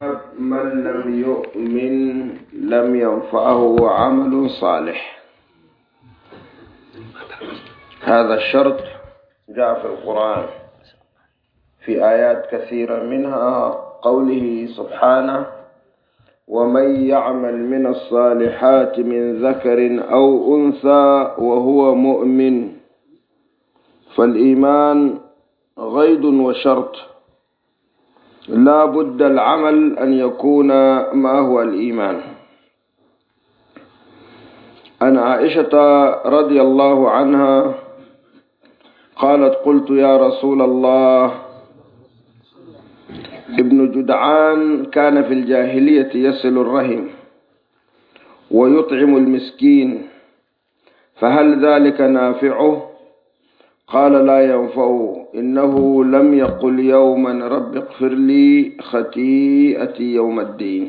من لم يؤمن لم ينفعه عمل صالح. هذا الشرط جاء في القرآن في آيات كثيرة، منها قوله سبحانه: ومن يعمل من الصالحات من ذكر أو أنثى وهو مؤمن. فالإيمان غيد وشرط، لا بد العمل أن يكون ما هو الإيمان. عن عائشة رضي الله عنها قالت: قلت يا رسول الله، ابن جدعان كان في الجاهلية يصل الرحم ويطعم المسكين، فهل ذلك نافعه؟ قال: لا ينفعه، إنه لم يقل يوما رب اغفر لي خطيئتي يوم الدين.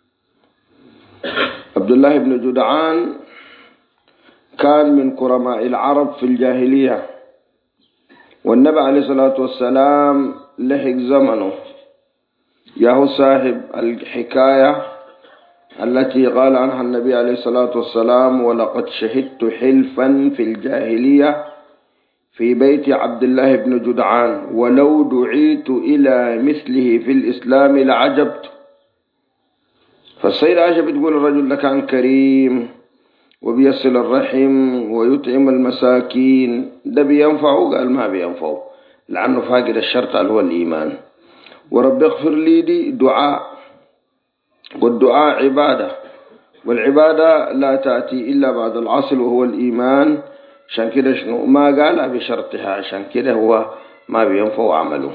عبد الله بن جدعان كان من كرماء العرب في الجاهلية، والنبي عليه الصلاة والسلام لحق زمنه، ياهو صاحب الحكاية التي قال عنها النبي عليه الصلاة والسلام: ولقد شهدت حلفا في الجاهلية في بيت عبد الله بن جدعان، ولو دعيت إلى مثله في الإسلام لعجبت. فالسيدة عائشة بتقول الرجل ده كان كريم وبيصل الرحم ويطعم المساكين، ده بينفعه؟ قال ما بينفعه، لأنه فاقد الشرط اللي هو الإيمان. ورب اغفر لي دي دعاء، والدعاء عبادة، والعبادة لا تأتي إلا بعد العصر وهو الإيمان. عشان كده شنو ما قال بشرطها، عشان كده هو ما بينفع عمله.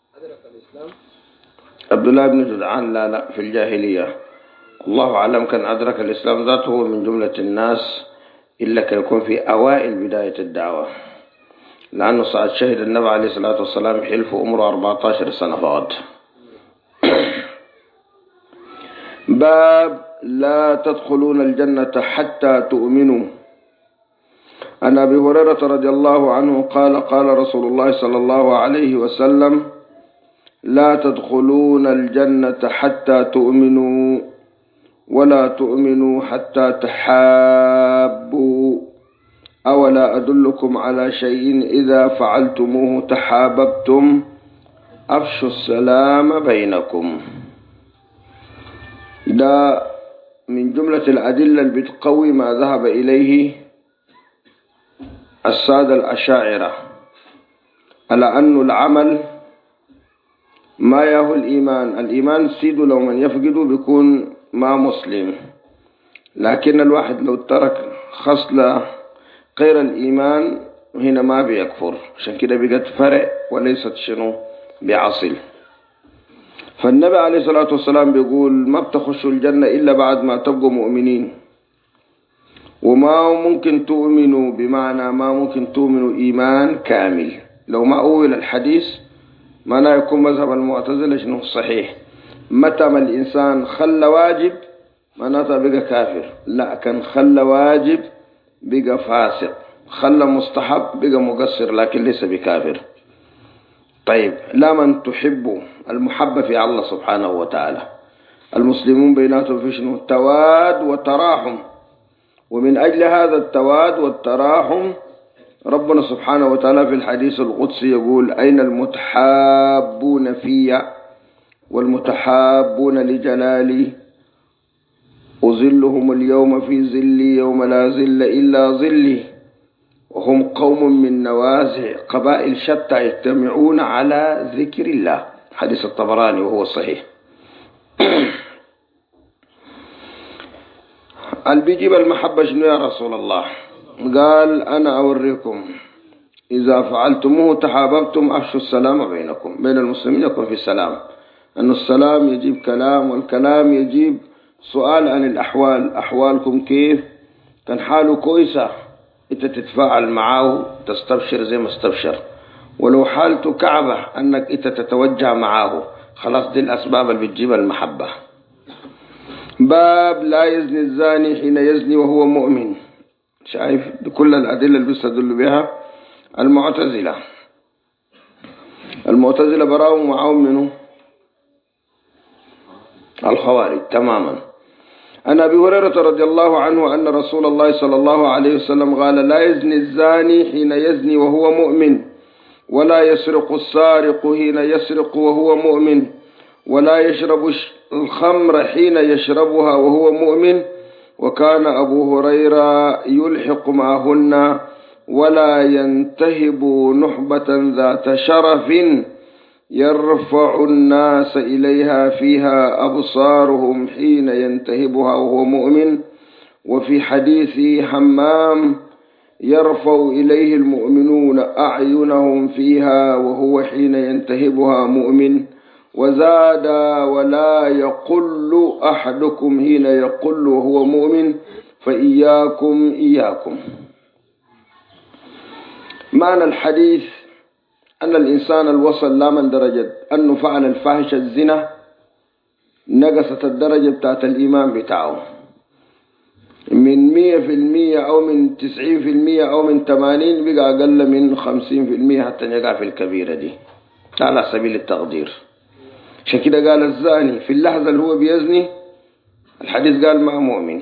عبد الله بن جدعان لا في الجاهلية، الله أعلم كان أدرك الإسلام ذاته من جملة الناس، إلا كان يكون في أوائل بداية الدعوة، لأنه صعد شهد النبي عليه الصلاة والسلام حلف عمره 14 سنة فقط. باب لا تدخلون الجنة حتى تؤمنوا. عن أبي هريرة رضي الله عنه قال: قال رسول الله صلى الله عليه وسلم: لا تدخلون الجنة حتى تؤمنوا، ولا تؤمنوا حتى تحابوا، أولا أدلكم على شيء إذا فعلتموه تحاببتم، أفشوا السلام بينكم. ده من جملة الأدلة اللي بتقوي ما ذهب إليه السادة الأشاعرة على أن العمل ما يهو الإيمان. الإيمان سيد لو من يفقده بيكون ما مسلم، لكن الواحد لو ترك خصلة غير الإيمان هنا ما بيكفر، عشان كده بقت فرع وليست شنو بعصل. فالنبي عليه الصلاة والسلام بيقول: ما بتخشوا الجنة إلا بعد ما تبقوا مؤمنين. وما ممكن تؤمنوا بمعنى ما ممكن تؤمنوا إيمان كامل. لو ما أول الحديث ما لا يكون مذهب المعتزلة شنو صحيح. متى ما الإنسان خلى واجب معناتها بقى كافر، لا، كان خلى واجب بقى فاسق، خلى مستحب بقى مقصر، لكن ليس بكافر. طيب، لا من تحب المحبة في الله سبحانه وتعالى. المسلمون بيناتهم في شنو تواد وتراحم، ومن أجل هذا التواد والتراحم ربنا سبحانه وتعالى في الحديث القدسي يقول: أين المتحابون في والمتحابون لجلالي أظلهم اليوم في ظلي يوم لا ظل إلا ظلي، وهم قوم من نوازع قبائل شتى يجتمعون على ذكر الله. حديث الطبراني وهو صحيح. قال بيجيب المحبة شنو يا رسول الله؟ قال: أنا أوريكم، إذا فعلتموه تحاببتم، أفشوا السلام بينكم. بين المسلمين يكون في سلام، أن السلام يجيب كلام، والكلام يجيب سؤال عن الأحوال. أحوالكم كيف؟ كان حاله كويسة أنت تتفاعل معه، تستبشر زي ما استبشر. ولو حالته كعبة أنك أنت تتوجه معه. خلاص، دي الأسباب اللي بتجيب المحبة. باب لا يزني الزاني حين يزني وهو مؤمن. شايف بكل الأدلة اللي بيستدل بها المعتزلة براهم معاهم منه الخوارج تماما. عن أبي هريرة رضي الله عنه أن رسول الله صلى الله عليه وسلم قال لا يزني الزاني حين يزني وهو مؤمن، ولا يسرق السارق حين يسرق وهو مؤمن، ولا يشرب الخمر حين يشربها وهو مؤمن. وكان أبو هريرة يلحق معهن ولا ينتهب نحبة ذات شرف يرفع الناس إليها فيها أبصارهم حين ينتهبها وهو مؤمن. وفي حديث حمام يرفع إليه المؤمنون أعينهم فيها وهو حين ينتهبها مؤمن. وزاد ولا يقل أحدكم حين يقل وهو مؤمن، فإياكم إياكم. معنى الحديث أن الإنسان الوصل لا من درجة أنه فعل الفاحشة الزنا نقصت الدرجة بتاعت الإيمان بتاعه من 100% أو من 90% أو من 80 بقى أقل من 50% حتى يقع في الكبيرة دي على سبيل التقدير. عشان كده قال الزاني في اللحظة اللي هو بيزني، الحديث قال ما مؤمن.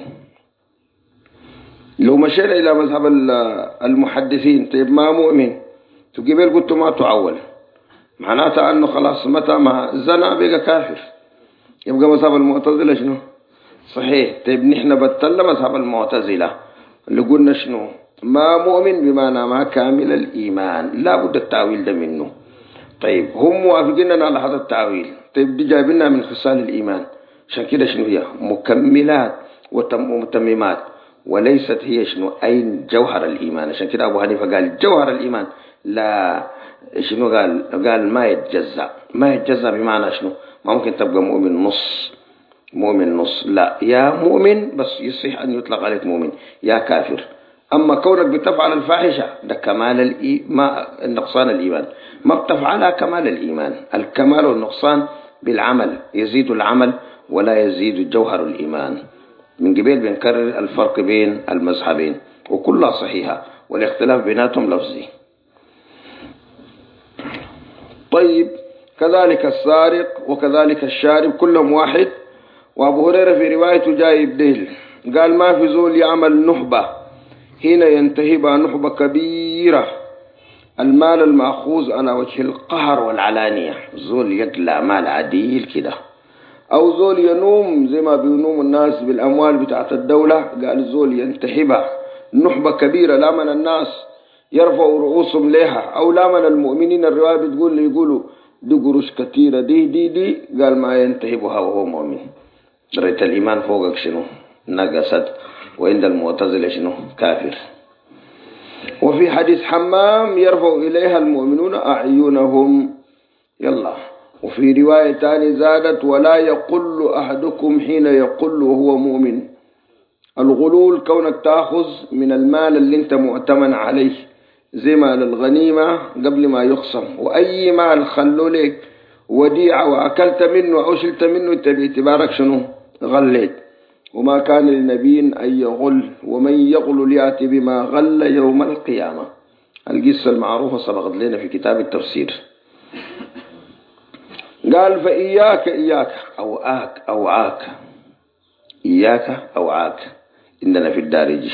لو مشينا إلى مذهب المحدثين طيب ما مؤمن تقبل قلت ما تعول، معناتها أنه خلاص متى ما زنا بقى كافر. يبقى مذهب المعتزلة شنو؟ صحيح. طيب نحن بطلنا مذهب المعتزلة اللي قلنا شنو؟ ما مؤمن بمعنى ما كامل الإيمان، لا بد التعويل ده منه. طيب هم موافقيننا على هذا التعويل، طيب دي جايبنا من خصال الإيمان. عشان كده شنو هي؟ مكملات ومتممات، وليست هي شنو أين جوهر الإيمان. عشان كده أبو حنيفة قال جوهر الإيمان لا شنو، قال ما يتجزأ. ما يتجزأ بمعنى شنو؟ ما ممكن تبقى مؤمن نص، مؤمن نص، لا، يا مؤمن بس يصح أن يطلق عليك مؤمن، يا كافر. أما كونك بتفعل الفاحشة ده كمال نقصان الإيمان، ما بتفعلها كمال الإيمان. الكمال والنقصان بالعمل، يزيد العمل ولا يزيد جوهر الإيمان. من قبل بنكرر الفرق بين المذهبين وكلها صحيحة والاختلاف بيناتهم لفظي. طيب كذلك السارق وكذلك الشارب كلهم واحد. وأبو هريرة في روايته جايب ديل قال ما في زول يعمل نحبة حين ينتهبها نحبة كبيرة، المال المأخوذ على وجه القهر والعلانية، زول يقلع مال عديل كده، أو زول ينوم زي ما بينوم الناس بالأموال بتاعت الدولة. قال زول ينتهبها نحبة كبيرة لا من الناس يرفعوا رؤوسهم لها، أو لا من المؤمنين. الرواية بتقول يقولوا دي قروش كثيرة دي قال ما ينتهبها وهو مؤمن. درجة الإيمان فوقك شنو؟ نقصت. وعند المعتزلة شنو؟ كافر. وفي حديث حمام يرفع إليها المؤمنون أعينهم. يلا. وفي رواية تاني زادت ولا يقل أحدكم حين يقل وهو مؤمن. الغلول كونك تأخذ من المال اللي انت مؤتمن عليه زي مال الغنيمة قبل ما يقسم، وأي مال خلوا لك وديعة وأكلت منه أو شلت منه انت باعتبارك شنو؟ غليت. وما كان للنبي أن يغل، ومن يغل يأتي بما غل يوم القيامة. القصة المعروفة سبقت لنا في كتاب التفسير. قال فإياك إياك أو آك أو عاك، إياك أو عاك إننا في الدارج.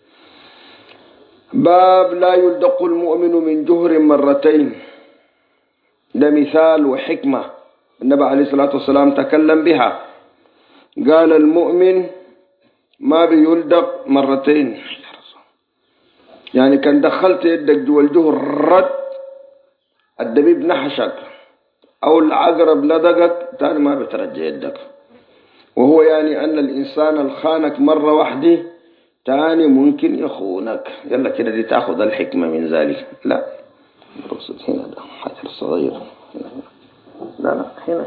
باب لا يلدق المؤمن من جهر مرتين. ده مثال وحكمة النبي عليه الصلاة والسلام تكلم بها. قال المؤمن ما بيلدق مرتين، يعني كان دخلت يدك جوا الجهر رد الدبيب نحشك أو العقرب لدقك تاني ما بترجع يدك. وهو يعني أن الإنسان الخانك مرة واحدة تاني ممكن يخونك. يلا كده دي تأخذ الحكمة من ذلك. لا رقصت هنا ده حجر صغير هنا. لا هنا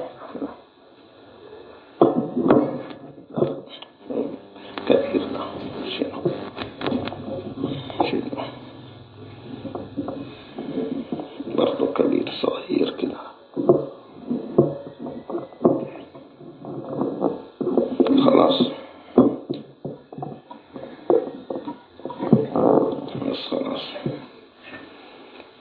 كثير ده شنو برضو كبير صغير كده. خلاص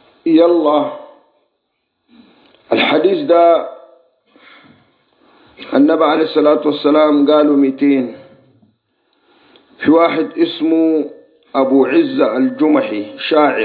يلا. الحديث ده النبي عليه الصلاة والسلام قالوا 200. في واحد اسمه أبو عزة الجمحي شاعر،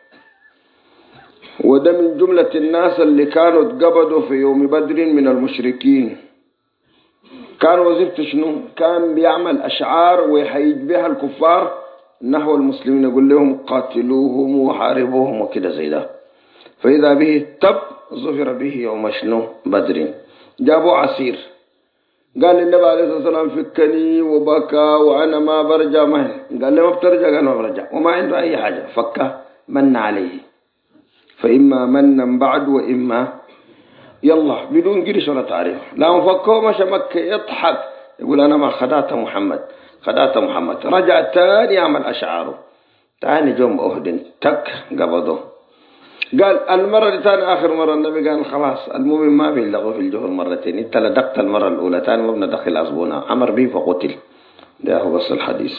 وده من جملة الناس اللي كانوا اتقبضوا في يوم بدر من المشركين. كان وظيفته شنو؟ كان بيعمل أشعار ويحيج بها الكفار نحو المسلمين، يقول لهم قاتلوهم وحاربوهم وكده زي ده. فإذا به تب ظفر به يوم شنو؟ بدر. جابوا عسير، قال للنبي عليه الصلاة والسلام فكني وبكى وأنا ما برجع مهن. قال له ما بترجع؟ قال ما برجع، وما عنده أي حاجة. فكه من عليه، فإما منا بعد وإما يلا بدون قرش ولا تعريف. لا مفكه مشى مكة يضحك يقول أنا ما خدات محمد، خدات محمد. رجع تاني يعمل أشعاره، تاني جم أهد تك قبضه. قال المرة اللي تاني آخر مرة النبي قال خلاص المؤمن ما بيلغوا في الجهر مرتين، انت لدقت المرة الأولى تاني ما بندخل أصبونا. عمر به فقتل. ده هو بس الحديث.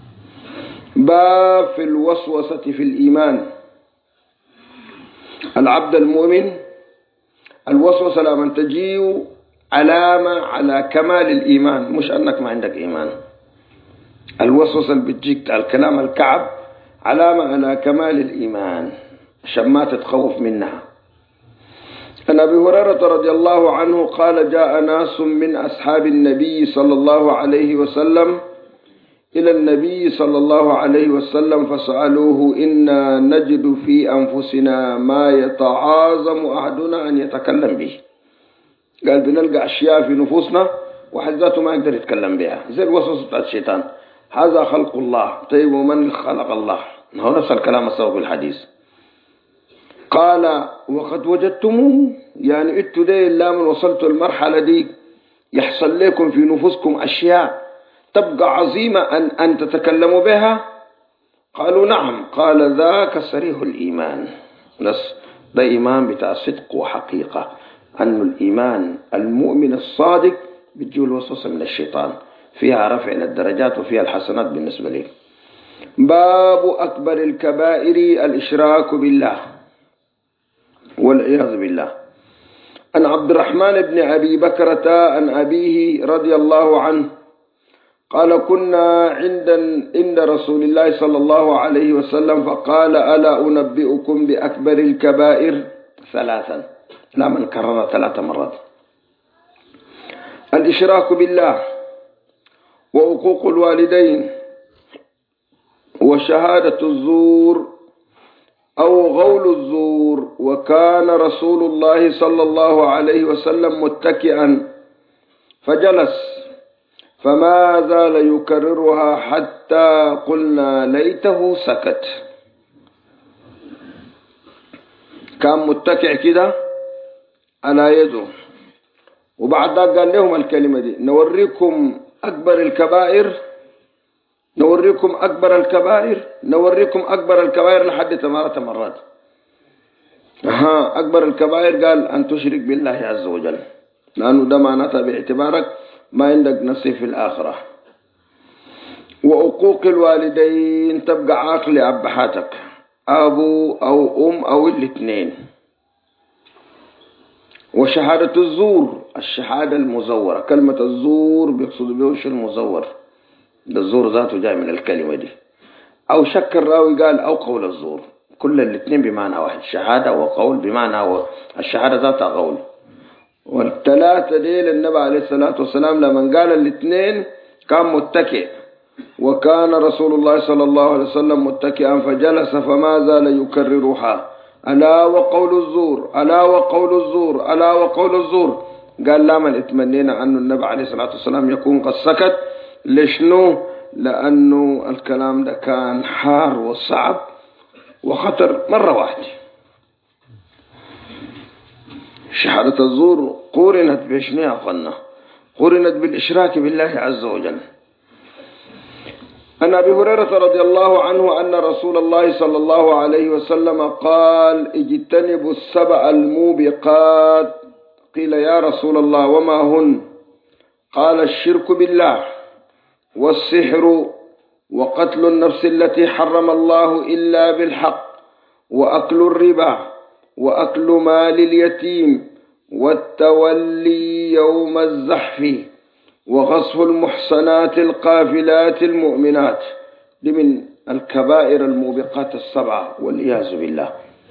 باب في الوسوسة في الإيمان. العبد المؤمن الوسوسة لما تجيه علامة على كمال الإيمان، مش أنك ما عندك إيمان. الوسوسة اللي بتجيك الكلام الكعب علامة على كمال الإيمان عشان ما تتخوف منها. عن أبي هريرة رضي الله عنه قال جاء ناس من أصحاب النبي صلى الله عليه وسلم إلى النبي صلى الله عليه وسلم فسألوه إنا نجد في أنفسنا ما يتعاظم أحدنا أن يتكلم به. قال بنلقى أشياء في نفوسنا واحد ذاته ما يقدر يتكلم بها، زي الوسوسة بتاعت الشيطان. هذا خلق الله. طيب ومن خلق الله؟ هو نفس الكلام السبب الحديث. قال وقد وجدتموه، يعني انتوا ليه لا من وصلتوا المرحلة دي يحصل لكم في نفوسكم أشياء تبقى عظيمة أن تتكلموا بها؟ قالوا نعم. قال ذاك صريح الإيمان. بس ده إيمان بتاع صدق وحقيقة، أن الإيمان المؤمن الصادق بتجيه الوسوسة من الشيطان، فيها رفع الدرجات وفيها الحسنات بالنسبة لي. باب أكبر الكبائر الإشراك بالله والعياذ بالله. عن عبد الرحمن بن أبي بكرة عن أبيه رضي الله عنه قال كنا عند رسول الله صلى الله عليه وسلم فقال ألا أنبئكم بأكبر الكبائر؟ 3. لا من كرر 3 مرات. الإشراك بالله، وعقوق الوالدين، وشهادة الزور أو غول الزور. وكان رسول الله صلى الله عليه وسلم متكئا فجلس فما زال يكررها حتى قلنا ليته سكت. كان متكئ كده على يده، وبعد ذلك قال لهم الكلمة دي نوريكم أكبر الكبائر، نوريكم أكبر الكبائر، نوريكم أكبر الكبائر لحد 8 مرات. أكبر الكبائر قال أن تشرك بالله عز وجل، لأنه ده معناتها باعتبارك ما عندك نصيب في الآخرة. وعقوق الوالدين، تبقى عاقل أبحاتك، أبو أو أم أو الاثنين. وشهادة الزور، الشهادة المزورة. كلمة الزور بيقصد بيوش المزور، ده الزور ذاته جاي من الكلمة دي. أو شك الراوي قال أو قول الزور، كل الاثنين بمعنى واحد، شهادة وقول بمعنى الشهادة ذاتها قول. والثلاثة دي للنبي عليه الصلاة والسلام لما قال الاثنين كان متكئ، وكان رسول الله صلى الله عليه وسلم متكئا فجلس فما زال يكررها ألا وقول الزور، ألا وقول الزور، ألا وقول الزور. قال لا من اتمنينا أن النبي عليه الصلاة والسلام يكون قد سكت. لشنو؟ لأنه الكلام ده كان حار وصعب وخطر مرة واحدة. شهادة الزور قورنت بشنو يا أخوانا؟ قورنت بالإشراك بالله عز وجل. عن أبي هريرة رضي الله عنه أن رسول الله صلى الله عليه وسلم قال اجتنبوا السبع الموبقات. قيل يا رسول الله وما هن؟ قال الشرك بالله، والسحر، وقتل النفس التي حرم الله إلا بالحق، وأكل الربا، وأكل مال اليتيم، والتولي يوم الزحف وغصف المحصنات القافلات المؤمنات. دي من الكبائر الموبقات السبعة والعياذ بالله.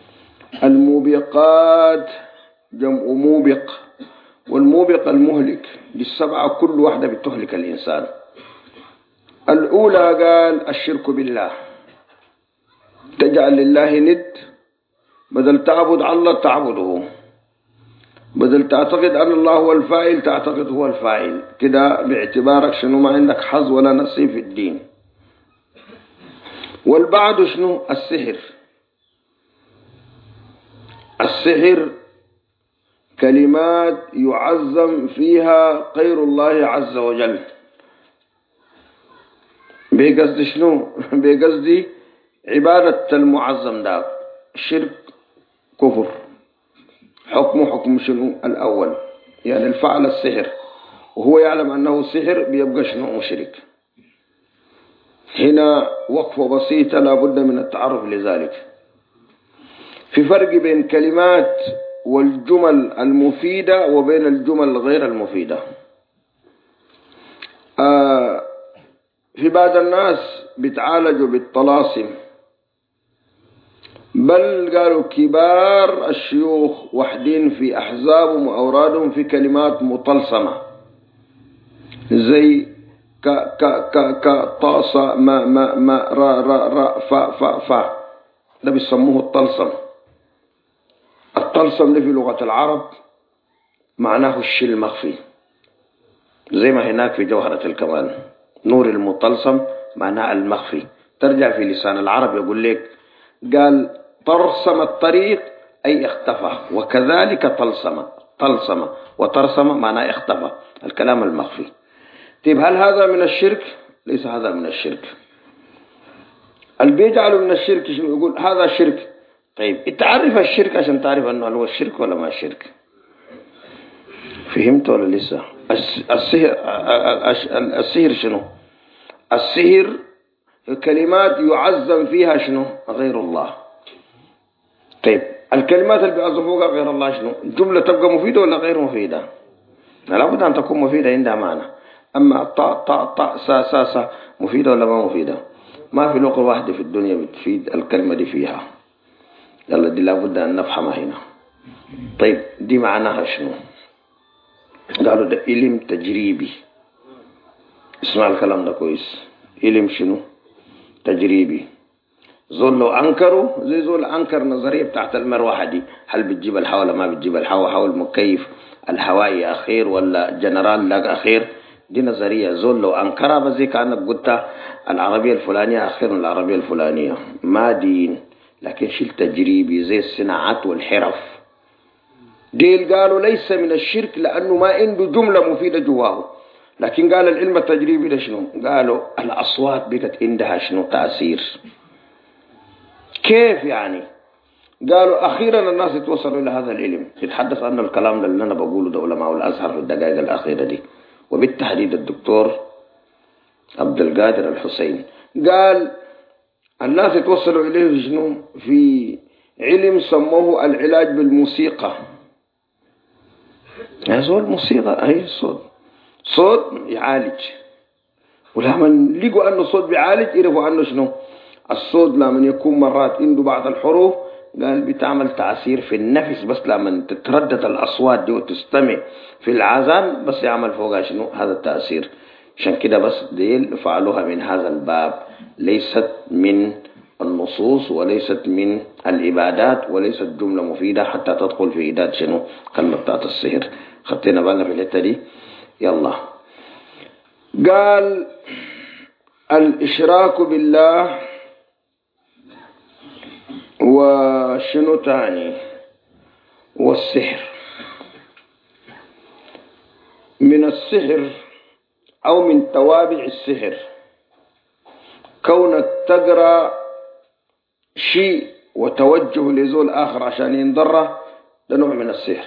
الموبقات جمع موبق، والموبق المهلك. دي السبعة كل واحدة بتهلك الإنسان. الأولى قال الشرك بالله، تجعل لله ند، بدل تعبد الله تعبده، بدل تعتقد أن الله هو الفاعل تعتقد هو الفاعل، كده باعتبارك شنو ما عندك حظ ولا نصيب في الدين. والبعد شنو؟ السحر. السحر كلمات يعظم فيها غير الله عز وجل، بقصد شنو؟ بقصد عبادة المعظم ده. الشرك كفر، حكم شنو؟ الأول، يعني الفعل السحر وهو يعلم أنه سحر بيبقى شنو؟ مشرك. هنا وقفة بسيطة لابد من التعرف لذلك. في فرق بين كلمات والجمل المفيدة وبين الجمل غير المفيدة. في بعض الناس بيتعالجوا بالطلاسم، بل قالوا كبار الشيوخ وحدين في أحزابهم وأورادهم في كلمات مطلسمة زي ك ك ك ك طاسة ما را را را فا فا فا، ده بيسموه الطلسم. الطلسم ده في لغة العرب معناه الشيء المخفي، زي ما هناك في جوهرة الكمال نور المطلسم معناه المخفي. ترجع في لسان العرب يقول لك قال طرسم الطريق أي اختفى، وكذلك طلسم وطرسم معناه اختفى، الكلام المخفي. طيب هل هذا من الشرك؟ ليس هذا من الشرك. اللي بيجعله من الشرك شنو؟ يقول هذا شرك. طيب تعرف الشرك عشان تعرف انه هو الشرك ولا ما الشرك. فهمت ولا لسه؟ السحر شنو؟ السحر كلمات يعظم فيها شنو؟ غير الله. طيب الكلمات اللي بيعظموها غير الله شنو؟ الجملة تبقى مفيدة ولا غير مفيدة؟ لابد أن تكون مفيدة عندها معنى. أما طا سا سا سا مفيدة ولا ما مفيدة؟ ما في لغة واحدة في الدنيا بتفيد الكلمة دي فيها. يلا دي لابد أن نفهمها هنا. طيب دي معناها شنو؟ قالوا ده علم تجريبي. اسمع الكلام ده كويس. علم شنو؟ تجريبي. زول لو أنكروا زي زول أنكر نظرية بتاعت المروحة دي، هل بتجيب الهواء ولا ما بتجيب الهواء، حول مكيف الهوائي أخير ولا جنرال لاك أخير. دي نظرية زول لو أنكرها بس زي كأنك قلت العربية الفلانية أخير من العربية الفلانية. ما دين، لكن شيء تجريبي زي الصناعات والحرف. ديل قالوا ليس من الشرك لأنه ما عنده جملة مفيدة جواه. لكن قال العلم التجريبي ده شنو؟ قالوا الأصوات بقت عندها شنو؟ تأثير. كيف يعني؟ قالوا أخيرا الناس توصلوا إلى هذا العلم. يتحدث عن الكلام اللي أنا بقوله ده علماء الأزهر في الدقائق الأخيرة دي، وبالتحديد الدكتور عبد القادر الحسين. قال الناس توصلوا إليه شنو؟ في علم سموه العلاج بالموسيقى. هذا الموسيقى أي صوت يعالج. ولما لقوا أنه صوت بيعالج عرفوا أنه شنو؟ الصوت لما يكون مرات عنده بعض الحروف قال بتعمل تأثير في النفس، بس لما تتردد الأصوات دي وتستمع في العزان بس يعمل فوقها شنو؟ هذا التأثير. عشان كده بس ديل فعلوها من هذا الباب، ليست من النصوص وليست من العبادات وليست جملة مفيدة حتى تدخل في إيداد شنو؟ كلمة بتاعت السحر. خدتنا بالنا في الحتة دي. يلا قال الإشراك بالله. وشنو تاني؟ والسحر. من السحر أو من توابع السحر كونك تقرأ شيء وتوجه لزول آخر عشان ينضره، ده نوع من السحر.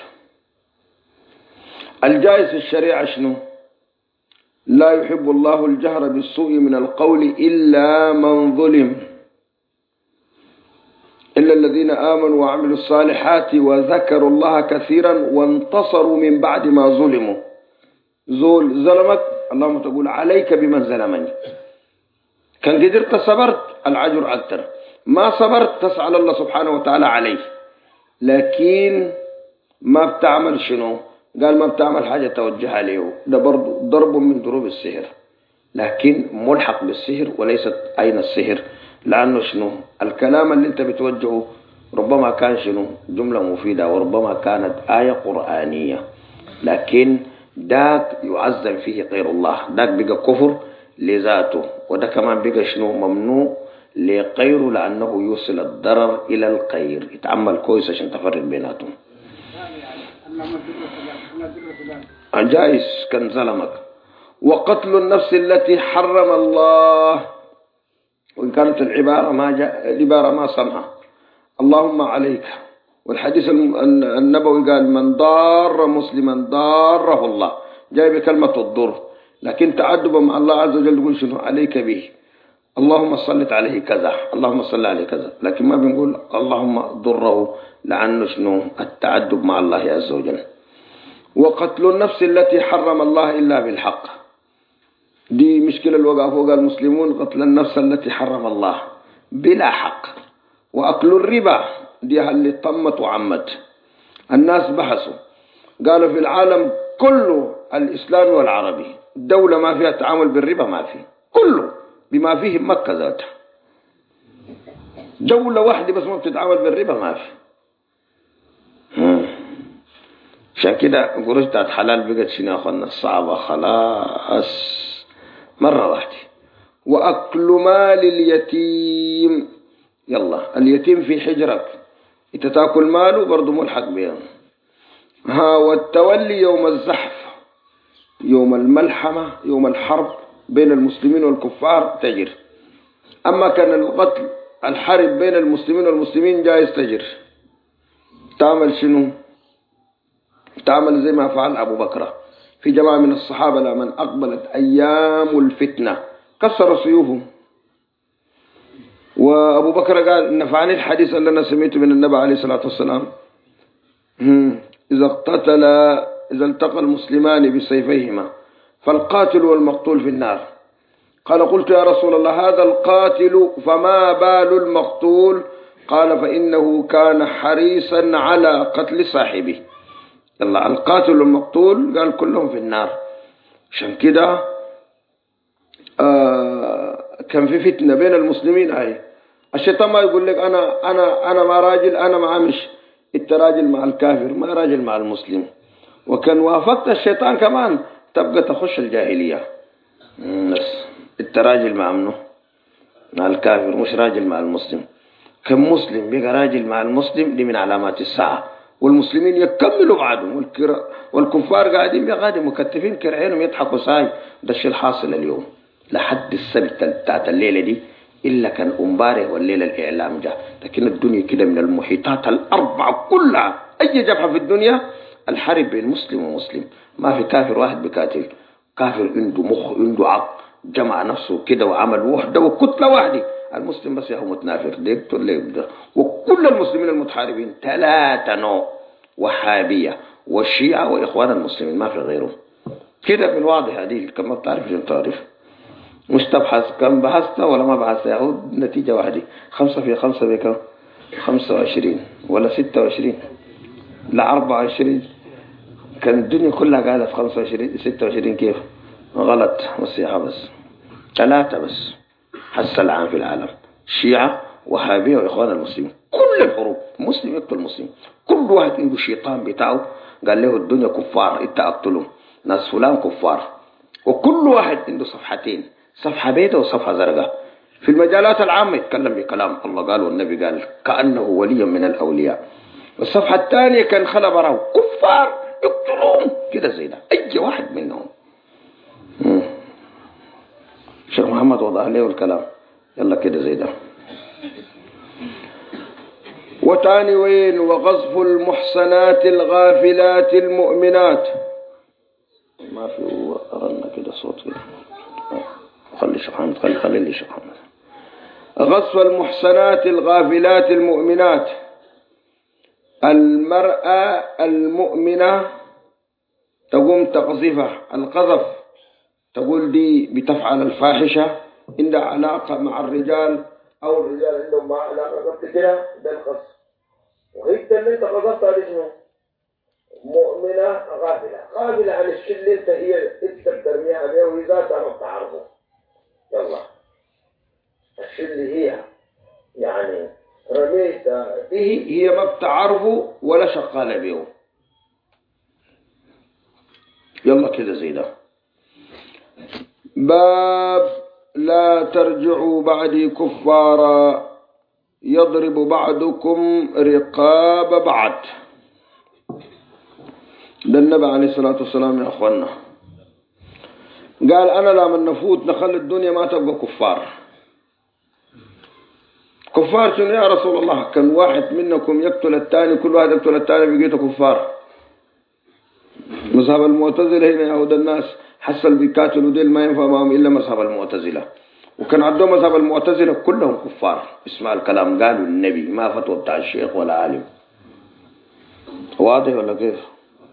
الجائز في الشريعة شنو؟ لا يحب الله الجهر بالسوء من القول إلا من ظلم. إلا الذين آمنوا وعملوا الصالحات وذكروا الله كثيرا وانتصروا من بعد ما ظلموا. زول ظلمك اللهم تقول عليك بمن ظلمني. كان قدرت صبرت العجر أكثر، ما صبرت تسأل الله سبحانه وتعالى عليه. لكن ما بتعمل شنو؟ قال ما بتعمل حاجة توجهها له، ده برضو ضرب من ضروب السحر، لكن ملحق بالسحر وليست أين السحر. لأنه شنو الكلام اللي انت بتوجهه ربما كان شنو جملة مفيدة وربما كانت آية قرآنية، لكن داك يعزم فيه غير الله، داك بقى كفر لذاته، وده كمان بقى شنو ممنوع لغيره لأنه يوصل الضرر إلى الغير. يتعمل كويس عشان تفرق بيناتهم. جائز كان ظلمك. وقتل النفس التي حرم الله، وإن كانت العبارة ما سمعها اللهم عليك. والحديث النبوي قال من ضار مسلما ضاره الله، جاي بكلمة الضر، لكن تعدبا مع الله عز وجل يقول شنو عليك به، اللهم صلت عليه كذا، اللهم صل عليه كذا، لكن ما بنقول اللهم ضره، لأنه شنو التعدب مع الله عز وجل. وقتل النفس التي حرم الله إلا بالحق، دي مشكلة الوقع فوق المسلمون، قتل النفس التي حرم الله بلا حق. وأكل الربا دي اللي طمت وعمت. الناس بحثوا قالوا في العالم كله الإسلامي والعربي دولة ما فيها تعامل بالربا، ما فيه، كله بما فيه مكة ذاتها، دولة واحدة بس ما بتتعامل بالربا ما فيه. عشان كده قروش بتاعت حلال بقت شنو يا اخوانا الصعبة خلاص مرة واحدة. وأكل مال اليتيم، يلا اليتيم في حجرك انت تاكل ماله برضه ملحق بهم. والتولي يوم الزحف، يوم الملحمة، يوم الحرب بين المسلمين والكفار تجر. أما كان القتل الحرب بين المسلمين والمسلمين جائز تجر. تعمل شنو؟ تعمل زي ما فعل أبو بكر في جماعة من الصحابة لمن أقبلت أيام الفتنة كسر سيوفهم. وأبو بكر قال نفعني الحديث اللي أنا سمعته من النبي عليه الصلاة والسلام إذا التقى المسلمان بسيفيهما فالقاتل والمقتول في النار. قال قلت يا رسول الله هذا القاتل فما بال المقتول؟ قال فإنه كان حريصا على قتل صاحبه. يلا القاتل والمقتول قال كلهم في النار. عشان كده كان في فتنة بين المسلمين. الشيطان ما يقول لك أنا ما راجل، أنا ما مش انت راجل مع الكافر، ما راجل مع المسلم. وكان وافقت الشيطان كمان تبقى تخش الجاهلية. بس انت راجل مع منه؟ مع الكافر، مش راجل مع المسلم. كم مسلم بقى راجل مع المسلم دي من علامات الساعة. والمسلمين يكملوا بعدهم والكفار قاعدين بقاعدين مكتفين كرعينهم يضحكوا ساي. ده الشيء الحاصل اليوم لحد السبت بتاعت الليلة دي إلا كان أمبارح والليلة الإعلام جاء. لكن الدنيا كده من المحيطات الأربعة كلها أي جبهة في الدنيا الحرب بين مسلم ومسلم، ما في كافر واحد بقاتل. كافر عنده مخ عنده عقل جمع نفسه كده وعمل وحده وكتلة واحدة. المسلم بس يهو متنافر ديكتور اللي يبدأ. وكل المسلمين المتحاربين ثلاثة نوع: وهابية والشيعة وإخوان المسلمين، ما في غيرهم. كده بالواضح هذه كما بتعرف جن تعرف. مش تبحث كم بحثت ولا ما بحثت، يعود نتيجة واحدة. 5 في 5 بكم؟ 25 ولا 26 لا 24. كان الدنيا كلها قاعدة في 25 26 كيف؟ غلط. والسياحة بس 3 بس حس العام في العالم: شيعة وهابية وإخوان المسلمين. كل الحروب مسلم يقتل مسلم. كل واحد عنده شيطان بتاعه قال له الدنيا كفار انت اقتلهم، ناس فلان كفار. وكل واحد عنده صفحتين: صفحة بيضاء وصفحة زرقاء. في المجالات العامة يتكلم بكلام الله قال والنبي قال كأنه ولي من الأولياء. والصفحة الثانية كان خلا براه كفار يقتلون كده زي ده أي واحد منهم. شيخ محمد وضع له الكلام يلا كده زي ده. وتاني وين؟ وغصف المحصنات الغافلات المؤمنات. ما في رنا كده صوت كده. خلي شيخ محمد خلي لي شيخ محمد. غصف المحصنات الغافلات المؤمنات. المرأة المؤمنة تقوم تقذفها، القذف تقول دي بتفعل الفاحشة، عندها علاقة مع الرجال أو الرجال عندهم مع علاقة قبل كده، ده القذف. وهي اللي انت قذفتها دي شنو؟ مؤمنة غافلة عن الشيء اللي انت هي ترميها بيه وهي ذاتها ما بتعرفه. يلا الشيء اللي هي يعني رميت به هي ما بتعرفه ولا شغالة به. يلا كده زي ده. باب لا ترجعوا بعدي كفارا يضرب بعضكم رقاب بعض. ده النبي عليه الصلاة والسلام يا أخوانا قال أنا لما نفوت نخلي الدنيا ما تبقى كفار. كفار شنو يا رسول الله؟ كان واحد منكم يقتل الثاني، كل واحد يقتل الثاني بقيته كفار. مذهب المعتزلة هنا يهود الناس حصل بيقاتلوا ديل ما ينفع معهم إلا مذهب المعتزلة، وكان عندهم مذهب المعتزلة كلهم كفار. اسمع الكلام، قالوا النبي ما فتوى بتاع الشيخ ولا عالم. واضح ولا كيف؟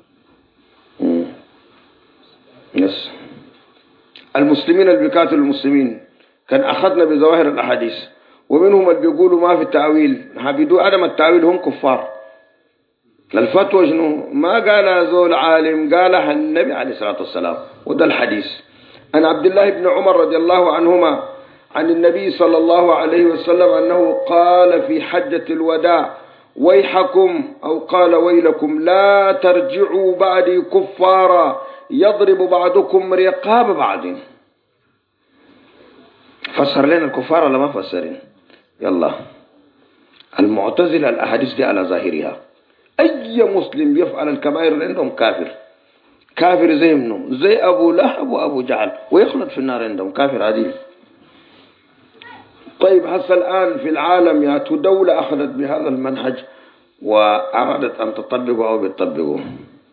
يس. المسلمين اللي بيقاتلوا المسلمين كان أخذنا بظواهر الأحاديث، ومنهم اللي بيقولوا ما في التعويل، بدون عدم التعويل هم كفار. الفتوى شنو؟ ما قالها زول عالم، قالها النبي عليه الصلاة والسلام، وده الحديث عن عبد الله بن عمر رضي الله عنهما عن النبي صلى الله عليه وسلم أنه قال في حجة الوداع ويحكم، أو قال ويلكم لا ترجعوا بعدي كفارا يضرب بعضكم رقاب بعض. فسر لنا الكفار ولا ما فسرين؟ يلا. المعتزلة الأحاديث دي على ظاهرها، أي مسلم يفعل الكبائر اللي عندهم كافر، كافر زي منه، زي أبو لهب وأبو جهل، ويخلد في النار عندهم، كافر عديل. طيب هسه الآن في العالم ياتوا دولة أخذت بهذا المنهج وأرادت أن تطبقه أو بتطبقه.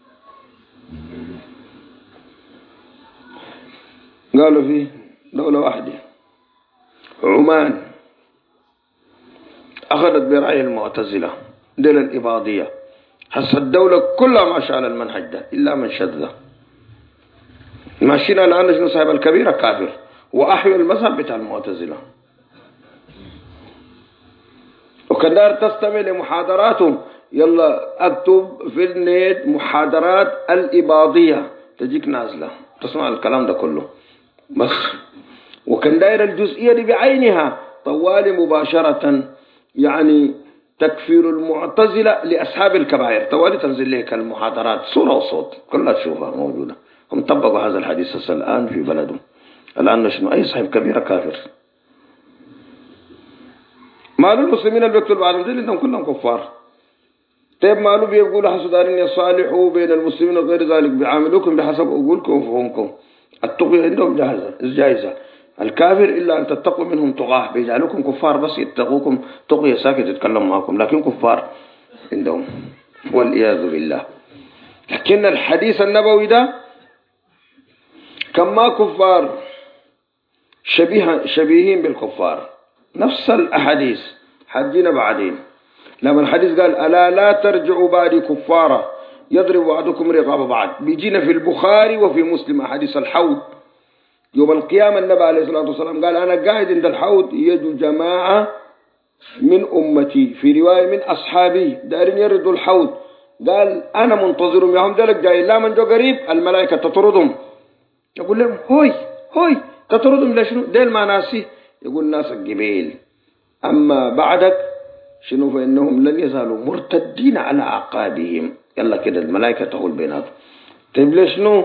قالوا فيه دولة واحدة عمان أخذت برأي المعتزلة دولة الإباضية. هسه الدولة كلها ماشية على المنهج ده إلا من شذ. ماشيين الآن شنو؟ صاحب الكبيرة كافر، وأحيوا المذهب بتاع المعتزلة. وكان دار تستمع لمحاضراتهم، يلا اكتب في النت محاضرات الإباضية تجيك نازلة تسمع الكلام ده كله بس. وكان داير الجزئية دي بعينها طوالي مباشرة، يعني تكفير المعتزلة لأصحاب الكبائر، طوالي تنزل لك المحاضرات صورة وصوت كلها تشوفها موجودة. هم طبقوا هذا الحديث الآن في بلدهم. الآن شنو؟ أي صاحب كبيرة كافر. مالو المسلمين اللي بيقتلوا بعضهم دي لأنهم كلهم كفار. طيب مالو بيقولوا حسدانين يصالحوا بين المسلمين وغير ذلك، بيعاملوكم بحسب عقولكم وفهمكم. التقوى عندهم جائزة. الكافر إلا أن تتقوا منهم تقاه، بيجعلوكم كفار بس يتقوكم تقية ساكت يتكلم معكم، لكن كفار عندهم والعياذ بالله. لكن الحديث النبوي ده كما كفار شبيهين بالكفار، نفس الأحاديث حجينا بعدين. لما الحديث قال ألا لا ترجعوا بعدي كفارا يضرب بعضكم رقاب بعض، بيجينا في البخاري وفي مسلم حديث الحوض يوم القيامة. النبي عليه الصلاة والسلام قال أنا قاعد عند الحوض يجوا جماعة من أمتي، في رواية من أصحابي دارين يردوا الحوض، قال أنا منتظرهم يا هم ذلك جاي، لا من جو قريب الملائكة تطردهم، يقول لهم هوي تطردهم لشنو؟ ديل ما ناسي، يقول ناس الجبيل أما بعدك شنو فإنهم لن يزالوا مرتدين على أعقابهم. يلا كده الملائكة تقول بيناتهم. طيب ليشنو؟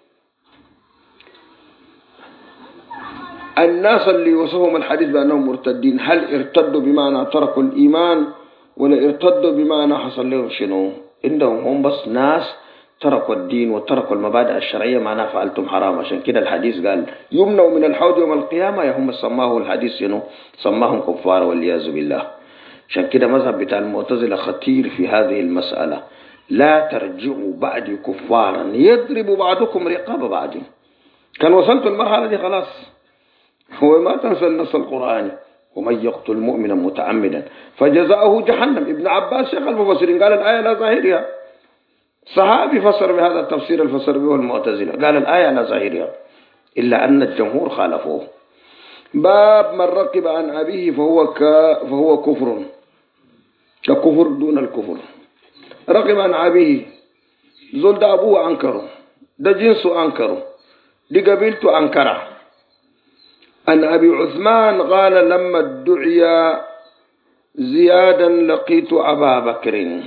الناس اللي وصفهم الحديث بأنهم مرتدين، هل ارتدوا بمعنى تركوا الإيمان ولا ارتدوا بمعنى حصل لهم شنو؟ عندهم هم بس ناس تركوا الدين وتركوا المبادئ الشرعية، معناه فعلتم حرام. عشان كده الحديث قال يمنعوا من الحوض يوم القيامة، يا هم سماه الحديث شنو؟ سماهم كفار والعياذ بالله. عشان كده مذهب بتاع المعتزلة خطير في هذه المسألة. لا ترجعوا بعدي كفارا يضرب بعضكم رقاب بعض. كان وصلت المرحلة دي خلاص، هو ما تنسى النص القرآني ومن يقتل مؤمنا متعمدا فجزاؤه جهنم. ابن عباس شيخ المفسرين قال الآية لا ظاهرها. صحابي فسر بهذا التفسير الفسر به المعتزلة، قال الآية لا ظاهرها، إلا أن الجمهور خالفوه. باب من رقب عن أبيه فهو كفر، ككفر دون الكفر. رقب عن أبيه، زول ده أبوه أنكره، ده جنسه أنكره، دي قبيلته أنكره. أن أبي عثمان قال لما ادعي زيادا لقيت أبا بكر.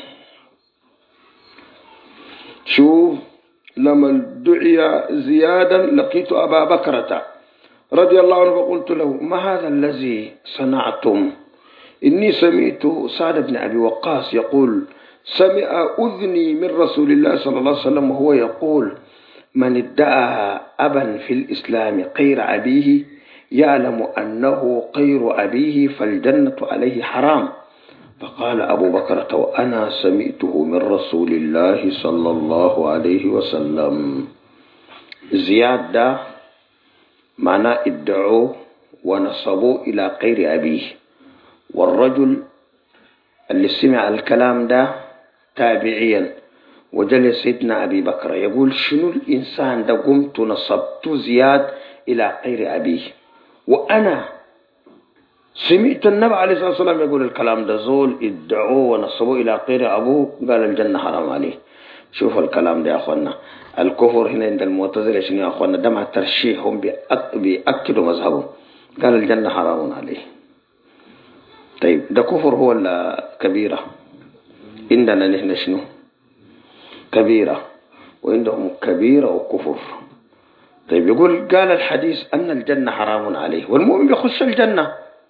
شوف، لما ادعي زيادا لقيت أبا بكرة رضي الله عنه فقلت له ما هذا الذي صنعتم؟ إني سمعت سعد بن أبي وقاص يقول سمع أذني من رسول الله صلى الله عليه وسلم وهو يقول من ادعى أبا في الإسلام غير أبيه يعلم أنه غير أبيه فالجنة عليه حرام. فقال أبو بكر وأنا سمعته من رسول الله صلى الله عليه وسلم. زياد ده معنى ادعوا ونصبوا إلى غير أبيه، والرجل اللي سمع الكلام ده تابعيا وجلس سيدنا أبي بكر يقول شنو الإنسان ده قمت نصبت زياد إلى غير أبيه وأنا سمعت النبي عليه الصلاة والسلام يقول الكلام ده. زول ادعوه ونصبوه إلى غير أبوه قال الجنة حرام عليه. شوف الكلام ده يا أخوانا. الكفر هنا عند المعتزلة شنو يا أخوانا؟ ده مع الترشيح، هم بيأكدوا مذهبهم، قال الجنة حرام عليه. طيب ده كفر هو ولا كبيرة؟ عندنا نحن شنو؟ كبيرة، وعندهم كبيرة وكفر. طيب يقول قال الحديث أن الجنة حرام عليه والمؤمن بيخش الجنة،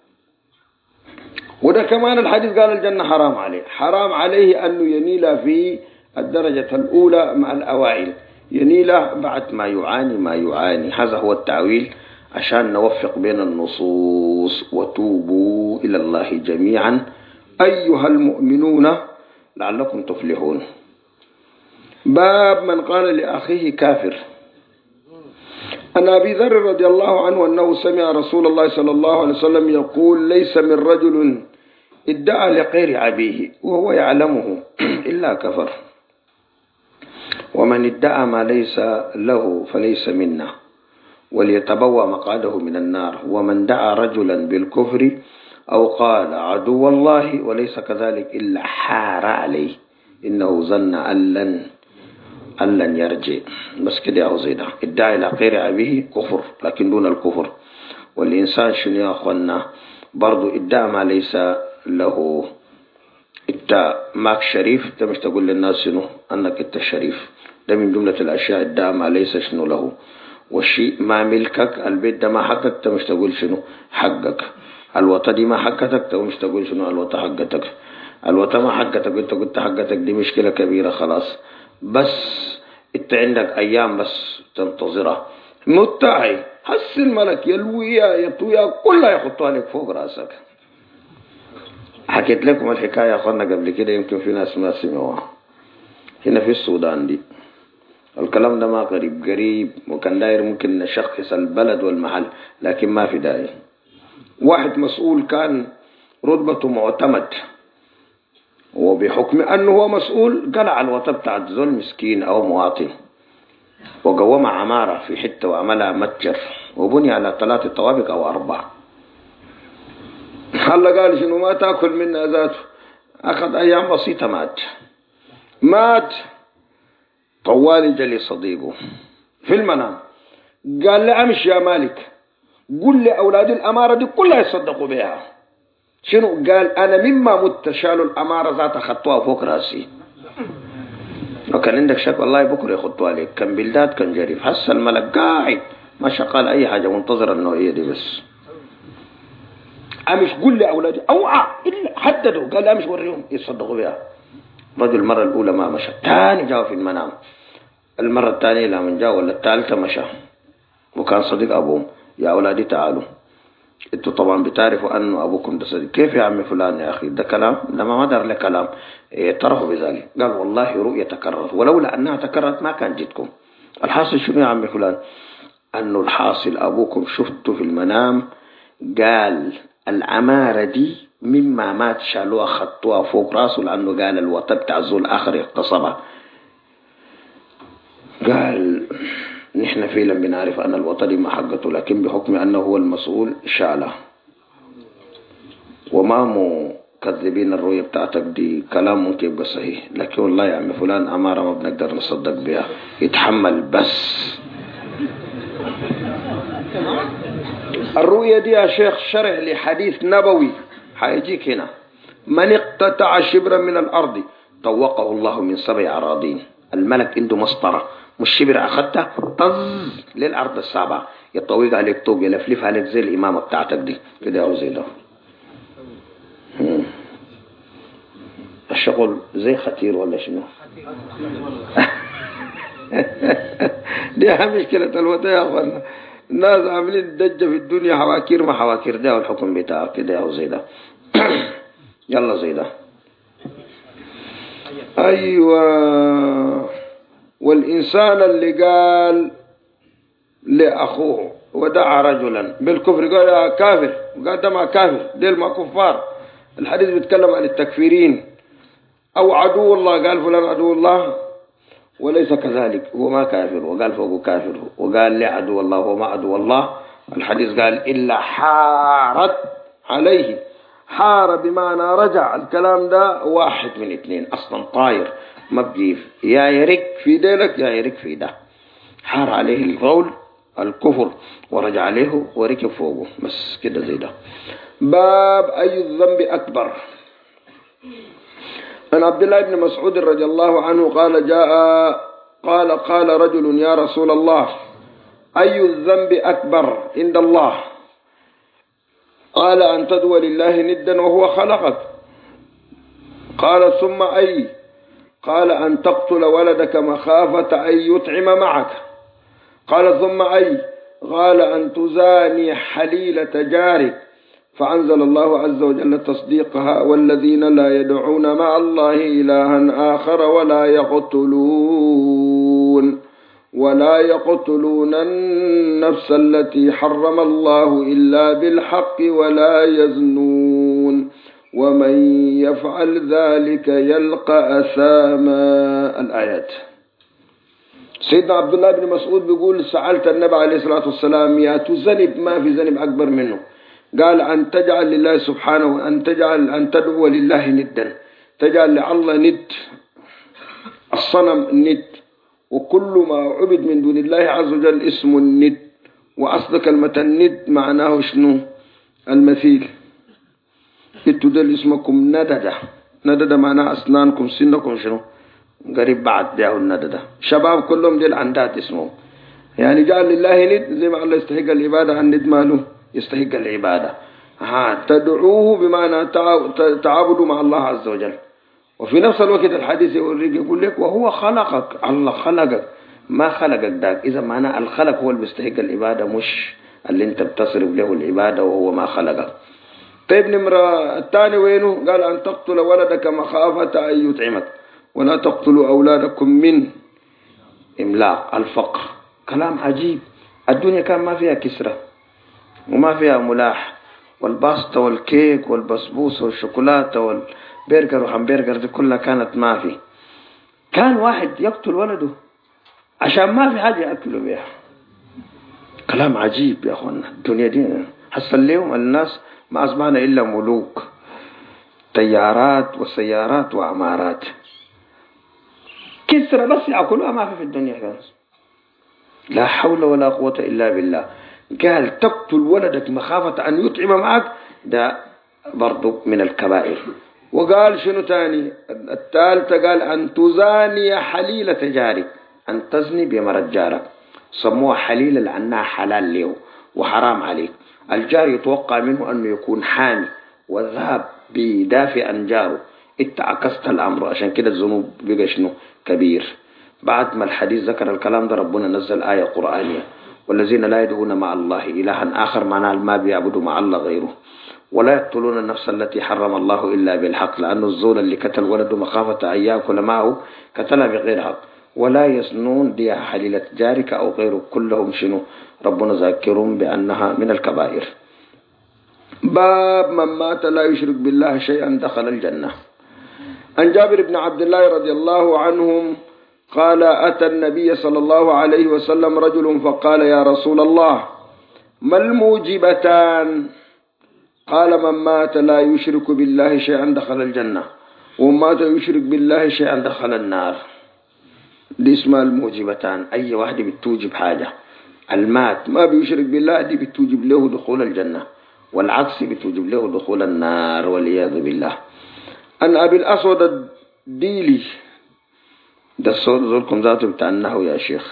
وده كمان الحديث قال الجنة حرام عليه. حرام عليه أنه ينيل في الدرجة الأولى مع الأوائل، ينيل بعد ما يعاني. هذا هو التعويل عشان نوفق بين النصوص. وتوبوا إلى الله جميعا أيها المؤمنون لعلكم تفلحون. باب من قال لأخيه كافر. عن أبي ذر رضي الله عنه أنه سمع رسول الله صلى الله عليه وسلم يقول ليس من رجل ادعى لغير أبيه وهو يعلمه إلا كفر، ومن ادعى ما ليس له فليس منا وليتبوأ مقعده من النار. ومن دعا رجلا بالكفر أو قال عدو الله وليس كذلك إلا حار عليه إنه ظن أن لن يرجع. بس كده يا زيدا، ادعى إلى غير أبيه كفر لكن دون الكفر. والإنسان شنو يا أخوانا برضو ادعى ما ليس له. انت ماك شريف، انت مش تقول للناس شنو أنك انت شريف، ده من جملة الأشياء ادعى ما ليس شنو له. والشيء ما ملكك، البيت ده ما حقك، انت مش تقول شنو حقك. الوطا دي ما حقتك، انت مش تقول شنو الوطا حقتك. الوطا ما حقتك، انت قلت حقتك، دي مشكلة كبيرة خلاص. بس انت عندك ايام بس تنتظرها. متعي حس الملك يلويا يطويا كلها يحطوا عليك فوق راسك. حكيت لكم الحكاية يا اخوانا قبل كده، يمكن في ناس ما سمعوها. هنا في السودان دي الكلام ده ما قريب وكان داير ممكن نشخص البلد والمحل، لكن ما في داعي. واحد مسؤول كان رتبته معتمد، وبحكم أنه هو مسؤول قلع الوطن بتاعت زول مسكين أو مواطن وقوم عمارة في حتة وعملها متجر وبني على 3 طوابق أو 4. هلا قال شنو ما تأكل منها ذاته. أخذ أيام بسيطة مات. طوالي جلي صديقه في المنام قال لي أمشي يا مالك، قل لي أولاد الأمارة دي كلها يصدقوا بها. شنو قال؟ أنا مما متشال الأمارة ذات خطوها فوق راسي. وكان عندك شك والله بكرة يخطوا عليك. كان بلداد كان جريف. حس الملك قاعد ما شغال أي حاجة، منتظر النوعية دي بس. أمش قل لي أولادي أوعى إلا حددوا. قال أمش وريهم يصدقوا بها. رجل المرة الأولى ما مشى، تاني جاء في المنام، المرة الثانية لما جاء ولا الثالثة مشى، وكان صديق أبوهم. يا أولادي تعالوا، انتوا طبعا بتعرفوا أنه أبوكم ده صديق. كيف يا عمي فلان يا أخي؟ ده كلام لما ما دار له كلام. اعترفوا بذلك. قال والله رؤية تكررت، ولولا أنها تكررت ما كان جيتكم. الحاصل شنو يا عمي فلان؟ أنه الحاصل أبوكم شفته في المنام قال العمارة دي مما مات شالوها خطوها فوق راسه، لأنه قال الوطن بتاع الزول الآخر اغتصبها. قال نحن فعلا بنعرف أن الوطن ما حقته، لكن بحكم أنه هو المسؤول شاله. وما مكذبين الرؤية بتاعتك دي كلام ممكن يبقى صحيح، لكن والله يا عم فلان أمارة ما بنقدر نصدق بها، يتحمل بس. الرؤية دي يا شيخ شرح لحديث نبوي حيجيك هنا: من اقتطع شبرا من الأرض طوقه الله من 7 أراضين. الملك عنده مسطرة، مش شبر أخدتها طز للأرض السابعة، يطوق عليك طوق يلفلف عليك زي الإمامة بتاعتك دي كده أو زي ده. الشغل زي خطير ولا شنو؟ دي مشكلة الوطن يا أخوانا. الناس عاملين دجة في الدنيا، حواكير ما حواكير، ده والحكم بتاعه كده أو زي ده. يلا زي ده. أيوة. والإنسان اللي قال لأخوه ودعا رجلا بالكفر قال يا كافر، قال ده ما كافر، ديل ما كفار. الحديث بيتكلم عن التكفيرين. أو عدو الله، قال فلان عدو الله وليس كذلك، هو ما كافر، وقال فوقه كافر، وقال لي عدو الله وما عدو الله. الحديث قال إلا حارت عليه. حار بمعنى رجع. الكلام ده واحد من 2 أصلا طاير ما بجيف، يا يرك في ديلك يا يرك في ده. حار عليه القول الكفر ورجع عليه وركب فوقه، بس كده زي ده. باب أي الذنب أكبر. عن عبد الله بن مسعود رضي الله عنه قال رجل يا رسول الله أي الذنب أكبر عند الله؟ قال أن تدعو لله ندا وهو خلقك. قال ثم أي؟ قال أن تقتل ولدك مخافة أن يطعم معك. قال ثم أي؟ قال أن تزاني حليلة جارك. فأنزل الله عز وجل تصديقها: والذين لا يدعون مع الله إلها آخر ولا يقتلون النفس التي حرم الله إلا بالحق ولا يزنون ومن يفعل ذلك يلقى أثاما. الآيات. سيدنا عبد الله بن مسعود بيقول سألت النبي عليه الصلاة والسلام يا تذنب ما في ذنب أكبر منه؟ قال أن تجعل لله سبحانه أن تدعو لله ندا، تجعل لله ند، الصنم ند، وكل ما عبد من دون الله عز وجل اسم الند. وأصل كلمة الند معناه شنو؟ المثيل. انتوا ده اسمكم نددة معناه أسنانكم سنكم شنو قريب بعد ده النددة. شباب كلهم دي العندات اسمهم، يعني جعل لله ند زي ما الله يستحق العبادة، الند ماله يستحق العبادة. تدعوه بمعنى تعبدوا مع الله عز وجل. وفي نفس الوقت الحديث يقول لك وهو خلقك، الله خلقك ما خلقك داك. إذا معنى الخلق هو اللي بيستحق العبادة، مش اللي انت بتصرف له العبادة وهو ما خلقك. طيب نمرة الثاني وينه؟ قال أن تقتل ولدك مخافة أن يطعمك ولا تقتلوا أولادكم من إملاق الفقر. كلام عجيب. الدنيا كان ما فيها كسرة وما فيها ملاح، والباستا والكيك والبسبوس والشوكولاتة والبرجر وهمبرجر دي كلها كانت ما في. كان واحد يقتل ولده عشان ما في حاجة يأكلوا بيها. كلام عجيب يا أخوانا. الدنيا دي حصل اليوم الناس ما أصبحنا إلا ملوك، طيارات وسيارات وعمارات. كسرة بس يأكلوها ما في الدنيا كانت. لا حول ولا قوة إلا بالله. قال تقتل ولدك مخافة أن يطعم معك، ده برضو من الكبائر. وقال شنو تاني؟ الثالثة قال أن تزاني حليلة جارك، أن تزني بمرض جارك. سموها حليلة لأنها حلال له وحرام عليك. الجار يتوقع منه أنه يكون حامي وذهب بدافع عن جاره. اتعكست الأمر، عشان كده الذنوب بقى شنو كبير. بعد ما الحديث ذكر الكلام ده ربنا نزل آية قرآنية: والذين لا يدعون مع الله إلها آخر، معناه ما بيعبدوا مع الله غيره، ولا يقتلون النفس التي حرم الله إلا بالحق، لأنه الزول اللي قتل ولده مخافة أن يأكل معه قتلها بغير حق، ولا يزنون دي حليلة جارك أو غيره، كلهم شنو ربنا ذاكرهم بأنها من الكبائر. باب من مات لا يشرك بالله شيئا دخل الجنة. عن جابر بن عبد الله رضي الله عنهم قال أتى النبي صلى الله عليه وسلم رجل فقال يا رسول الله ما الموجبتان؟ قال من مات لا يشرك بالله شيئا دخل الجنة ومن مات يشرك بالله شيئا دخل النار. دي اسمها الموجبتان. أي واحد بتوجب حاجة. المات ما بيشرك بالله دي بتوجب له دخول الجنة، والعكس بتوجب له دخول النار والعياذ بالله. أن أبي الأسود الديلي ده الصوت ذولكم ذاته بتاع النحو يا شيخ.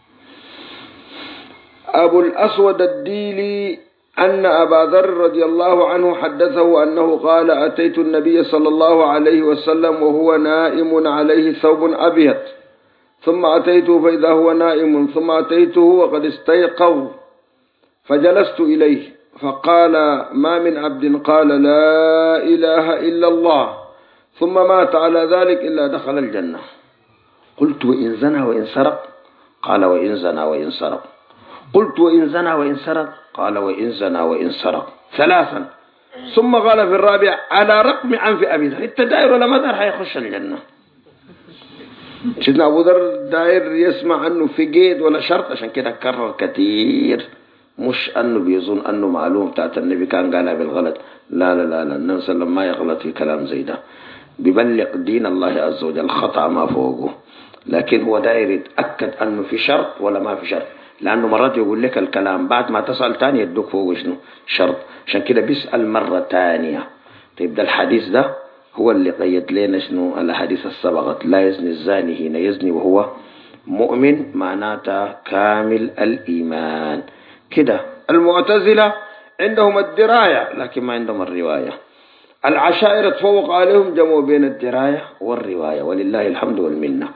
أبو الأسود الديلي أن أبا ذر رضي الله عنه حدثه أنه قال أتيت النبي صلى الله عليه وسلم وهو نائم عليه ثوب أبيض، ثم أتيته فإذا هو نائم، ثم أتيته وقد استيقظ فجلست إليه فقال ما من عبد قال لا إله إلا الله ثم مات على ذلك إلا دخل الجنة. قلت وإن زنى وإن سرق؟ قال وإن زنى وإن سرق. قلت وإن زنى وإن سرق؟ قال وإن زنى وإن سرق. ثلاثا ثم قال في الرابع على رقم عنف أبي ذر. انت داير ولا ما داير حيخش الجنة. سيدنا أبو ذر داير يسمع أنه في قيد ولا شرط، عشان كده كرر كثير، مش أنه بيظن أنه معلوم بتاعت النبي كان قالها بالغلط. لا لا لا لا، النبي صلى الله عليه وسلم ما يغلط في كلام زي ده، بيبلغ دين الله عز وجل، خطأ ما فوقه، لكن هو داير يتأكد أنه في شرط ولا ما في شرط، لأنه مرات يقول لك الكلام بعد ما تسأل تاني يدوك فوق شنو شرط، عشان كده بيسأل مرة تانية. طيب ده الحديث ده هو اللي قيد لنا شنو الحديث السبقت لا يزني الزاني حين يزني وهو مؤمن، معناته كامل الإيمان. كده المعتزلة عندهم الدراية لكن ما عندهم الرواية. العشائر تفوق عليهم جمعوا بين الدراية والرواية، ولله الحمد والمنة.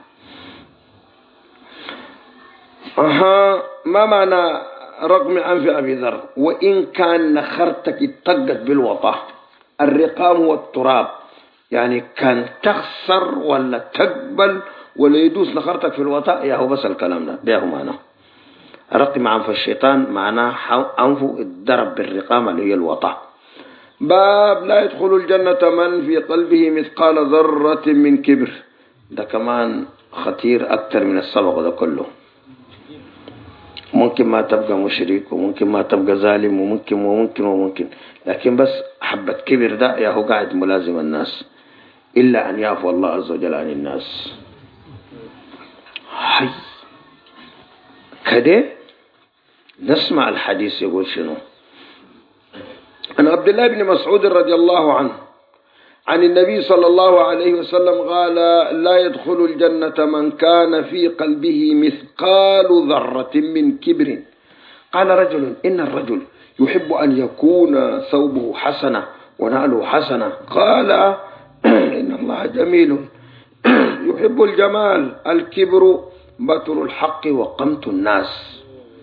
ما معنى رقم عنف أبي ذر؟ وإن كان نخرتك اتقت بالوطا، الرقام والتراب، يعني كان تخسر ولا تقبل ولا يدوس نخرتك في الوطا، يا هو بس الكلام ده هو معناه. رقم عنف الشيطان معناه أنفه الضرب بالرقام اللي هي الوطا. باب لا يدخل الجنة من في قلبه مثقال ذرة من كبر. ده كمان خطير أكتر من السبق ده كله. ممكن ما تبقى مشرك وممكن ما تبقى ظالم وممكن، لكن بس حبة كبر ده يا هو قاعد ملازم الناس، إلا أن يعفو الله عز وجل عن الناس. حي كده نسمع الحديث يقول شنو. عن عبد الله بن مسعود رضي الله عنه عن النبي صلى الله عليه وسلم قال لا يدخل الجنة من كان في قلبه مثقال ذرة من كبر. قال رجل إن الرجل يحب أن يكون ثوبه حسنة ونعله حسنة. قال إن الله جميل يحب الجمال. الكبر بطر الحق وقمت الناس.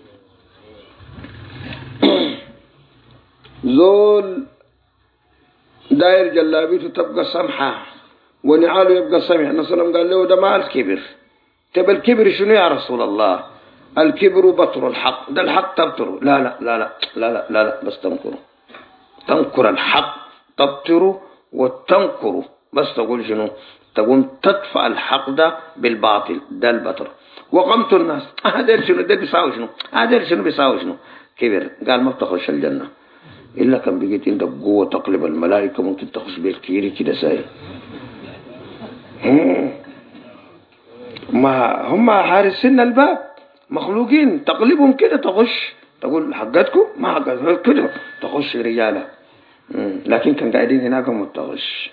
زول داير جلابيته تبقى سمحة ونعاله يبقى سمح. النبي صلى الله عليه وسلم قال له ده ما الكبر. طب الكبر شنو يا رسول الله؟ الكبر بطر الحق. ده الحق تبطره. لا لا لا لا لا لا لا, لا. بس تنكر الحق، تبطره وتنكره، بس تقول شنو؟ تقوم تدفع الحق ده بالباطل، ده البطر. وقمت الناس. هذا شنو؟ ده بيساوي شنو؟ هذا شنو بيساوي شنو؟ كبر. قال ما بتخش الجنة إلا كان بقيت عندك قوة تقلب الملائكة، ممكن تخش بالكيري كده ساي. ما هم حارسين الباب، مخلوقين تقلبهم كده تخش، تقول حقتكم ما حقتكم كده تخش رجالة. لكن كان قاعدين هناك متغش.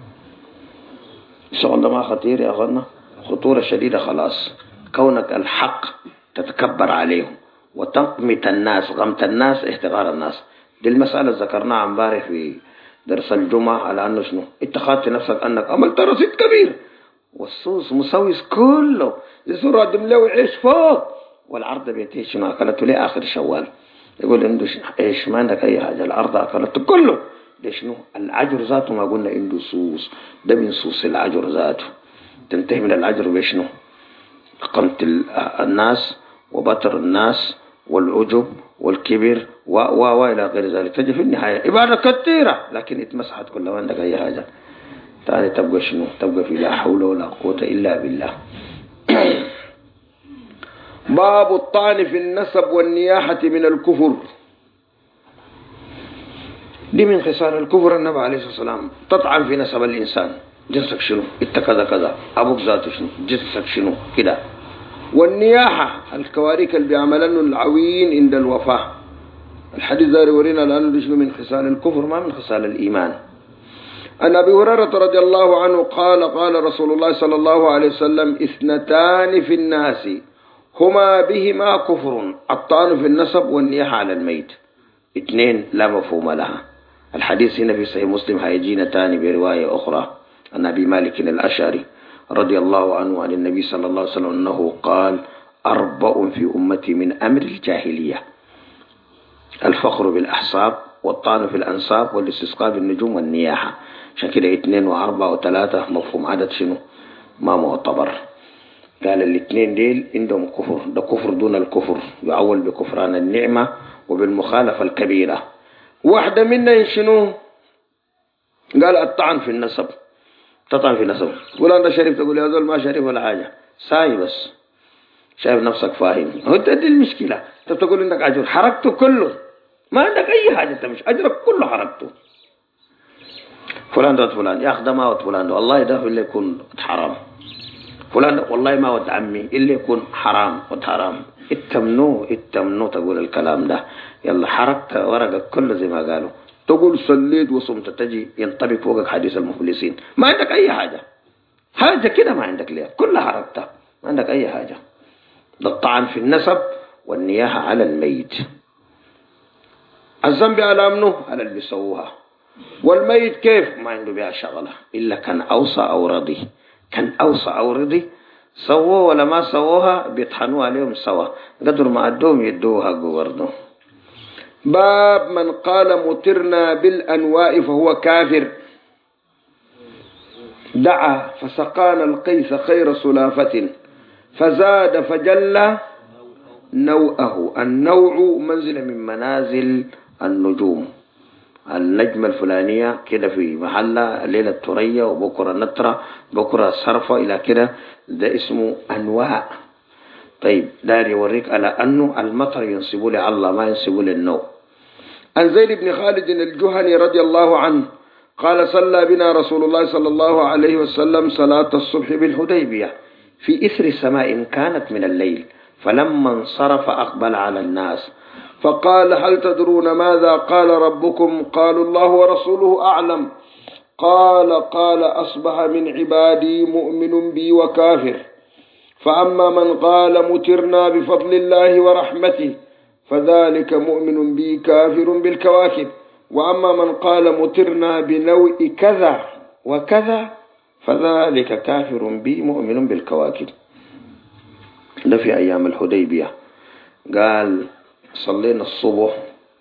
الشغل ده ما خطير يا أخوانا؟ خطورة شديدة. خلاص كونك الحق تتكبر عليهم وتقمت الناس، غمت الناس احتقار الناس. دي المسألة ذكرناها امبارح في درس الجمعة، على أنه شنو اتخذت نفسك أنك عملت رصيد كبير والصوص مسويس كله يصير قدم له عيش فوق والعرض بيتي شنو أكلته ليه آخر شوال. يقول عنده إيش ما عندك أي حاجة، العرض أكلته كله. ده شنو العجر ذاته؟ ما قلنا عنده صوص، ده من صوص العجر ذاته. تنتهي من العجر بشنو؟ قمت الناس وبطر الناس والعجب والكبر وإلى غير ذلك. تجي في النهاية عبادة كثيرة لكن اتمسحت كلها ما عندك أي حاجة تاني. تبقى شنو؟ تبقى في لا حول ولا قوة إلا بالله. باب الطعن في النسب والنياحة من الكفر. دي من خصال الكفر. النبي عليه الصلاة والسلام تطعن في نسب الإنسان، جنسك شنو؟ انت كذا كذا، أبوك ذاته شنو؟ جنسك شنو؟ كده. والنياحة الكواريك اللي بيعملن العوين عند الوفاة. الحديث ذا يورينا لأنه شنو؟ من خصال الكفر ما من خصال الإيمان. عن أبي هريرة رضي الله عنه قال قال رسول الله صلى الله عليه وسلم: اثنتان في الناس هما بهما كفر، الطعن في النسب والنياحة على الميت. اثنين لا مفهوم لها. الحديث هنا في صحيح مسلم هيجينا تاني برواية أخرى عن أبي مالك الأشعري رضي الله عنه عن النبي صلى الله عليه وسلم أنه قال: 4 في أمتي من أمر الجاهلية: الفخر بالأحساب، والطعن في الأنساب، والاستسقاء بالنجوم، والنياحة. عشان كده 2 و4 و3 مفهوم عدد شنو؟ ما معتبر. قال الاثنين ديل عندهم كفر، ده كفر دون الكفر، يعول بكفران النعمة وبالمخالفة الكبيرة. واحدة منا شنو؟ قال الطعن في النسب. تطعن في النسب، تقول أنا شريف، تقول يا زول ما شريف ولا حاجة، ساي بس شايف نفسك فاهم. هو دي المشكلة. انت تقول انك أجر حركته كله، ما عندك أي حاجة، انت مش أجرك كله حركته. فلان دوت فلان يا أخ ده ما ود فلان ده، والله ده اللي يكون حرام. فلان ده والله ما ود عمي، اللي يكون حرام ود حرام. اتمنو تقول الكلام ده. يلا حركت ورقك كله زي ما قالوا. تقول صليت وصمت تجي ينطبق فوقك حديث المفلسين. ما عندك أي حاجة كده ما عندك ليه، كلها حركتها ما عندك أي حاجة. ده الطعن في النسب والنياحة على الميت. الذنب على منه؟ على اللي بيسووها. والميت كيف؟ ما عنده بها شغلة إلا كان أوصى أو رضي. كان أوصى أو رضي سووه ولا ما سووها بيطحنوا عليهم سوا، قدر ما أدوهم يدوها برضه. باب من قال مطرنا بالأنواء فهو كافر. دعا فسقانا القيس خير سلافة فزاد فجل نوءه. النوع منزل من منازل النجوم. النجمة الفلانية كده في محلة ليلة ترية، وبكرة نترة، بكرة صرفة، إلى كده. ده اسمه أنواع. طيب داري يوريك على أنه المطر ينصبوا لي الله ما ينصبوا لي النوع. عن زيد بن خالد الجهني رضي الله عنه قال: صلى بنا رسول الله صلى الله عليه وسلم صلاة الصبح بالحديبية في إثر سماء كانت من الليل، فلما انصرف أقبل على الناس فقال: هل تدرون ماذا قال ربكم؟ قالوا: الله ورسوله أعلم. قال أصبح من عبادي مؤمن بي وكافر، فأما من قال مترنا بفضل الله ورحمته فذلك مؤمن بي كافر بالكواكب، وأما من قال مترنا بنوء كذا وكذا فذلك كافر بي مؤمن بالكواكب. ده في أيام الحديبية. قال صلينا الصبح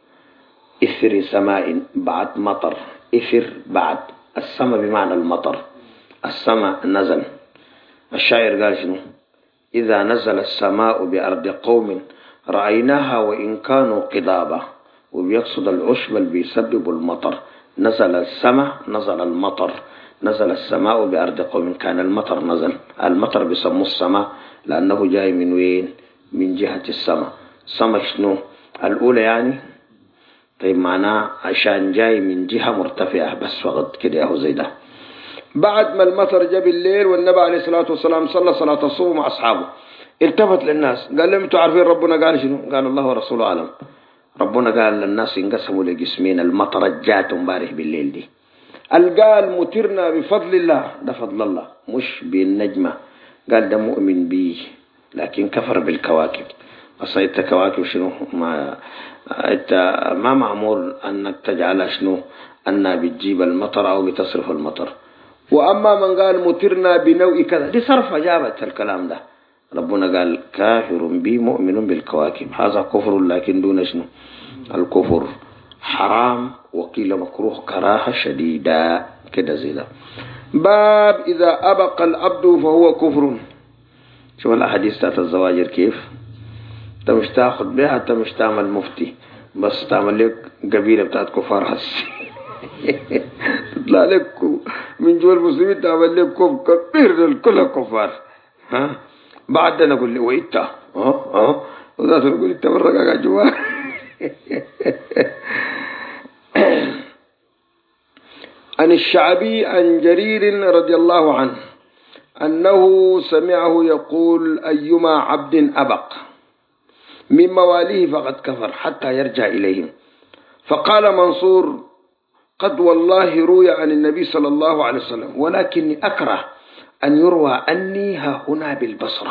إثر سماء، بعد مطر. إثر بعد السماء بمعنى المطر، السماء نزل. الشاعر قال شنو؟ إذا نزل السماء بأرض قوم رأيناها وإن كانوا قضابا. وبيقصد العشب اللي بيسبب المطر. نزل السماء نزل المطر. نزل السماء بأرض قوم، كان المطر نزل. المطر بيسموه السماء لأنه جاي من وين؟ من جهة السماء. السماء شنو؟ الأولى يعني. طيب معناه عشان جاي من جهة مرتفعة بس فقط كده يا زي ده. بعد ما المطر جاء بالليل والنبي عليه الصلاة والسلام صلى صلاة الصبح مع أصحابه، التفت للناس قال لهم: انتوا عارفين ربنا قال شنو؟ قال: الله ورسوله أعلم. ربنا قال للناس انقسموا لقسمين. المطر جات امبارح بالليل دي. قال مترنا بفضل الله، ده فضل الله مش بالنجمة. قال ده مؤمن بيه لكن كفر بالكواكب. أصلا انت كواكب شنو؟ ما انت ما معمول انك تجعل شنو؟ انها بتجيب المطر او بتصرف المطر. واما من قال مترنا بنوء كذا، دي صرفة جابت الكلام ده. ربنا قال كافر بي مؤمن بالكواكب. هذا كفر لكن دون شنو؟ الكفر حرام، وقيل مكروه كراهة شديدة كده زي ده. باب إذا أبق العبد فهو كفر. شوف الأحاديث تاعت الزواجر كيف؟ انت مش تاخد بها، انت مش تعمل مفتي. بس تعمل لك قبيلة بتاعت كفار حس تطلع لك من جوا المسلمين تعمل لك كبير كلها كفار. ها بعد انا اقول لي وانت وذات نقول انت برا قاعد جوا. عن الشعبي عن جرير رضي الله عنه أنه سمعه يقول أيما عبد أبق من مواليه فقد كفر حتى يرجع إليهم. فقال منصور قد والله روي عن النبي صلى الله عليه وسلم ولكني أكره أن يروى أني ها هنا بالبصرة.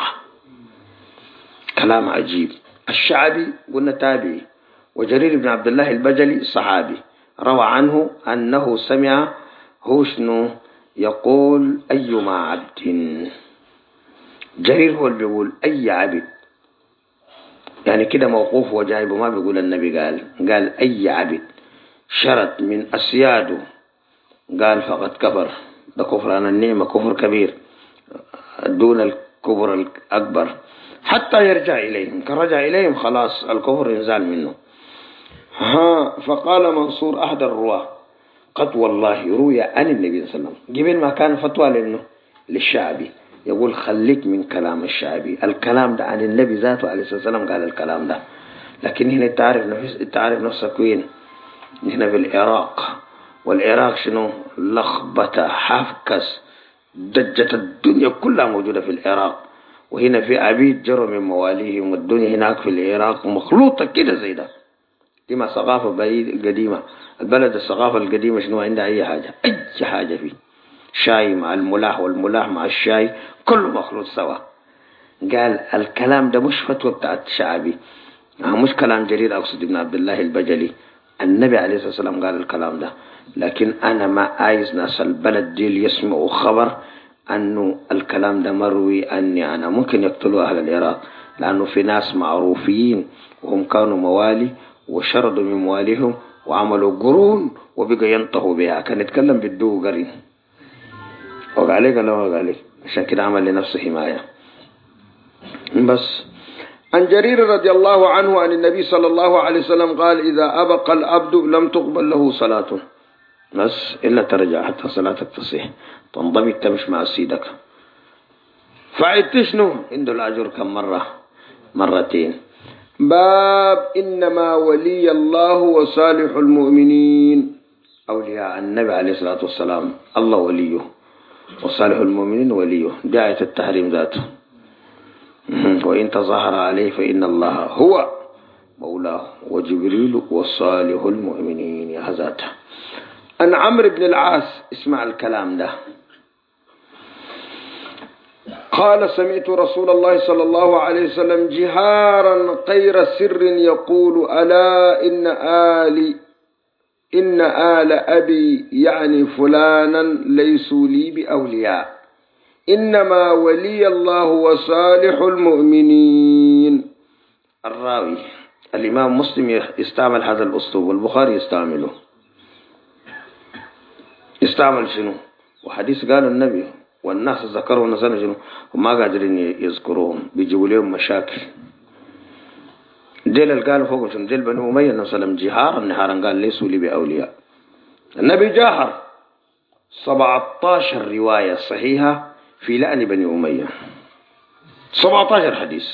كلام عجيب. الشعبي قلنا تابعي، وجرير بن عبد الله البجلي صحابي روى عنه أنه سمع شنو يقول أيما عبد. جرير هو اللي بيقول أي عبد، يعني كده موقوف وجايب، ما بيقول النبي قال أي عبد شرط من أسياده قال فقد كفر. ده كفر عن النعمة، كفر كبير دون الكفر الأكبر حتى يرجع إليهم. كرجع إليهم خلاص الكفر ينزال منه. فقال منصور أحد الرواة قد والله روي عن النبي صلى الله عليه وسلم. قبل ما كان فتوى لأنه للشعبي يقول خليك من كلام الشعبي، الكلام ده عن النبي ذاته عليه الصلاة والسلام قال الكلام ده. لكن هنا تعرف نفسك وين؟ هنا في العراق، والعراق شنو لخبطة حفكس دجة الدنيا كلها موجودة في العراق، وهنا في عبيد جروا من مواليهم، والدنيا هناك في العراق مخلوطة كده زي ده. دي ما ثقافة قديمة. البلد الثقافة القديمة شنو عندها أي حاجة فيه شاي مع الملاح والملاح مع الشاي كله مخلوط سوا. قال الكلام ده مش فتوى بتاعت شعبي، مش كلام جرير، أقصد ابن عبد الله البجلي. النبي عليه الصلاة والسلام قال الكلام ده، لكن أنا ما عايز ناس البلد دي يسمعوا خبر أنه الكلام ده مروي أني أنا. ممكن يقتلوا أهل العراق لأنه في ناس معروفين وهم كانوا موالي وشردوا من مواليهم وعملوا قرون وبقى ينطهوا بها. كان يتكلم بالدو قرين وقاليك لا وقاليك، عشان كده عمل لنفسه حماية. بس عن جرير رضي الله عنه عن النبي صلى الله عليه وسلم قال إذا أبق العبد لم تقبل له صلاة بس إلا ترجع حتى صلاتك تصيح، تنضبط تمش مع سيدك. فعدت شنو عنده الأجر كم مرة؟ مرتين. باب إنما ولي الله وصالح المؤمنين. أولياء النبي عليه الصلاة والسلام الله وليه وصالح المؤمنين وليه. داعية التحريم ذاته. وإن تظاهر عليه فإن الله هو مولاه وجبريل وصالح المؤمنين يا ذاته. أن عمرو بن العاص، اسمع الكلام ده، قال سمعت رسول الله صلى الله عليه وسلم جهارا غير سر يقول ألا إن آل أبي يعني فلانا ليسوا لي بأولياء إنما ولي الله وصالح المؤمنين. الراوي الإمام مسلم يستعمل هذا الأسلوب والبخاري يستعمل شنو؟ وحديث قال النبي والناس ذكروا نزل شنو وما قادرين يذكروهم، بيجيبوا لهم مشاكل. ديل اللي قالوا فوق شنو؟ ديل بنو أمية النبي صلى الله عليه وسلم جهارا نهارا قال ليسوا لي بأولياء. النبي جاهر 17 رواية صحيحة في لأن بني أمية، 17 حديث.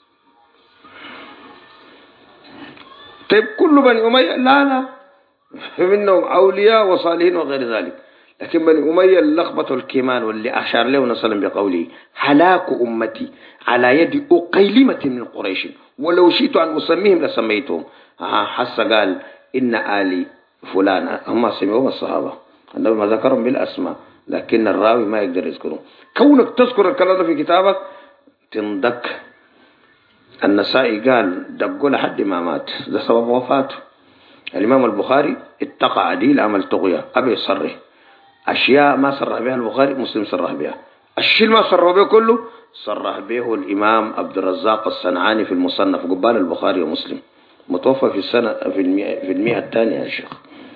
طيب كل بني أمية؟ لا منهم أولياء وصالحين وغير ذلك، لكن بني أمية اللخبة الكيمان واللي أشار له نصلم بقوله هلاك أمتي على يد أقيلمة من قريش ولو شئت أن أسميهم لسميتهم. حس قال إن آلي فلان، هم سمعوا الصحابة النبي ما ذكرهم بالأسماء، لكن الراوي ما يقدر يذكرهم. كونك تذكر الكلام في كتابك تندك. النسائي قال دقوا لحد ما مات، ده سبب وفاته. الإمام البخاري اتقى عديل عمل طغية أبي يصرح أشياء ما صرح بها البخاري، مسلم صرح بها. الشيء ما صرح به كله صرح به الإمام عبد الرزاق الصنعاني في المصنف قبال البخاري ومسلم، متوفى في السنة في المئة الثانية يا شيخ.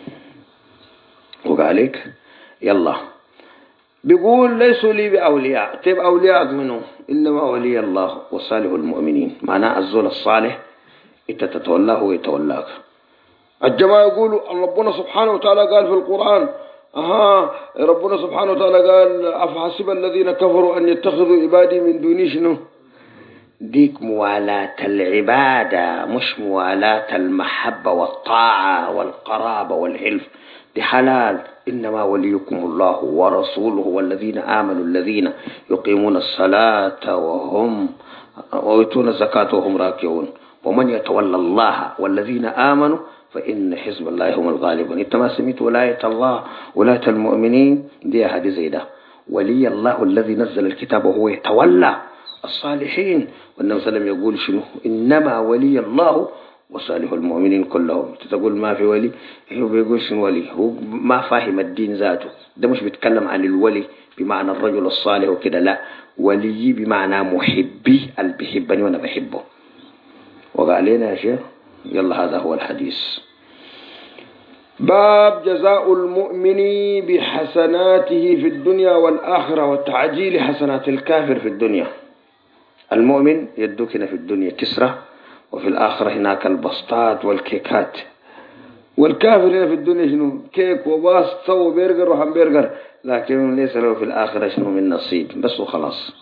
وقالك يلا بيقول ليسوا لي بأولياء. طيب أولياء منه؟ إنما ولي الله وصالح المؤمنين. معناه الزول الصالح انت تتولاه ويتولاك، الجماعة يقولوا ربنا سبحانه وتعالى قال في القرآن ربنا سبحانه وتعالى قال أفحسب الذين كفروا أن يتخذوا عبادي من دوني شنو؟ ديك موالاة العبادة، مش موالاة المحبة والطاعة والقرابة والحلف، دي حلال. إنما وليكم الله ورسوله والذين آمنوا الذين يقيمون الصلاة ويؤتون الزكاة وهم راكعون ومن يتولى الله والذين آمنوا فإن حزب الله هم الغالبون. انت ما سميت ولاية الله ولاية المؤمنين؟ دي حديث زي ده. ولي الله الذي نزل الكتاب وهو يتولى الصالحين. والنبي صلى الله عليه وسلم يقول شنو؟ إنما ولي الله وصالح المؤمنين كلهم. تقول ما في ولي، هو بيقول شنو ولي؟ هو ما فاهم الدين ذاته. ده مش بيتكلم عن الولي بمعنى الرجل الصالح وكده، لا، ولي بمعنى محبي، اللي بيحبني وانا بحبه. وقال لنا يا شيخ يلا هذا هو الحديث. باب جزاء المؤمن بحسناته في الدنيا والآخرة وتعجيل حسنات الكافر في الدنيا. المؤمن يدوك هنا في الدنيا كسرة، وفي الآخرة هناك البسطات والكيكات. والكافر هنا في الدنيا شنو؟ كيك وباسطة وبرجر وهمبرجر، لكن ليس له في الآخرة شنو من نصيب، بس وخلاص.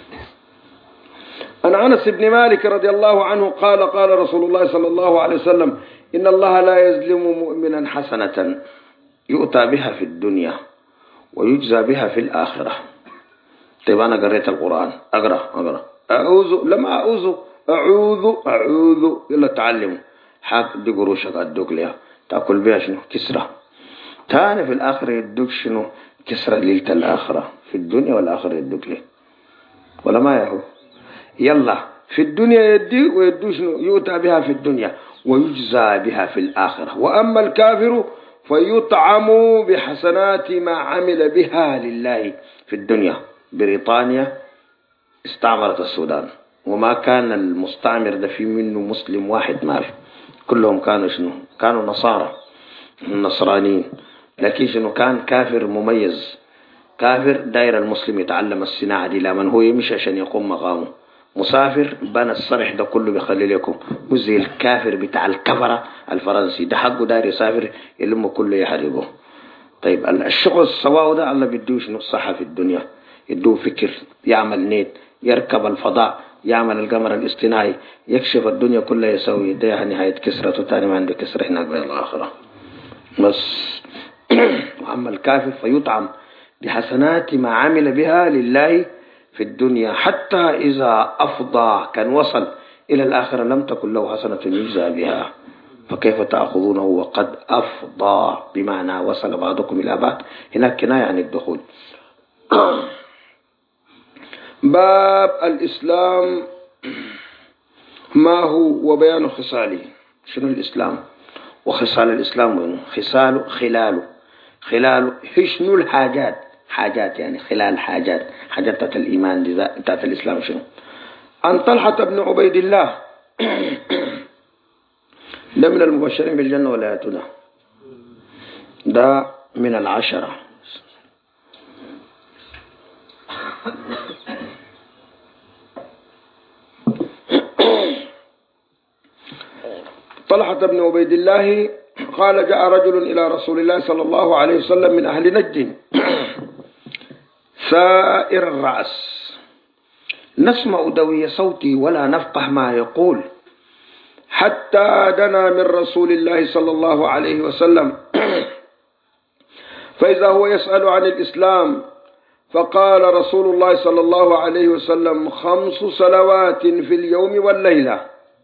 عن أنس بن مالك رضي الله عنه قال قال رسول الله صلى الله عليه وسلم إن الله لا يظلم مؤمنا حسنة يؤتى بها في الدنيا ويجزى بها في الآخرة. طيب أنا قريت القرآن، أقرأ أعوذ لما أعوذ يلا تعلموا حق دي قروشك أدوك لها تأكل بها شنو؟ كسرة. تاني في الآخرة يدوك شنو؟ كسرة ليلة الآخرة. في الدنيا والآخرة يدوك له ولا ما يهو؟ يلا في الدنيا يدي ويدو شنو؟ يؤتى بها في الدنيا ويجزى بها في الآخرة. وأما الكافر فيطعم بحسنات ما عمل بها لله في الدنيا. بريطانيا استعمرت السودان، وما كان المستعمر ده في منه مسلم واحد، ما في، كلهم كانوا شنو؟ كانوا نصارى النصرانيين. لكن شنو؟ كان كافر مميز، كافر داير المسلم يتعلم الصناعة دي، لمن هو يمشي عشان يقوم مقامه. مسافر بنى الصرح ده كله بيخلي لكم، مش زي الكافر بتاع الكفرة الفرنسي ده حقه داير يسافر يلم كله يحرقه. طيب الشغل السواء ده الله بيدوه شنو؟ الصحة في الدنيا، يدوه فكر، يعمل نيت، يركب الفضاء، يعمل القمر الاصطناعي، يكشف الدنيا كلها يسوي ده. نهاية كسرته تاني ما عنده كسرة هناك بالآخرة بس. وأما الكافر فيطعم بحسنات ما عمل بها لله في الدنيا حتى إذا أفضى كان وصل إلى الآخرة لم تكن له حسنة يجزى بها. فكيف تأخذونه وقد أفضى؟ بمعنى وصل بعضكم إلى بعض، هناك كناية عن الدخول. باب الإسلام ما هو وبيان خصاله. شنو الإسلام وخصال الإسلام؟ وينه خلاله شنو الحاجات؟ حاجات يعني خلال حاجات بتاعت الإيمان دي بتاعت الإسلام شنو؟ عن طلحة بن عبيد الله ده من المبشرين بالجنة ولا يأتونه؟ ده من العشرة. طلحة بن عبيد الله قال جاء رجل إلى رسول الله صلى الله عليه وسلم من أهل نجد سائر الرأس نسمع دوي صوتي ولا نفقه ما يقول حتى دنا من رسول الله صلى الله عليه وسلم فإذا هو يسأل عن الإسلام فقال رسول الله صلى الله عليه وسلم 5 صلوات في اليوم والليلة.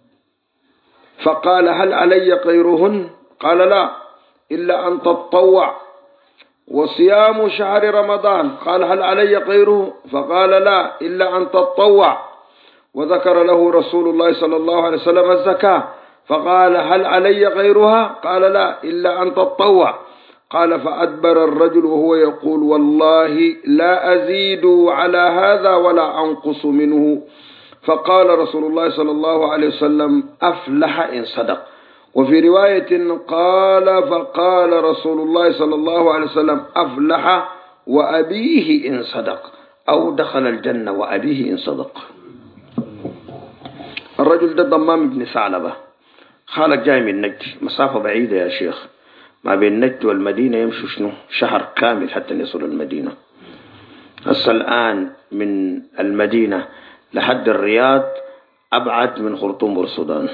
فقال هل علي غيرهن؟ قال لا إلا أن تتطوع. وصيام شهر رمضان. قال هل علي غيره؟ فقال لا إلا أن تتطوع. وذكر له رسول الله صلى الله عليه وسلم الزكاة فقال هل علي غيرها؟ قال لا إلا أن تتطوع. قال فأدبر الرجل وهو يقول والله لا أزيد على هذا ولا أنقص منه. فقال رسول الله صلى الله عليه وسلم أفلح إن صدق. وفي رواية فقال رسول الله صلى الله عليه وسلم أفلح وأبيه إن صدق، أو دخل الجنة وأبيه إن صدق. الرجل ده ضمام بن ثعلبة خالك جاي من نجد، مسافة بعيدة يا شيخ، ما بين نجد والمدينة يمشوا شنو شهر كامل حتى يصل المدينة. هسه الآن من المدينة لحد الرياض أبعد من خرطوم بورسودان،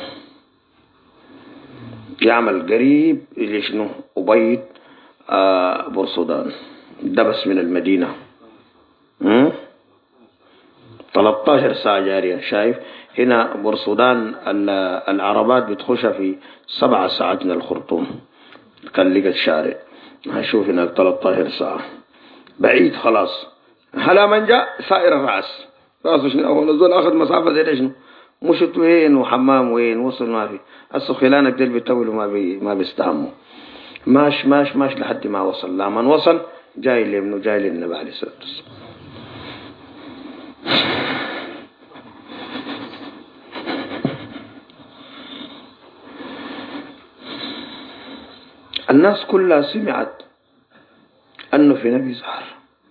يعمل قريب اللي شنو أبيض بورسودان، ده بس من المدينة 13 ساعة جارية. شايف هنا بورسودان العربات بتخشها في 7 ساعات من الخرطوم، كان لقى الشارع هشوف هناك 13 ساعة بعيد خلاص. هلا من جاء سائر الرأس راسه شنو أول الزول أخذ مسافة زي شنو مشت وين وحمام وين وصل ما في. هسه خلانك ديل بيطولوا ما بيستهموا، ماش لحد ما وصل. لا من وصل جاي لمنه جاي للنبي عليه الصلاة والسلام. الناس كلها سمعت أنه في نبي ظهر،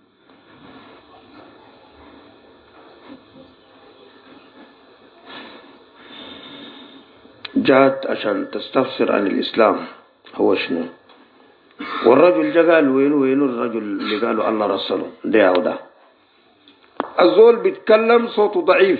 جات عشان تستفسر عن الإسلام هو شنو. والرجل جا قال وين الرجل اللي قالوا الله رسله ده أو ده. الزول بيتكلم صوته ضعيف،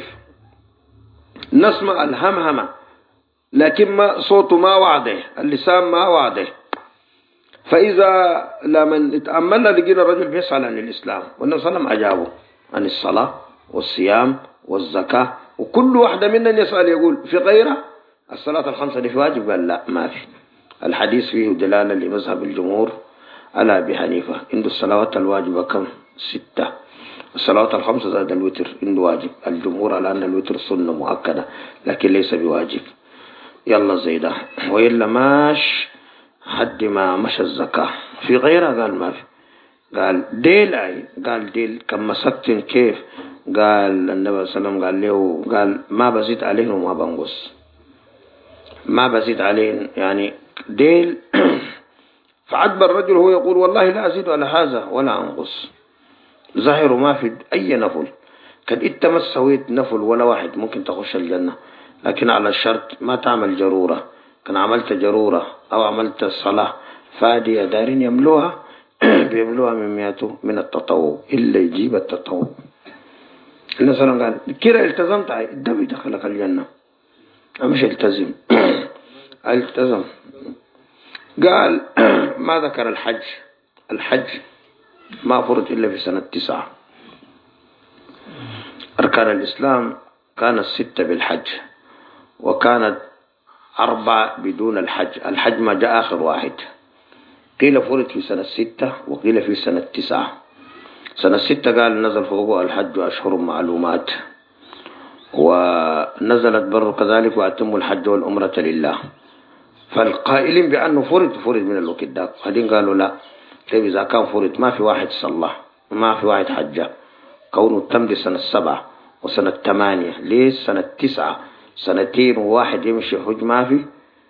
نسمع الهمهمة لكن ما صوته ما واضح، اللسان ما واضح. فإذا لما اتأملنا لقينا الرجل بيسأل عن الإسلام، والنبي صلى الله عليه وسلم أجابه عن الصلاة والصيام والزكاة، وكل واحدة منا يسأل يقول في غيرها الصلاة الخمسة دي في واجب؟ قال لا ما في. الحديث فيه دلالة لمذهب الجمهور على أبي حنيفة، عنده الصلوات الواجبة كم 6، الصلوات الخمسة زاد الوتر عنده واجب. الجمهور على أن الوتر سنة مؤكدة لكن ليس بواجب. يلا زي ده. وإلا ماش حد ما مشى الزكاة في غيرها قال ما في. قال ديل قال ديل كم مسكتن كيف؟ قال النبي صلى الله عليه وسلم قال له قال ما بزيد عليه وما بنقص، ما بزيد عليه يعني ديل. فعدب الرجل هو يقول والله لا أزيد على هذا ولا أنقص، ظاهر ما في أي نفل. كان إنت ما سويت نفل ولا واحد ممكن تخش الجنة، لكن على الشرط ما تعمل جرورة. كان عملت جرورة أو عملت صلاة فادية دارين يملوها بيملوها من مئته من التطوع إلا يجيب التطوع. النبي صلى الله عليه وسلم قال كده التزمت الدم يدخلك الجنة، مش التزم التزم. قال ما ذكر الحج ما فرض إلا في سنة 9. أركان الإسلام كانت 6 بالحج، وكانت 4 بدون الحج ما جاء آخر واحد. قيل فرض في سنة 6 وقيل في سنة 9. سنة 6 قال نزل فوقه الحج أشهر معلومات، ونزلت بر كذلك وأتموا الحج والعمرة لله. فالقائلين بأنه فرض من الوقت داك، هذين قالوا لا، طيب إذا كان فرض ما في واحد صلى ما في واحد حج، كونه تم سنة 7 وسنة 8 ليه سنة 9 2 وواحد يمشي حج ما في.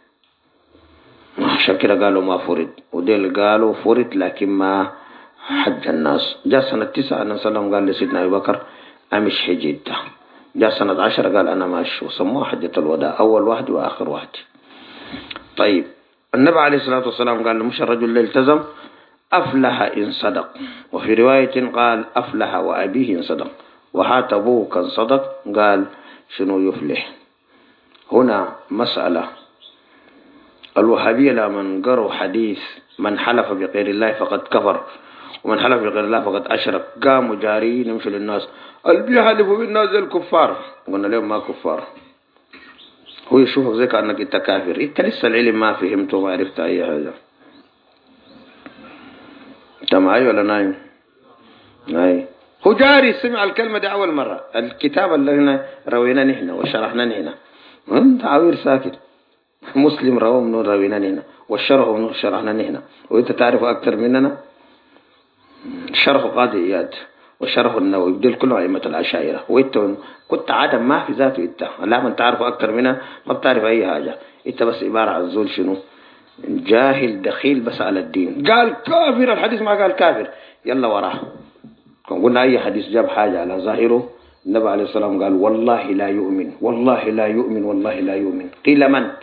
عشان كده قالوا ما فرض، وديل قالوا فرض لكن ما حج الناس. جاء سنة 9 النبي صلى الله عليه وسلم قال لسيدنا أبي بكر أمش حجيت. جاء سنة 10 قال أنا ماشي، وسموه حجة الوداع، أول واحد وآخر واحد. طيب النبي عليه الصلاة والسلام قال مش الرجل اللي التزم أفلح إن صدق، وفي رواية قال أفلح وأبيه إن صدق، وحات أبوه كان صدق قال شنو يفلح. هنا مسألة الوهابية لمن قروا حديث من حلف بغير الله فقد كفر ومن حلف بغير الله فقد أشرك، قاموا جاريين يمشوا للناس اللي بيحلفوا بالناس زي الكفار. قلنا لهم ما كفار، هو يشوفك زي كأنك انت كافر، انت لسه العلم ما فهمته وما عرفت اي حاجة. انت معي ولا نايم؟ نايم. هو جاري سمع الكلمة دي أول مرة. الكتاب اللي هنا روينا نحن وشرحنا هنا، انت عوير ساكت. مسلم رواه من روينا هنا والشرح من شرحنا هنا، وانت تعرف أكثر مننا. شرح قاضي إياد وشرح النووي بدل كله أئمة العشائرة، وانت كنت عادم ما في ذاته. انت لا من تعرف أكثر منها، ما بتعرف أي حاجة. انت بس عبارة عن زول شنو جاهل دخيل بس على الدين. قال كافر، الحديث ما قال كافر يلا وراه. قلنا أي حديث جاب حاجة على ظاهره، النبي عليه الصلاة والسلام قال والله لا يؤمن والله لا يؤمن والله لا يؤمن. قيل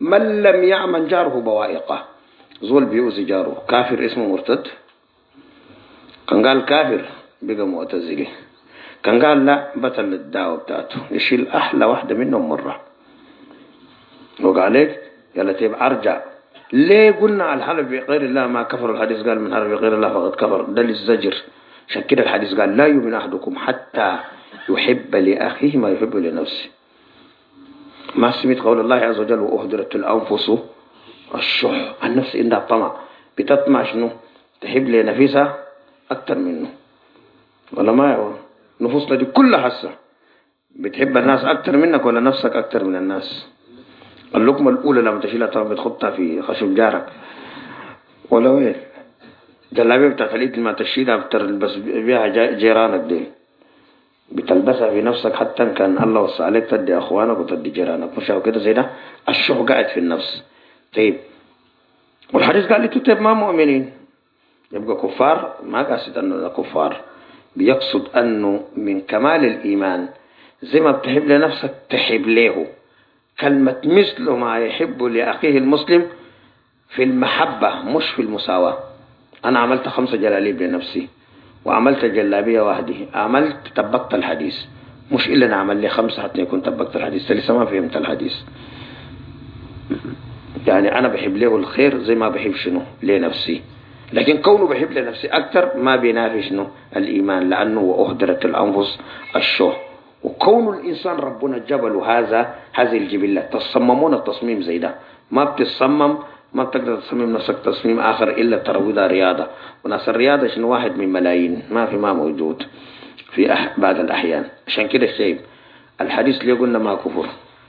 من لم يعمل جاره بوائقه، زول بيؤذي جاره كافر اسمه مرتد؟ كان قال كافر بقى معتزلي، كان قال لا بطل الدعوة بتاعته، يشيل أحلى واحدة منهم مرة وقال عليك يلا تبقى أرجع. ليه قلنا على الحلف بغير الله ما كفر؟ الحديث قال من حلف بغير الله فقد كفر، ده للزجر. عشان كده الحديث قال لا يؤمن أحدكم حتى يحب لأخيه ما يحب لنفسه. ما سمعت قول الله عز وجل وأهدرت الأنفس الشح، النفس عندها طمع، بتطمع شنو؟ تحب لنفسها أكتر منه، ولا ما هو نفوسنا دي كلها هسه بتحب الناس أكتر منك ولا نفسك أكتر من الناس؟ اللقمة الأولى لما تشيلها طبعا بتخطها في خشب جارك ولا وين؟ جلابية بتاعت الإيد ما تشيلها بتلبس بيها جيرانك دي، بتلبسها في نفسك حتى إن كان الله وصى عليك تدي أخوانك وتدي جيرانك، مش كده زي ده الشح قاعد في النفس. طيب والحديث قال لي تتب ما مؤمنين يبقى كفار، ما قاصد أنه كفار، بيقصد أنه من كمال الإيمان زي ما بتحب لنفسك تحب له. كلمة مثل ما يحب لأخيه المسلم في المحبة مش في المساواة. أنا عملت 5 جلاليب لنفسي وعملت جلابية واحدة، عملت طبقت الحديث، مش إلا أنا عمل لي 5 حتى يكون طبقت الحديث، لسه ما فهمت الحديث. يعني أنا بحب له الخير زي ما بحب شنو لنفسي، لكن كونه بحب لنفسي أكتر ما بينافي شنو الإيمان، لأنه وأهدرت الأنفس الشح. وكون الإنسان ربنا جبله هذه الجبلة، تصممون التصميم زي ده، ما بتصمم، ما بتقدر تصمم نفسك تصميم آخر إلا ترويضها رياضة، وناس الرياضة شنو واحد من ملايين، ما في ما موجود في بعض الأحيان. عشان كده الشيء الحديث اللي قلنا ما كفر.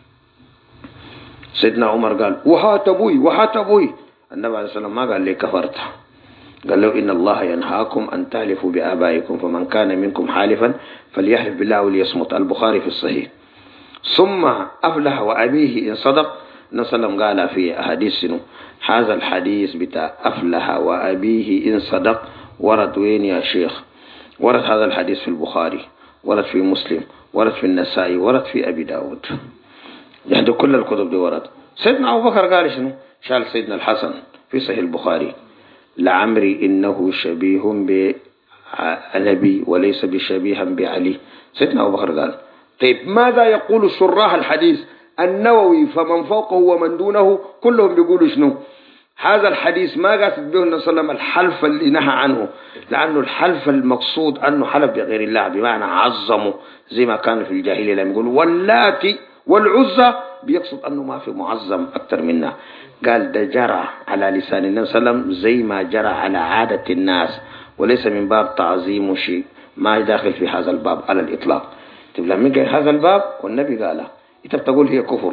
سيدنا عمر قال وهات أبوي وهات أبوي، النبي عليه الصلاة والسلام ما قال لي كفرت، قال له إن الله ينهاكم أن تحلفوا بآبائكم فمن كان منكم حالفا فليحلف بالله وليصمت، البخاري في الصحيح. ثم أفلح وأبيه إن صدق، نسلم قال في أحاديث هذا الحديث بتاع أفلح وأبيه إن صدق ورد وين يا شيخ؟ ورد هذا الحديث في البخاري، ورد في مسلم، ورد في النسائي، ورد في أبي داود، يعني كل الكتب دي ورد. سيدنا أبو بكر قال شنو؟ شال سيدنا الحسن في صحيح البخاري لعمري إنه شبيه بنبي وليس بشبيها بعلي. سيدنا أبو بكر قال. طيب ماذا يقول شراح الحديث؟ النووي فمن فوقه ومن دونه كلهم بيقولوا شنو؟ هذا الحديث ما قاصد به النبي صلى الله عليه وسلم الحلف اللي نهى عنه، لأنه الحلف المقصود أنه حلف بغير الله، بمعنى عظمه زي ما كان في الجاهلية لما يقولوا واللاتي والعزى، بيقصد أنه ما في معظم أكثر منا. قال ده جرى على لسان النبي صلى الله عليه وسلم زي ما جرى على عادة الناس، وليس من باب تعظيم شيء، ما داخل في هذا الباب على الإطلاق. طيب لما يجي هذا الباب والنبي قال أنت بتقول هي كفر،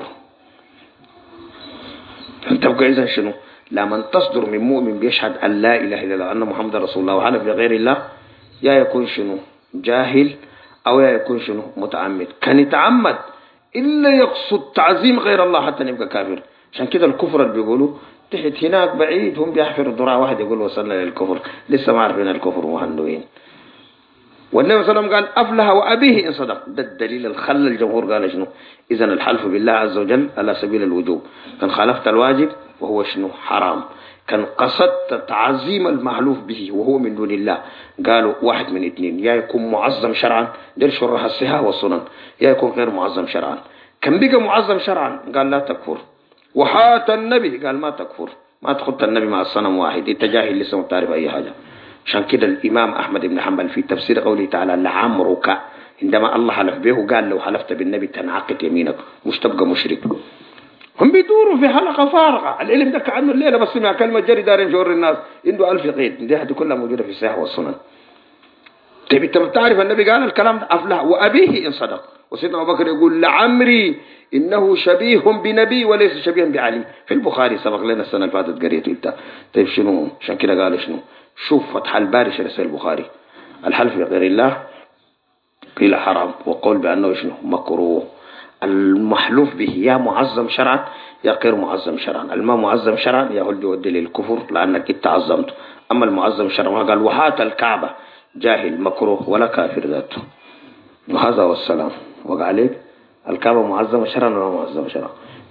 أنت بقى إذن شنو؟ لما تصدر من مؤمن بيشهد أن لا إله إلا الله أن محمد رسول الله وحلف بغير الله، يا يكون شنو جاهل أو يا يكون شنو متعمد. كان يتعمد إلا يقصد تعظيم غير الله حتى يبقى كافر. عشان كده الكفر اللي بيقولوا تحت هناك بعيد هم بيحفروا ذراع واحد يقول وصلنا للكفر، لسه ما عارفين الكفر وهندوين. والنبي صلى الله عليه وسلم قال أفلح وأبيه إن صدق، ده الدليل الخل الجمهور قال شنو؟ إذن الحلف بالله عز وجل على سبيل الوجوب، كان خالفت الواجب وهو شنو حرام، كان قصدت تعظيم المحلوف به وهو من دون الله، قالوا واحد من اثنين، يا يكون معظم شرعا دير شرح الصحة والسنن، يا يكون غير معظم شرعا. كان بقى معظم شرعا قال لا تكفر، وحات النبي قال ما تكفر، ما تخط النبي مع الصنم واحد، انت جاهل لسه ما بتعرف اي حاجه. عشان كده الامام احمد بن حنبل في تفسير قوله تعالى لعمرك، عندما الله حلف به قال لو حلفت بالنبي تنعقد يمينك مش تبقى مشرك. هم بيدوروا في حلقه فارغه، العلم ده كانه الليله بس سمع كلمه جري دار يجور الناس عنده 1000 قيد، دي هذه كلها موجوده في الصحيح والسنن. طيب انت بتعرف النبي قال الكلام ده افلح وابيه ان صدق، وسيدنا ابو بكر يقول لعمري انه شبيه بنبي وليس شبيها بعلي، في البخاري سبق لنا السنه اللي فاتت قريته انت. طيب شنو؟ عشان كده قال شنو؟ شوف فتح الباري شرح البخاري، الحلف بغير الله قيل حرام، وقول بانه شنو مكروه. المحلوف به يا معظم شرعا يا غير معظم شرعا، الما معظم شرعا يا هو يودي للكفر لانك انت عظمته، اما المعظم شرعا قال وحات الكعبه جاهل مكروه ولا كافر ذاته. وهذا والسلام. وقع عليك الكعبة معظمة شرعا ولا معظمة شرعا؟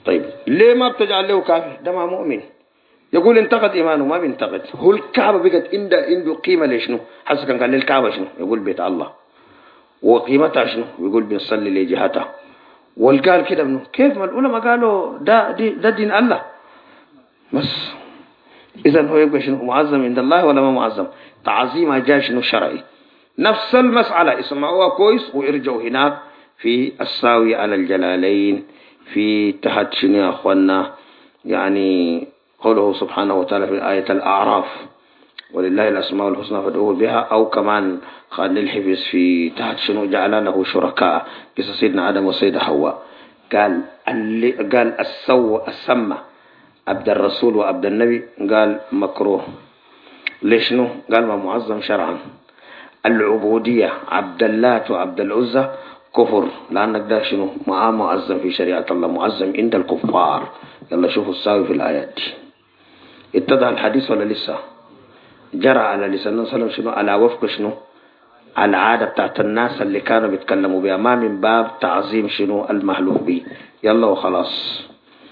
طيب ليه ما بتجعل له كافر؟ ده ما مؤمن. يقول انتقد إيمانه، ما بينتقد. هو الكعبة بقت عنده قيمة لشنو؟ حسب كان قال لي الكعبة شنو؟ يقول بيت الله. وقيمتها شنو؟ يقول بنصلي لجهتها. والقال كده منه كيف ما العلماء قالوا ده دين الله بس. إذا هو يبقى شنو؟ معظم عند الله ولا ما معظم؟ تعظيمها جاي شنو؟ شرعي. نفس المسألة اسمعوها كويس وارجعوا هناك في الساوي على الجلالين في تحت شنو يا أخوانا، يعني قوله سبحانه وتعالى في آية الأعراف ولله الأسماء الحسنى فادعوه بها، أو كمان قال الحفظ في تحت شنو؟ جعل له شركاء قصة سيدنا آدم وسيدة حواء. قال السمى عبد الرسول وعبد النبي قال مكروه. ليش؟ قال ما معظم شرعا. العبودية عبد اللات وعبد العزى كفر، لأنك ده شنو؟ ما معظم في شريعة الله، معظم عند الكفار. يلا شوفوا الساوي في الآيات دي. اتضح الحديث ولا لسه؟ جرى على لسان النبي صلى الله عليه وسلم شنو؟ على وفق شنو؟ العادة بتاعت الناس اللي كانوا بيتكلموا بها، ما من باب تعظيم شنو؟ المحلوف به. يلا وخلاص.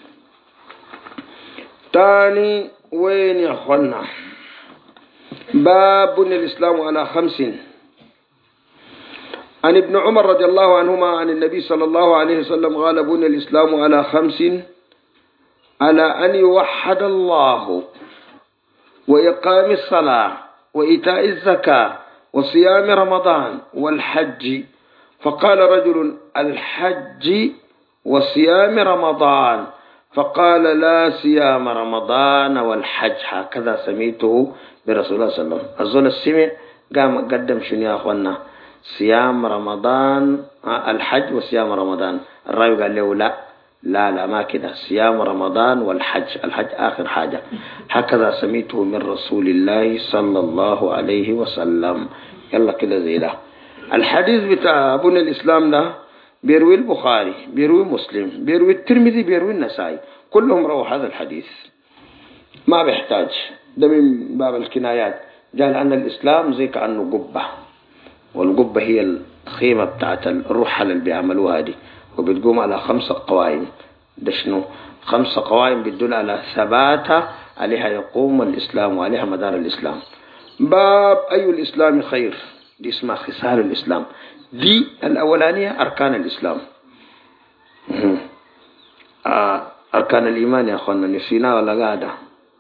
تاني وين يا اخوانا؟ باب بني الإسلام على 5. عن ابن عمر رضي الله عنهما عن النبي صلى الله عليه وسلم قال بني الإسلام على 5: على أن يوحد الله وإقام الصلاة وإيتاء الزكاة وصيام رمضان والحج. فقال رجل: الحج وصيام رمضان؟ فقال: لا، صيام رمضان والحج، هكذا سميته برسول الله صلى الله عليه وسلم. الزول السمع قام قدم شنو يا أخوانا؟ صيام رمضان، الحج وصيام رمضان. الراوي قال له لا ما كده، صيام رمضان والحج، الحج آخر حاجة. هكذا سميته من رسول الله صلى الله عليه وسلم. يلا كده زي ده. الحديث بتاع بني الإسلام ده بيروي البخاري، بيروي مسلم، بيروي الترمذي، بيروي النسائي، كلهم رووا هذا الحديث، ما بيحتاج. ده من باب الكنايات. قال أن الإسلام زي كأنه قبة، والقبة هي الخيمة بتاعت الرحل اللي بيعملوها دي، وبتقوم على 5 قوائم. ده شنو؟ 5 قوائم بتدل على ثباتها، عليها يقوم الإسلام وعليها مدار الإسلام. باب أي الإسلام خير، دي اسمها خصال الإسلام. دي الأولانية أركان الإسلام. أركان الإيمان يا أخوانا نسينا ولا قاعدة؟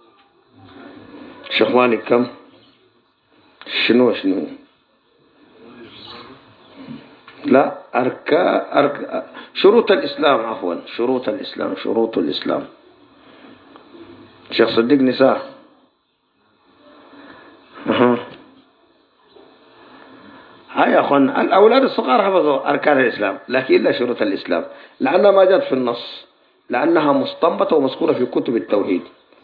شيخ مالك كم؟ شنو لا، شروط الإسلام، عفوا شروط الإسلام. شيخ صديق نساء. هاي يا أخوانا الأولاد الصغار حفظوا أركان الإسلام، لكن إلا شروط الإسلام لأنها ما جاءت في النص، لأنها مستنبطة ومذكورة في كتب التوحيد.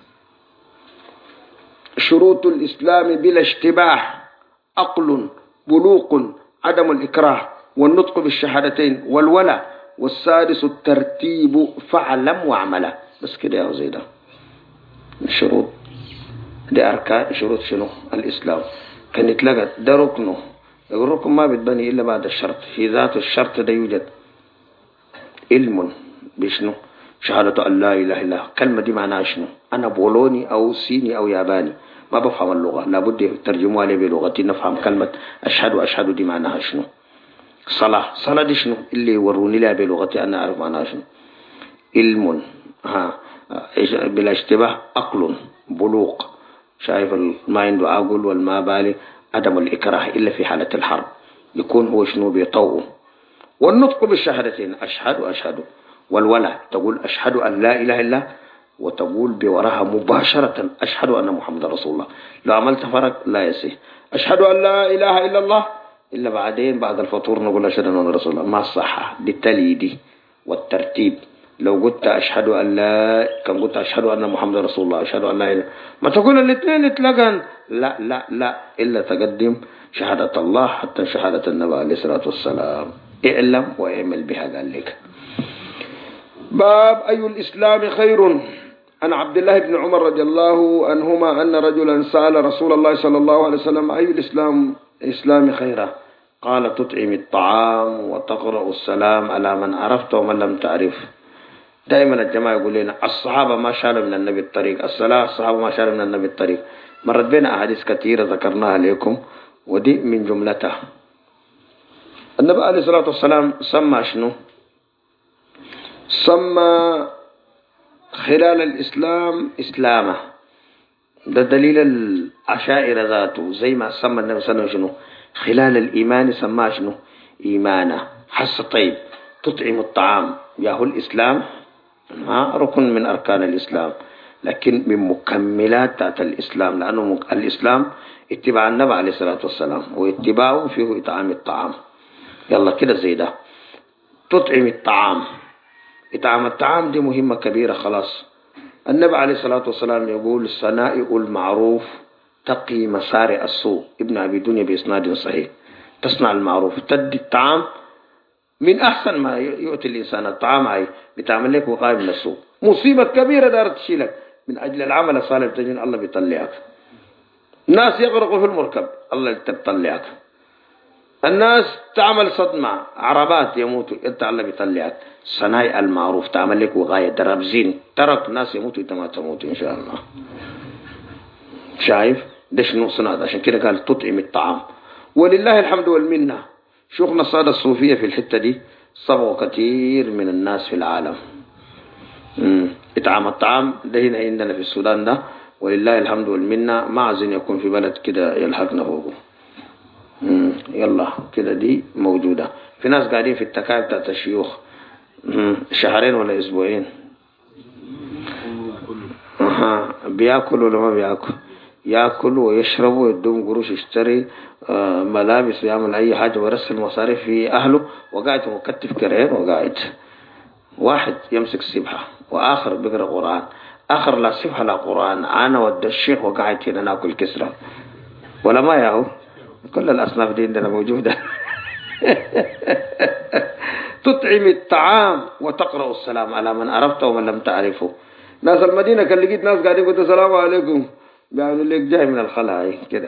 شروط الإسلام بلا اشتباه: عقل، بلوغ، عدم الإكراه، والنطق بالشهادتين، والولاء، والسادس الترتيب، فاعلم واعمل. بس كده يا زيدا الشروط دي أركان. شروط شنو؟ الإسلام. كان يتلقى ده ركنه. الركن ما بتبني إلا بعد الشرط. في ذات الشرط ده يوجد علم بشنو؟ شهادة أن لا إله إلا الله. كلمة دي معناها شنو؟ أنا بولوني أو صيني أو ياباني ما بفهم اللغة، لابد يترجموها لي بلغتي نفهم كلمة أشهد دي معناها شنو. صلاة دي شنو؟ اللي يوروني لها بلغتي أنا أعرف معناها شنو. علم بلا اشتباه، عقل، بلوغ، شايف ما عنده عقل والما بالي، عدم الإكراه إلا في حالة الحرب يكون هو شنو؟ بيطوع. والنطق بالشهادتين، أشهد، والولاء تقول أشهد أن لا إله إلا الله، وتقول بوراها مباشرة أشهد أن محمد رسول الله. لو عملت فرق لا يصح. أشهد أن لا إله إلا الله إلا بعدين بعد الفطور نقول أشهد أن رسول الله، ما صح. بالتالي والترتيب. لو قلت أشهد أن لا، كان قلت أشهد أن محمد رسول الله، أشهد أن لا إله، ما تقول الاثنين اتلقن. لا إلا تقدم شهادة الله حتى شهادة النبي عليه الصلاة والسلام. اعلم واعمل بها. قال لك باب أي الإسلام خير. عن عبد الله بن عمر رضي الله عنهما أن رجلا سأل رسول الله صلى الله عليه وسلم: أي الإسلام خيرا؟ قال: تطعم الطعام وتقرأ السلام على من عرفت ومن لم تعرف. دائما الجماعة يقول لنا الصحابة ما شالوا من النبي الطريق، الصحابة ما شالوا من النبي الطريق. مرت بين أحاديث كثيرة ذكرناها لكم، ودي من جملتها. النبي عليه الصلاة والسلام سمى شنو؟ سمى خلال الإسلام إسلامه. ده دليل العشائر ذاته، زي ما سمى النبي صلى الله عليه وسلم شنو؟ خلال الإيمان سماه شنو؟ إيمانا. حس طيب تطعم الطعام، ياهو الإسلام ركن من أركان الإسلام، لكن من مكملات تاعت الإسلام، لأنه الإسلام اتباع النبي عليه الصلاة والسلام، واتباعه فيه إطعام الطعام. يلا كده زي ده تطعم الطعام. إطعام الطعام دي مهمة كبيرة خلاص. النبي عليه الصلاة والسلام يقول صنائع المعروف تقي مسارع السوء. ابن أبي دنيا بإسناد صحيح. تصنع المعروف، تدي الطعام من أحسن ما يؤتي الإنسان الطعام، هاي بتعمل لك وقاية من السوء. مصيبة كبيرة دارت تشيلك من أجل العمل الصالح تجين الله بيطلعك. الناس يغرقوا في المركب الله بيطلعك. الناس تعمل صدمة، عربات يموتوا انت الله بيطلعك. صنايع المعروف تعمل لك وقاية. درب زين ترك ناس يموتوا انت ما تموت إن شاء الله. شايف ده شنو صنع؟ عشان كده قال تطعم الطعام. ولله الحمد والمنة، شيوخنا السادة الصوفية في الحتة دي صبغوا كثير من الناس في العالم. إطعام الطعام ده هنا عندنا في السودان ده، ولله الحمد والمنة. ما عايزين يكون في بلد كده يلحقنا فوقه. يلا كده دي موجودة. في ناس قاعدين في التكايب بتاعت الشيوخ شهرين ولا أسبوعين. بياكل ولا ما بياكل؟ ياكل ويشرب ويدوم قروش، يشتري ملابس ويعمل أي حاجة ويرسل مصاريف في أهله، وقاعد مكتف كرهين وقاعد. واحد يمسك سبحة وآخر بيقرأ قرآن، آخر لا سبحة لا قرآن. أنا ود الشيخ وقاعد هنا ناكل كسرة ولا ما ياهو. كل الأصناف دي عندنا موجودة. تطعم الطعام وتقرأ السلام على من عرفته ومن لم تعرفه. ناس المدينة كان لقيت ناس قاعدين يقولوا السلام عليكم، بيعملوا لك جاي من الخلاء كده.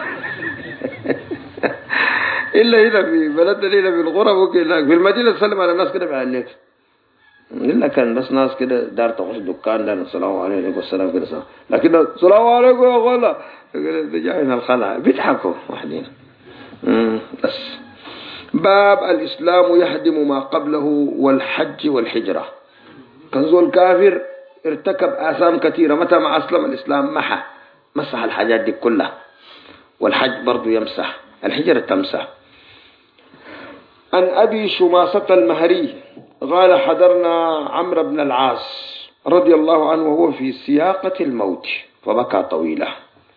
إلا هنا في بلدنا هنا في الغرب وكده، في المدينة تسلم على الناس كده بيعمل لك. إلا كان بس ناس كده دار تخش دكان دار السلام عليكم والسلام كده سلام، لكن السلام عليكم يا غلا جاي من الخلاء بيضحكوا واحدين. بس باب الإسلام يهدم ما قبله والحج والحجرة. كنزول الكافر ارتكب آثام كثيرة، متى ما أسلم الإسلام مسح الحاجات دي كلها. والحج برضو يمسح، الحجرة تمسح. عن أبي شماسة المهري قال حضرنا عمرو بن العاص رضي الله عنه وهو في سياقة الموت فبكى طويلا،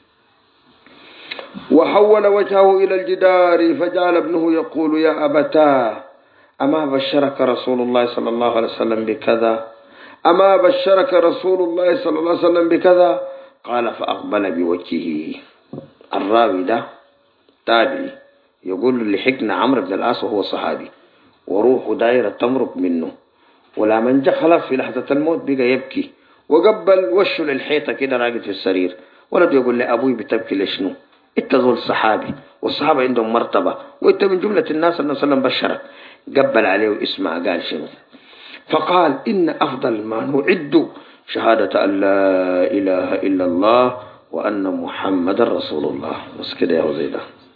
وحول وجهه إلى الجدار فجعل ابنه يقول يا أبتاه أما بشرك رسول الله صلى الله عليه وسلم بكذا؟ أما بشرك رسول الله صلى الله عليه وسلم بكذا؟ قال فأقبل بوجهه. الراوي ده تابعي يقول لحقنا عمرو بن العاص وهو صحابي، وروحه دايرة تمرق منه، ولا من جاء خلاص في لحظة الموت بقى يبكي، وقبل وشه للحيطة كده راقد في السرير. ولد يقول لأبوي بتبكي لشنو؟ انت ذول صحابي، والصحابة عندهم مرتبة، وانت من جملة الناس النبي صلى الله عليه وسلم بشرك. قبل عليه واسمع قال شنو؟ فقال إن أفضل ما نعد شهادة أن لا إله إلا الله وأن محمد رسول الله. بس كده يا وزيدة.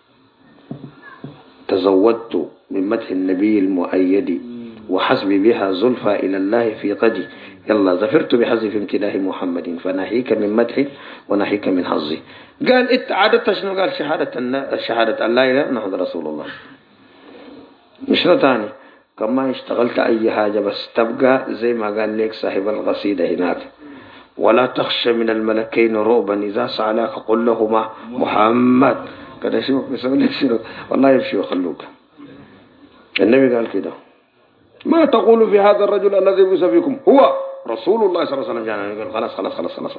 تزودت من مدح النبي المؤيد وحسبي بها زلفى إلى الله في قدي. يلا زفرت بحزي امتداه محمد فناهيك من مدحي وناهيك من حظي. قال انت عادت شنو؟ قال شهادة أن لا إله إلا الله رسول الله. مش ثاني كما اشتغلت أي حاجة بس تبقى زي ما قال لك صاحب القصيدة هناك، ولا تخشى من الملكين رعبا إذا سألاك قل لهما محمد. كده شو بيسوي لك شنو؟ والله يمشي وخلوك. النبي قال كده ما تقول في هذا الرجل الذي بوس فيكم؟ هو رسول الله صلى الله عليه وسلم. يقول خلاص خلاص خلاص خلاص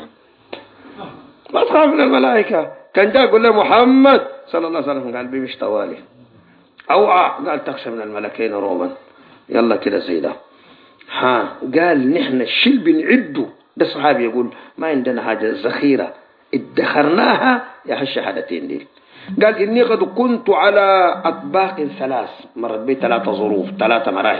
ما تخاف من الملائكة. كان جاء يقول له محمد صلى الله عليه وسلم قال بيمش طوالي. أوعى قال تخشى من الملكين رعبا. يلا كده سيدا. قال نحن الشيء بنعده. ده صحابي يقول ما عندنا حاجة ذخيرة ادخرناها يا الشهادتين دي. قال إني قد كنت على أطباق ثلاث، مرت بي 3 ظروف 3 مراحل.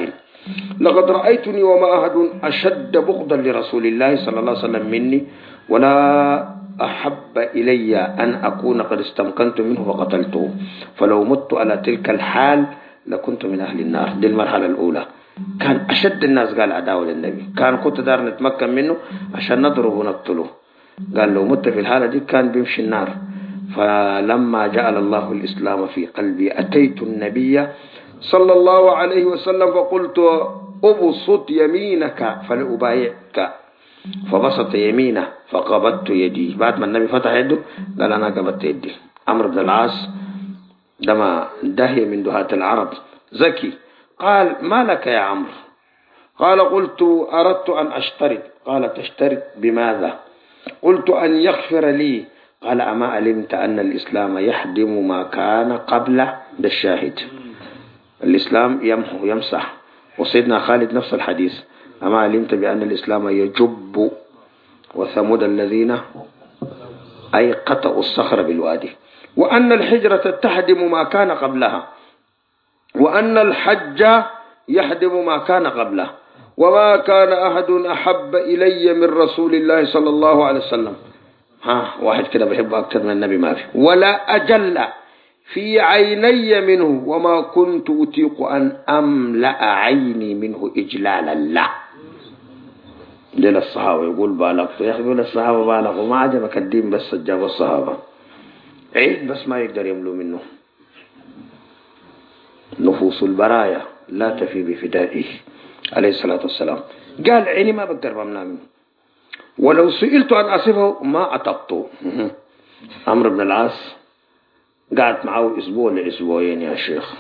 لقد رأيتني وما أحد أشد بغضا لرسول الله صلى الله عليه وسلم مني، ولا أحب إلي أن أكون قد استمكنت منه وقتلته، فلو مت على تلك الحال لكنت من أهل النار. دي المرحلة الأولى. كان أشد الناس قال عداوة للنبي، كان كنت دار نتمكن منه عشان نضربه ونقتله. قال لو مت في الحالة دي كان بيمشي النار. فلما جعل الله الإسلام في قلبي أتيت النبي صلى الله عليه وسلم فقلت أبسط يمينك فلأبايعك، فبسط يمينه فقبضت يدي. بعد ما النبي فتح يده قال أنا قبضت يدي. عمرو بن العاص دما دهي من دهاة العرب ذكي، قال ما لك يا عمرو؟ قال قلت أردت أن أشترط. قال تشترط بماذا؟ قلت أن يغفر لي. قال أما علمت أن الإسلام يحدم ما كان قبله؟ ده الشاهد، الإسلام يمحو يمسح. وسيدنا خالد نفس الحديث، أما علمت بأن الإسلام يجب وثمود الذين أي قطعوا الصخر بالوادي، وأن الحجرة تهدم ما كان قبلها، وأن الحج يهدم ما كان قبله، وما كان أحد أحب إلي من رسول الله صلى الله عليه وسلم. واحد كده بحبه أكثر من النبي ما في، ولا أجل في عيني منه، وما كنت أطيق أن أملأ عيني منه إجلالا لا. دل الصحابة يقول بالغت، يقول الصحابة بالغوا، ما عجبك الدين بس جاب الصحابة عيد بس ما يقدر يملو منه. نفوس البرايا لا تفي بفدائه عليه الصلاة والسلام. قال عيني ما بقدر بمنع منه، ولو سئلت أن أصفه ما أطقته. عمرو بن العاص قعدت معه أسبوع لأسبوعين يا شيخ،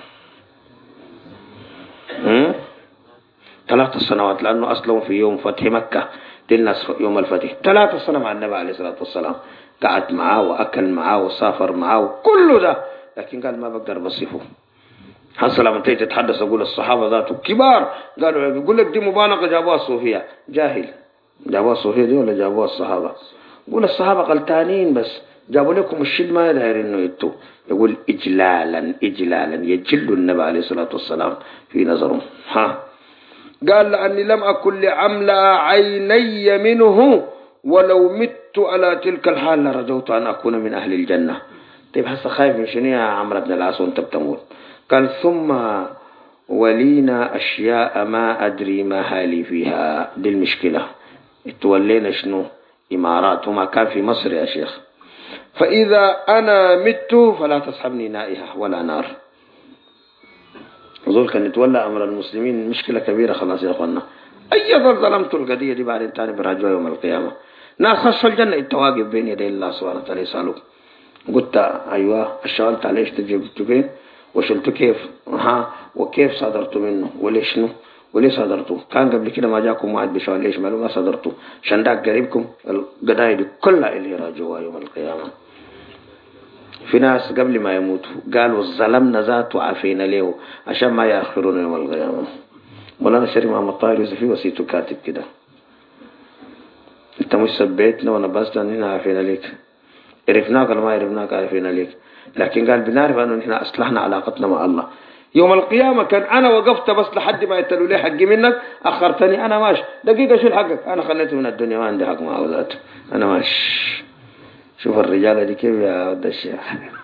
3 سنوات، لأنه أسلم في يوم فتح مكة، دي الناس يوم الفتح 3 سنة مع النبي عليه الصلاة والسلام. قعد معه وأكل معه وسافر معه كل ده، لكن قال ما بقدر بصفه. حصل لما تيجي تتحدث أقول الصحابة ذاته كبار، قالوا يقول لك دي مبالغة جابوها الصوفية. جاهل، جابوها الصوفية دي ولا جابوها الصحابة؟ يقول الصحابة غلطانين بس جابوا لكم الشد ما داير انه يتو. يقول اجلالا اجلالا يجل النبي عليه الصلاة والسلام في نظرهم. قال لأني لم أكن لعمل عيني منه، ولو مت على تلك الحال لرجوت أن أكون من أهل الجنة. طيب هسه خايف من شنو يا عمرو بن العاص وانت بتموت؟ قال ثم ولينا أشياء ما أدري ما حالي فيها. دي المشكلة، تولينا شنو؟ إمارات، وما كان في مصر يا شيخ. فإذا أنا مت فلا تصحبني نائحة ولا نار. ظل كان يتولى أمر المسلمين مشكلة كبيرة خلاص يا أخوانا. أي ظلمت القضية دي بعدين تاني براجعوا يوم القيامة. ناس خص الجنة التواقف بين يدي الله سبحانه وتعالى يسألوك. قلت أيوة اشتغلت عليه تجيب وشلت كيف وكيف صدرت منه وليش شنو وليه صدرته؟ كان قبل كده ما جاكم واحد بشوال ليش ما صدرته؟ شنداك قريبكم القضايا دي كلها اللي يراجعوها يوم القيامة. في ناس قبل ما يموتوا قالوا ظلمنا ذات وعافينا له عشان ما يأخرون يوم القيامة. مولانا الشريف محمد طاهر يوسفي وسيته كاتب كده، انت مش سبيتنا ونبذتنا هنا عافينا لك، عرفناك ولا ما عرفناك عافينا لك، لكن قال بنعرف انه نحن اصلحنا علاقتنا مع الله. يوم القيامة كان أنا وقفت بس لحد ما يتلوا لي حقي منك، أخرتني أنا ماشي دقيقة شو حقك؟ أنا خليته من الدنيا ما عندي حق معه ذاته، أنا ماشي. شوف الرجالة دي كيف يا ود الشيخ.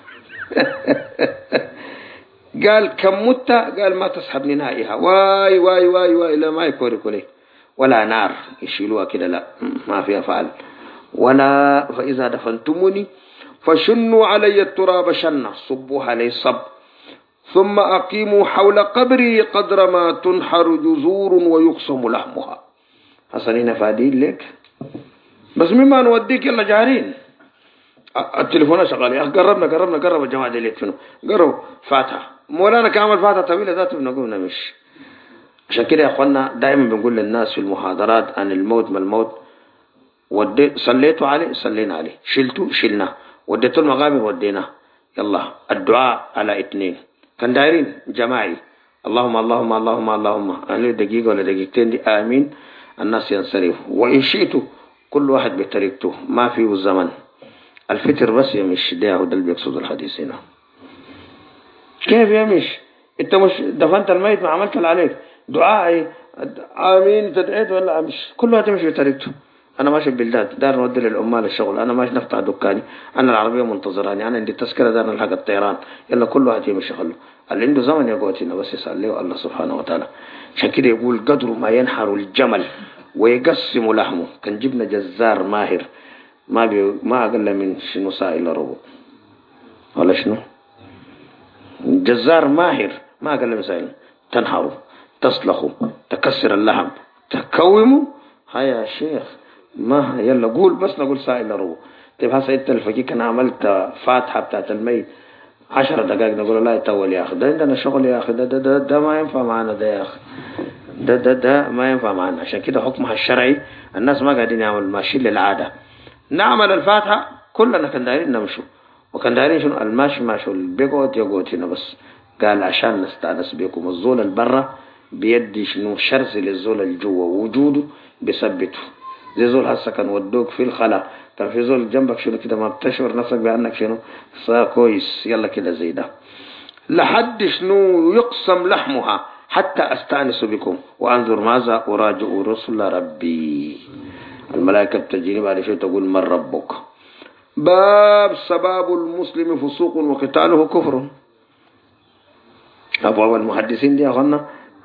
قال كم مت؟ قال ما تسحبني نائها. واي واي واي واي لا ما يكوركوا لي ولا نار يشيلوها كده، لا ما فيها فعل. ولا فإذا دفنتموني فشنوا علي التراب شنة، صبوا علي صب، ثم أقيموا حول قبري قدر ما تنحر جذور ويقسم لحمها. حسنين فادين لك بس مما نوديك يلا جارين. التليفون شغال يا أخي، قرب الجماعة دي ليك شنو؟ قرب فاتحة مولانا كامل فاتحة طويلة ذاته بنقول نمش. عشان كده يا أخوانا دائما بنقول للناس في المحاضرات عن الموت ما الموت. صليتوا عليه صلينا عليه، شلتوا شلنا، وديتوا المقابر ودينا. يلا الدعاء على 2 كان دايرين جماعي، اللهم اللهم اللهم اللهم أنا دقيقة ولا دقيقتين دي آمين الناس ينصرفوا. وإن شئتوا كل واحد بطريقته ما فيه الزمن. الفطر بس يمش ده هو ده اللي بيقصد الحديث هنا. كيف يمش؟ انت مش دفنت الميت ما عملت اللي عليك، دعائي آمين تدعيت ولا أمش كلها تمشي بطريقته. أنا ماشي بالبلداد دار نودي للعمال الشغل، أنا ماشي نفتح دكاني، أنا العربية منتظراني، أنا عندي تذكرة دار نلحق الطيران، يلا كله هتمشي خله. اللي عنده زمن يقوتنا بس يسأل له الله سبحانه وتعالى. عشان كده يقول قدر ما ينحر الجمل ويقسم لحمه. كان جبنا جزار ماهر ما أقل من شنو سائل ربو ولا شنو، جزار ماهر ما أقل من سائل، تنحره تصلخه تكسر اللحم تكومه. هيا يا شيخ ما يلا قول بس نقول سائل ربو. طيب هسه انت الفقيه كان عملت فاتحة بتاعت الميت 10 دقائق نقول لا يطول يا أخي، ده عندنا شغل يا أخي، ده ما ينفع معنا ده يا أخي، ده ما ينفع معنا. عشان كده حكمها الشرعي الناس ما قاعدين يعمل ماشيين للعادة. نعمل الفاتحة كلنا كان دايرين نمشوا، وكان دايرين شنو الماشي ماشوا بيقعد يقعد هنا بس. قال عشان نستأنس بكم، الزول البرة بيدي شنو شرس للزول الجوا، وجوده بيثبته. زي زول هسه كان ودوك في الخلا، كان في زول جنبك شنو كده ما بتشعر نفسك بأنك شنو صار كويس، يلا كده زي ده لحد شنو يقسم لحمها حتى أستأنس بكم وأنظر ماذا أراجع رسل ربي. الملائكة بتجيني بعد شيء تقول من ربك. باب سباب المسلم فسوق وقتاله كفر. أبواب المحدثين دي أخوانا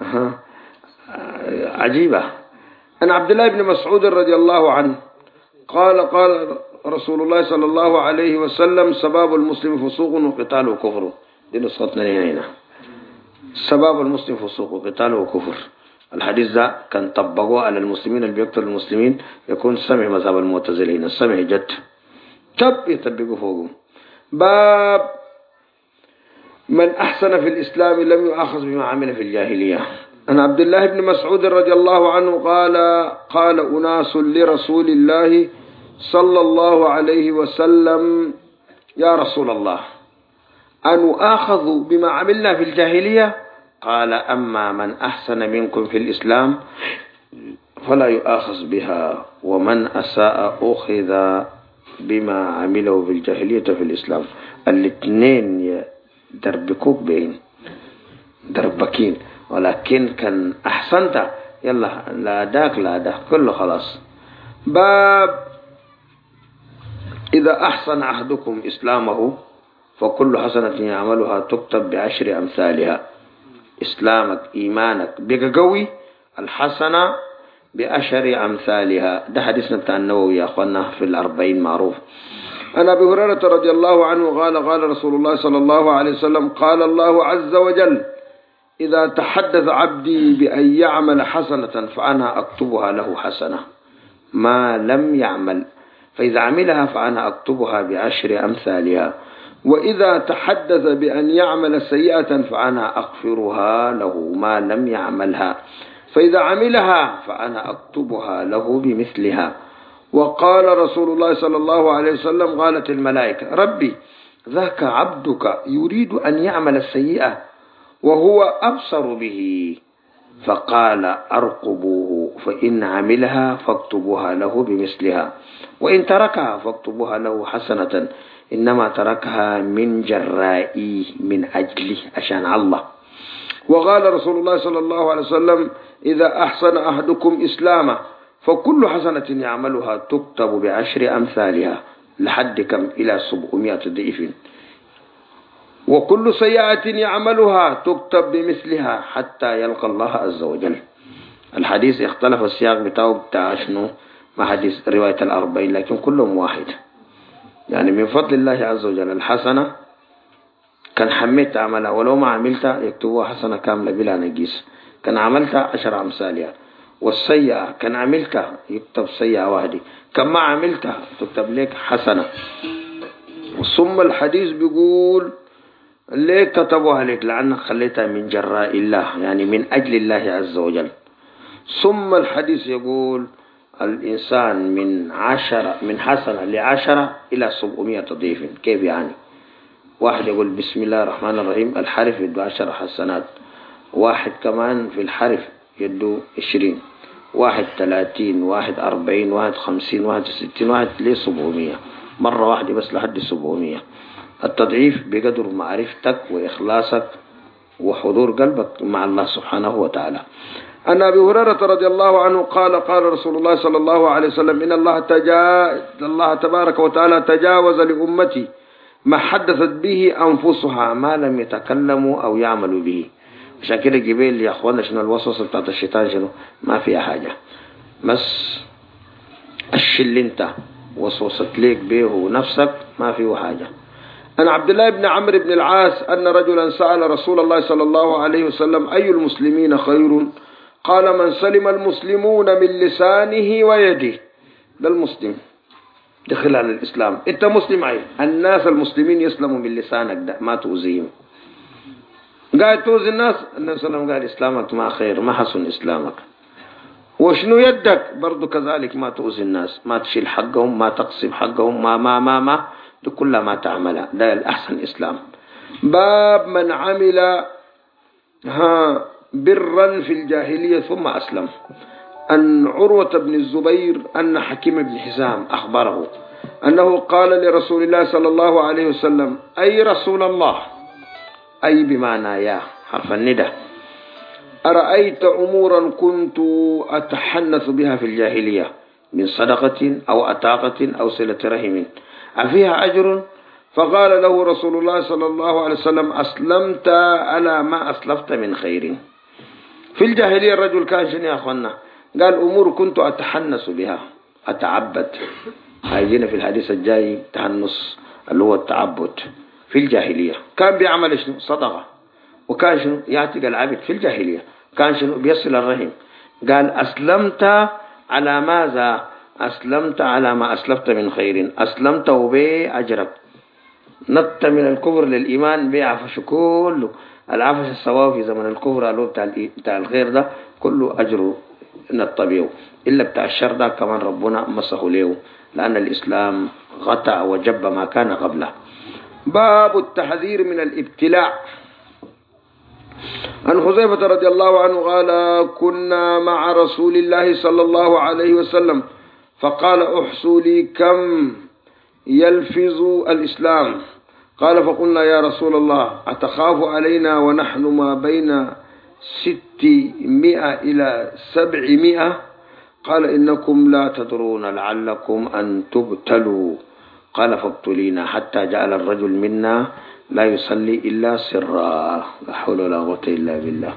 عجيبة. أن عبد الله بن مسعود رضي الله عنه قال رسول الله صلى الله عليه وسلم سباب المسلم فسوق وقتاله كفر. دي نسختنا هنا سباب المسلم فسوق وقتاله كفر. الحديث ده كان طبقوه على المسلمين اللي بيقتل المسلمين يكون سمع مذهب المعتزلين، السمع جد يطبقوا فوقهم. باب من أحسن في الإسلام لم يؤاخذ بما عمل في الجاهلية. أن عبد الله بن مسعود رضي الله عنه قال أناس لرسول الله صلى الله عليه وسلم يا رسول الله أن آخذ بما عملنا في الجاهلية؟ قال أما من أحسن منكم في الإسلام فلا يؤاخذ بها، ومن أساء أخذ بما عمله في الجاهلية في الإسلام. الاثنين دربكوك بين دربكين، ولكن كان أحسنت يلا لا داك كله خلاص. باب إذا أحسن أحدكم إسلامه فكل حسنة يعملها تكتب ب10 أمثالها. إسلامك إيمانك بقى قوي، الحسنة ب10 أمثالها. ده حديثنا بتاع النووي يا أخوانا في 40 معروف. أنا أبي هريرة رضي الله عنه قال رسول الله صلى الله عليه وسلم قال الله عز وجل إذا تحدث عبدي بأن يعمل حسنة فأنا أكتبها له حسنة ما لم يعمل، فإذا عملها فأنا أكتبها ب10 أمثالها، وإذا تحدث بأن يعمل سيئة فأنا أغفرها له ما لم يعملها، فإذا عملها فأنا أكتبها له بمثلها. وقال رسول الله صلى الله عليه وسلم قالت الملائكة ربي ذاك عبدك يريد أن يعمل السيئة وهو أبصر به، فقال أرقبوه فإن عملها فاكتبوها له بمثلها، وإن تركها فاكتبوها له حسنة إنما تركها من جرائي من أجله عشان الله. وقال رسول الله صلى الله عليه وسلم إذا أحسن أحدكم إسلامه فكل حسنة يعملها تكتب ب10 أمثالها لحد كم إلى 700 ضعف، وكل سيئة يعملها تكتب بمثلها حتى يلقى الله عز وجل. الحديث اختلف السياق بتاعه شنو مع حديث رواية 40 لكن كلهم واحد. يعني من فضل الله عز وجل الحسنة كان حميت عملها ولو ما عملتها يكتبوها حسنة كاملة بلا نقيس، كان عملتها 10 أمثالها. والسيئة كان عملتها يكتب سيئة واحدة، كان ما عملتها تكتب لك حسنة. ثم الحديث بيقول ليه كتبوها لك؟ لأنك خليتها من جراء الله يعني من أجل الله عز وجل. ثم الحديث يقول الإنسان من حسنة ل10 إلى 700 ضعف. كيف يعني؟ واحد يقول بسم الله الرحمن الرحيم الحرف يدو 10 حسنات، واحد كمان في الحرف يدو 20، واحد 30، واحد 40، واحد 50، واحد 60، واحد ل700 مرة واحدة بس لحد 700. التضعيف بقدر معرفتك وإخلاصك وحضور قلبك مع الله سبحانه وتعالى. عن أبي هريرة رضي الله عنه قال قال رسول الله صلى الله عليه وسلم إن الله تبارك وتعالى تجاوز لأمتي ما حدثت به أنفسها ما لم يتكلموا أو يعملوا به. عشان كده جبال يا أخوانا شنو الوسوسة بتاعت الشيطان شنو؟ ما فيها حاجة، بس الشل انت وسوست ليك به ونفسك ما فيه حاجة. عن عبد الله بن عمرو بن العاص أن رجلا سأل رسول الله صلى الله عليه وسلم أي المسلمين خير؟ قال من سلم المسلمون من لسانه ويده. ده المسلم دخل على الإسلام، انت مسلم عين، الناس المسلمين يسلموا من لسانك ده ما تؤذيهم. قاعد تؤذي الناس، النبي صلى الله عليه وسلم قال إسلامك ما خير، ما حسن إسلامك. وشنو يدك برضو كذلك، ما تؤذي الناس، ما تشيل حقهم، ما تقسم حقهم، ما دي كلها ما تعملها، ده الأحسن إسلام. باب من عمل برا في الجاهلية ثم أسلم. أن عروة بن الزبير أن حكيم بن حزام أخبره أنه قال لرسول الله صلى الله عليه وسلم أي رسول الله، أي بمعنى يا حرف الندى، أرأيت أمورا كنت أتحنث بها في الجاهلية من صدقة أو أتاقة أو صلة رحم أفيها أجر؟ فقال له رسول الله صلى الله عليه وسلم أسلمت على ما أسلفت من خير. في الجاهلية الرجل كان شنو يا أخوانا؟ قال أمور كنت أتحنث بها، أتعبد، هيجينا في الحديث الجاي تحنث اللي هو التعبد. في الجاهلية كان بيعمل شنو؟ صدقة، وكان شنو؟ يعتق العبد في الجاهلية، كان شنو؟ بيصل الرحم. قال أسلمت على ماذا؟ أسلمت على ما أسلفت من خير، أسلمت وبأجرك، نط من الكفر للإيمان بعفش كله، العفش السواء في زمن الكفر اللي بتاع الخير ده كله أجره نطبيه، إلا بتاع الشر ده كمان ربنا مسه له، لأن الإسلام غطى وجب ما كان قبله. باب التحذير من الابتلاع. عن حذيفة رضي الله عنه قال كنا مع رسول الله صلى الله عليه وسلم فقال احصوا لي كم يلفظ الإسلام. قال فقلنا يا رسول الله أتخاف علينا ونحن ما بين 600 إلى 700؟ قال إنكم لا تدرون لعلكم أن تبتلوا. قال فابتلينا حتى جعل الرجل منا لا يصلي إلا سرا، لا حول ولا قوة إلا بالله.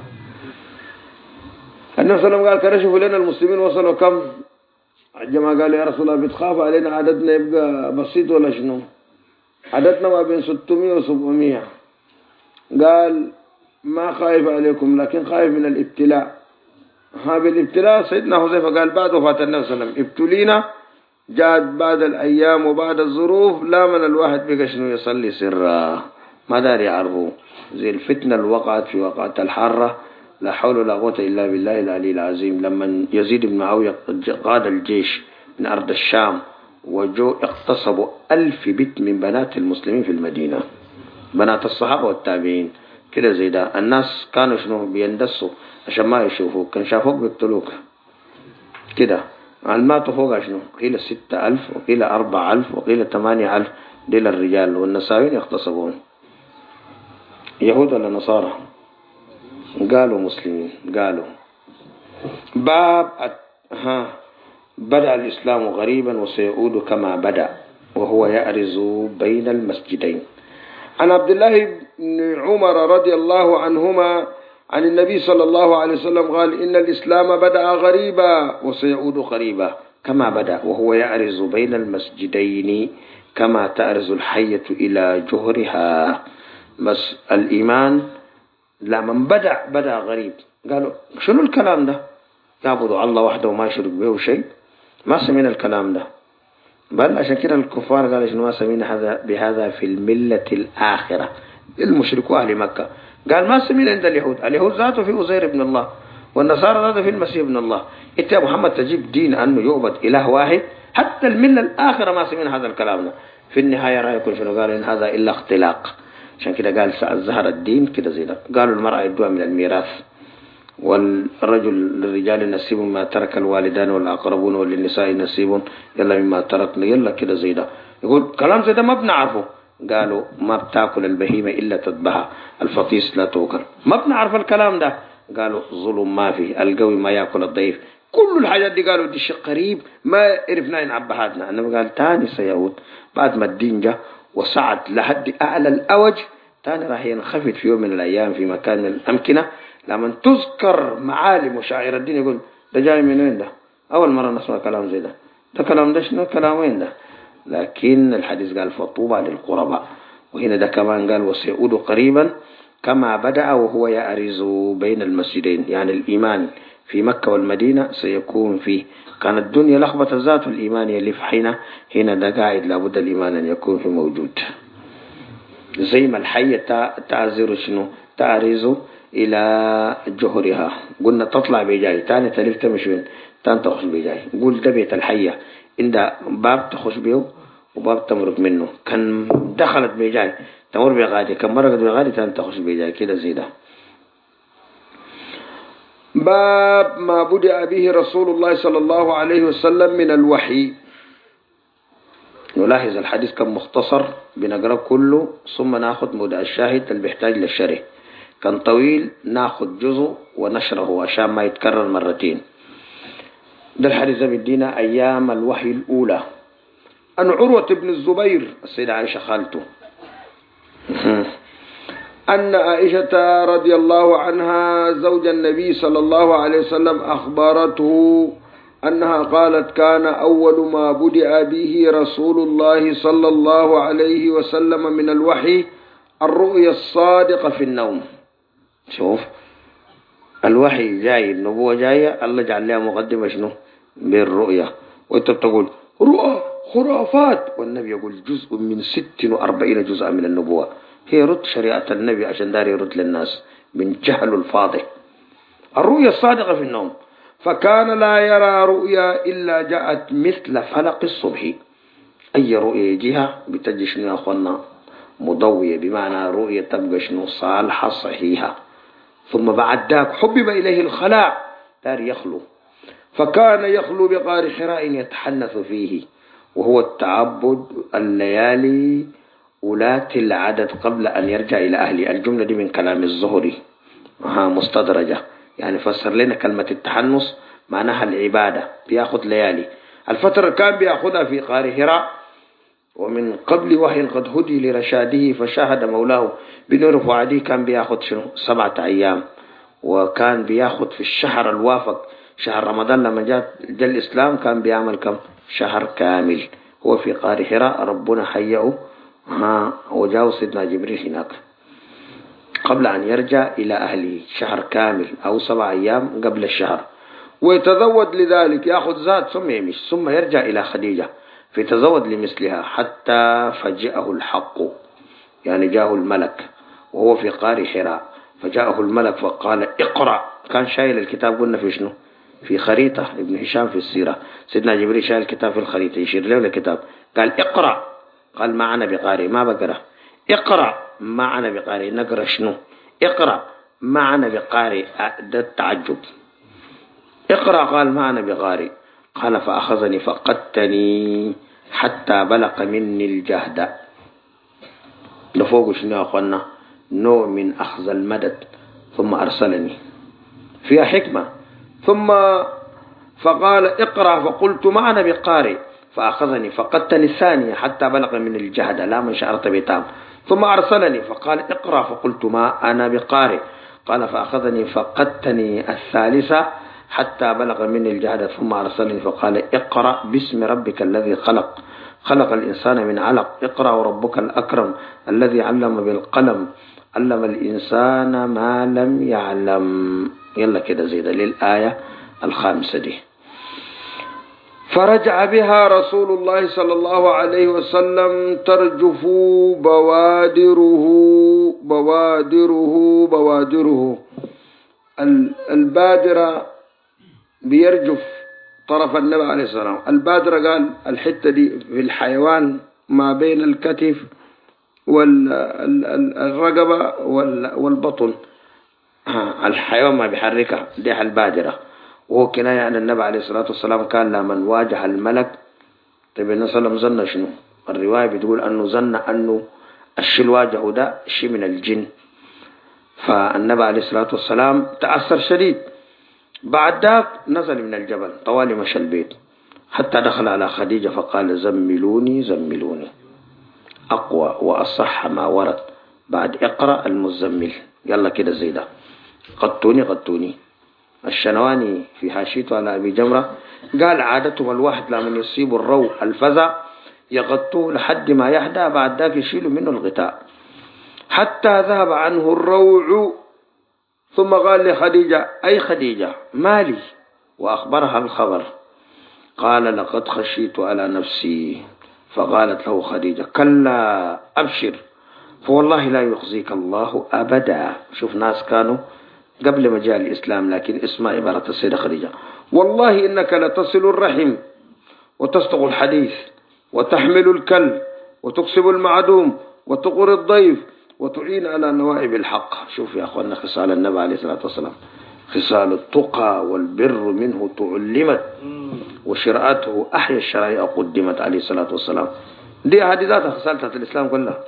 النبي صلى الله عليه وسلم قال كرشفوا لنا المسلمين وصلوا كم؟ الجماعة قال يا رسول الله بتخاف علينا عددنا يبقى بسيط ولا شنو؟ عددنا ما بين 600 و 700. قال ما خايف عليكم لكن خايف من الابتلاء. هذا الابتلاء سيدنا حذيفة قال بعد وفاة النبي صلى الله عليه وسلم ابتلينا، جاءت بعد الأيام وبعد الظروف لا من الواحد بقى شنو يصلي سرا، ما دار يعرفه، زي الفتنة اللي وقعت في وقعة الحارة، لا حول ولا قوة إلا بالله العلي العظيم. لما يزيد بن معاوية قاد الجيش من أرض الشام وجو اغتصبوا 1000 بنت من بنات المسلمين في المدينة، بنات الصحابة والتابعين كده زي ده. الناس كانوا شنو بيندسوا عشان ما يشوفوك، كان شافوك بيقتلوك كده. الماتوا فوق شنو؟ قيل 6000 وقيل 4000 وقيل 8000 ديل الرجال، والنساوين يغتصبون. يهود ولا نصارى؟ قالوا مسلمين. قالوا باب بدأ الإسلام غريبا وسيعود كما بدأ وهو يأرز بين المسجدين. عن عبد الله بن عمر رضي الله عنهما عن النبي صلى الله عليه وسلم قال إن الإسلام بدأ غريبا وسيعود غريبا كما بدأ وهو يأرز بين المسجدين كما تأرز الحية إلى جهرها. بس الإيمان لما بدأ غريب. قالوا شنو الكلام ده؟ يعبدوا الله وحده وما يشرك به شيء؟ ما سمعنا الكلام ده. بل عشان كده الكفار قالوا شنو ما سمعنا بهذا في الملة الآخرة، المشركوا أهل مكة. قال ما سمعنا عند اليهود ذاته في أزير ابن الله، والنصارى ذاته في المسيح ابن الله. انت يا محمد تجيب دين أنه يعبد إله واحد؟ حتى الملة الآخرة ما سمعنا هذا الكلام ده. في النهاية رأيكم شنو؟ قال إن هذا إلا اختلاق. عشان كده قال ظهر الدين كده زي ده. قالوا المرأة يدوها من الميراث، والرجل للرجال نصيب ما ترك الوالدان والأقربون، وللنساء نصيب يلا مما تركنا، يلا كده زي ده. يقول كلام زي ده ما بنعرفه، قالوا ما بتاكل البهيمة إلا تذبحها، الفطيس لا توكل. ما بنعرف الكلام ده، قالوا ظلم ما فيه، القوي ما يأكل الضعيف. كل الحاجات دي قالوا دي شيء قريب ما عرفنا ينعب حالنا. أنا قال تاني سيعود بعد ما الدين جاء وصعد لحد أعلى الأوج، تاني راح ينخفض في يوم من الأيام في مكان من الأمكنة لما تذكر معالم وشعائر الدين. يقول ده جاي من وين ده؟ أول مرة نسمع كلام زي ده. ده كلام ده شنو؟ كلام وين ده؟ لكن الحديث قال فطوبى للقرباء. وهنا ده كمان قال وسيعود قريبا كما بدأ وهو يأرز بين المسجدين، يعني الإيمان في مكة والمدينة سيكون فيه. كانت الدنيا لخبطة ذات الإيمان يلف هنا ده قاعد لابد الإيمان أن يكون في موجود. زي ما الحية تعزر شنو تعرز إلى جهرها، قلنا تطلع بجاي تاني تلف تمشين تاني تخش بجاي. قول ده بيت الحية عند باب تخش بيه وباب تمرق منه، كان دخلت بجاي تمر بغادي، كان مرقت بغادي تاني تخش بجاي كده زي ده. باب ما بدأ به رسول الله صلى الله عليه وسلم من الوحي. نلاحظ الحديث كان مختصر بنقرأ كله ثم ناخذ مودع الشاهد اللي بيحتاج للشرح. كان طويل ناخذ جزء ونشره عشان ما يتكرر مرتين. ده الحديث بدينا أيام الوحي الأولى. أن عروة بن الزبير السيدة عائشة خالته أن عائشة رضي الله عنها زوج النبي صلى الله عليه وسلم أخبرته أنها قالت كان أول ما بدأ به رسول الله صلى الله عليه وسلم من الوحي الرؤيا الصادقة في النوم. شوف الوحي جاي، النبوة جاية، الله جعل لها مقدمة شنو بالرؤيا، وانت بتقول رؤى خرافات، والنبي يقول جزء من 46 جزءا من النبوة. هي رد شريعة النبي عشان داري يرد للناس من جهل الفاضح. الرؤيا الصادقة في النوم. فكان لا يرى رؤيا إلا جاءت مثل فلق الصبح. أي رؤيا يجيها بتجي شنو يا أخوانا مضوية، بمعنى رؤية تبقى شنو صالحة صحيحة. ثم بعد ذاك حبب إليه الخلاء، دار يخلو، فكان يخلو بغار حراء يتحنث فيه، وهو التعبد الليالي ولاة العدد قبل أن يرجع إلى أهله. الجملة دي من كلام الزهري مستدرجة، يعني فسر لنا كلمة التحنث معناها العبادة، بياخد ليالي. الفترة كان بياخدها في غار حراء، ومن قبل وحي قد هدي لرشاده فشاهد مولاه بنور فؤاده. كان بياخد شنو 7 أيام، وكان بياخد في الشهر الوافق شهر رمضان لما جاء الإسلام كان بيعمل كم شهر كامل. هو في غار حراء ربنا حيّه وجاء سيدنا جبريل هناك قبل أن يرجع إلى أهله، شهر كامل أو 7 أيام قبل الشهر. ويتزود لذلك يأخذ ذات ثم يمشي ثم يرجع إلى خديجة فيتزود لمثلها حتى فجأه الحق، يعني جاءه الملك وهو في غار حراء، فجاءه الملك فقال اقرأ. كان شايل الكتاب قلنا في شنو في خريطة ابن هشام في السيرة. سيدنا جبريل شايل الكتاب في الخريطة يشير له الكتاب، قال اقرأ. قال ما أنا بقارئ، ما بقرأ. اقرأ ما أنا بقارئ. نقرأ شنو؟ اقرأ ما أنا بقارئ. ده التعجب. اقرأ قال ما أنا بقارئ. قال فأخذني فقدتني حتى بلغ مني الجهد. لفوق شنو يا أخوانا نوع من أخذ المدد. ثم أرسلني فيها حكمة. ثم فقال اقرأ فقلت ما أنا بقارئ، فأخذني فقدتني الثانية حتى بلغ من الجهد لا من شعرت بتام. ثم أرسلني فقال اقرأ فقلت ما أنا بقارئ، قال فأخذني فقدتني الثالثة حتى بلغ من الجهد. ثم أرسلني فقال اقرأ باسم ربك الذي خلق، خلق الإنسان من علق، اقرأ وربك الأكرم الذي علم بالقلم، علم الإنسان ما لم يعلم. يلا كده زيد للآية 5 دي. فرجع بها رسول الله صلى الله عليه وسلم ترجف بوادره. البادرة بيرجف طرف النبي عليه الصلاة والسلام. البادرة قال الحتة دي في الحيوان ما بين الكتف والرقبة والبطن. الحيوان ما بيحركها دي البادرة، وهو كناية عن النبي عليه الصلاة والسلام كان لما واجه الملك. طيب النبي صلى الله عليه وسلم ظن شنو؟ الرواية بتقول أنه ظن أنه الشيء الواجهه ده شيء من الجن. فالنبي عليه الصلاة والسلام تأثر شديد. بعد ذاك نزل من الجبل طوالي مشى البيت حتى دخل على خديجة فقال زملوني زملوني، أقوى وأصح ما ورد بعد اقرأ المزمل، يلا كده زي ده، قطوني قطوني. الشنواني في حاشيته على أبي جمرة قال عادتهم الواحد لمن يصيب الرو الفزع يغطوه لحد ما يهدى، بعد ذاك يشيلوا منه الغطاء حتى ذهب عنه الروع. ثم قال لخديجة أي خديجة مالي، وأخبرها الخبر. قال لقد خشيت على نفسي. فقالت له خديجة كلا أبشر فوالله لا يخزيك الله أبدا. شوف ناس كانوا قبل ما جاء الإسلام لكن اسمع عبارة السيدة خديجة، والله إنك لتصل الرحم وتصدق الحديث وتحمل الكل وتكسب المعدوم وتقر الضيف وتعين على نوائب الحق. شوف يا أخوانا خصال النبي عليه الصلاة والسلام، خصال التقى والبر منه تعلمت وشرعته أحيا الشرائع قدمت عليه الصلاة والسلام. دي هذه ذات خصال الإسلام كلها.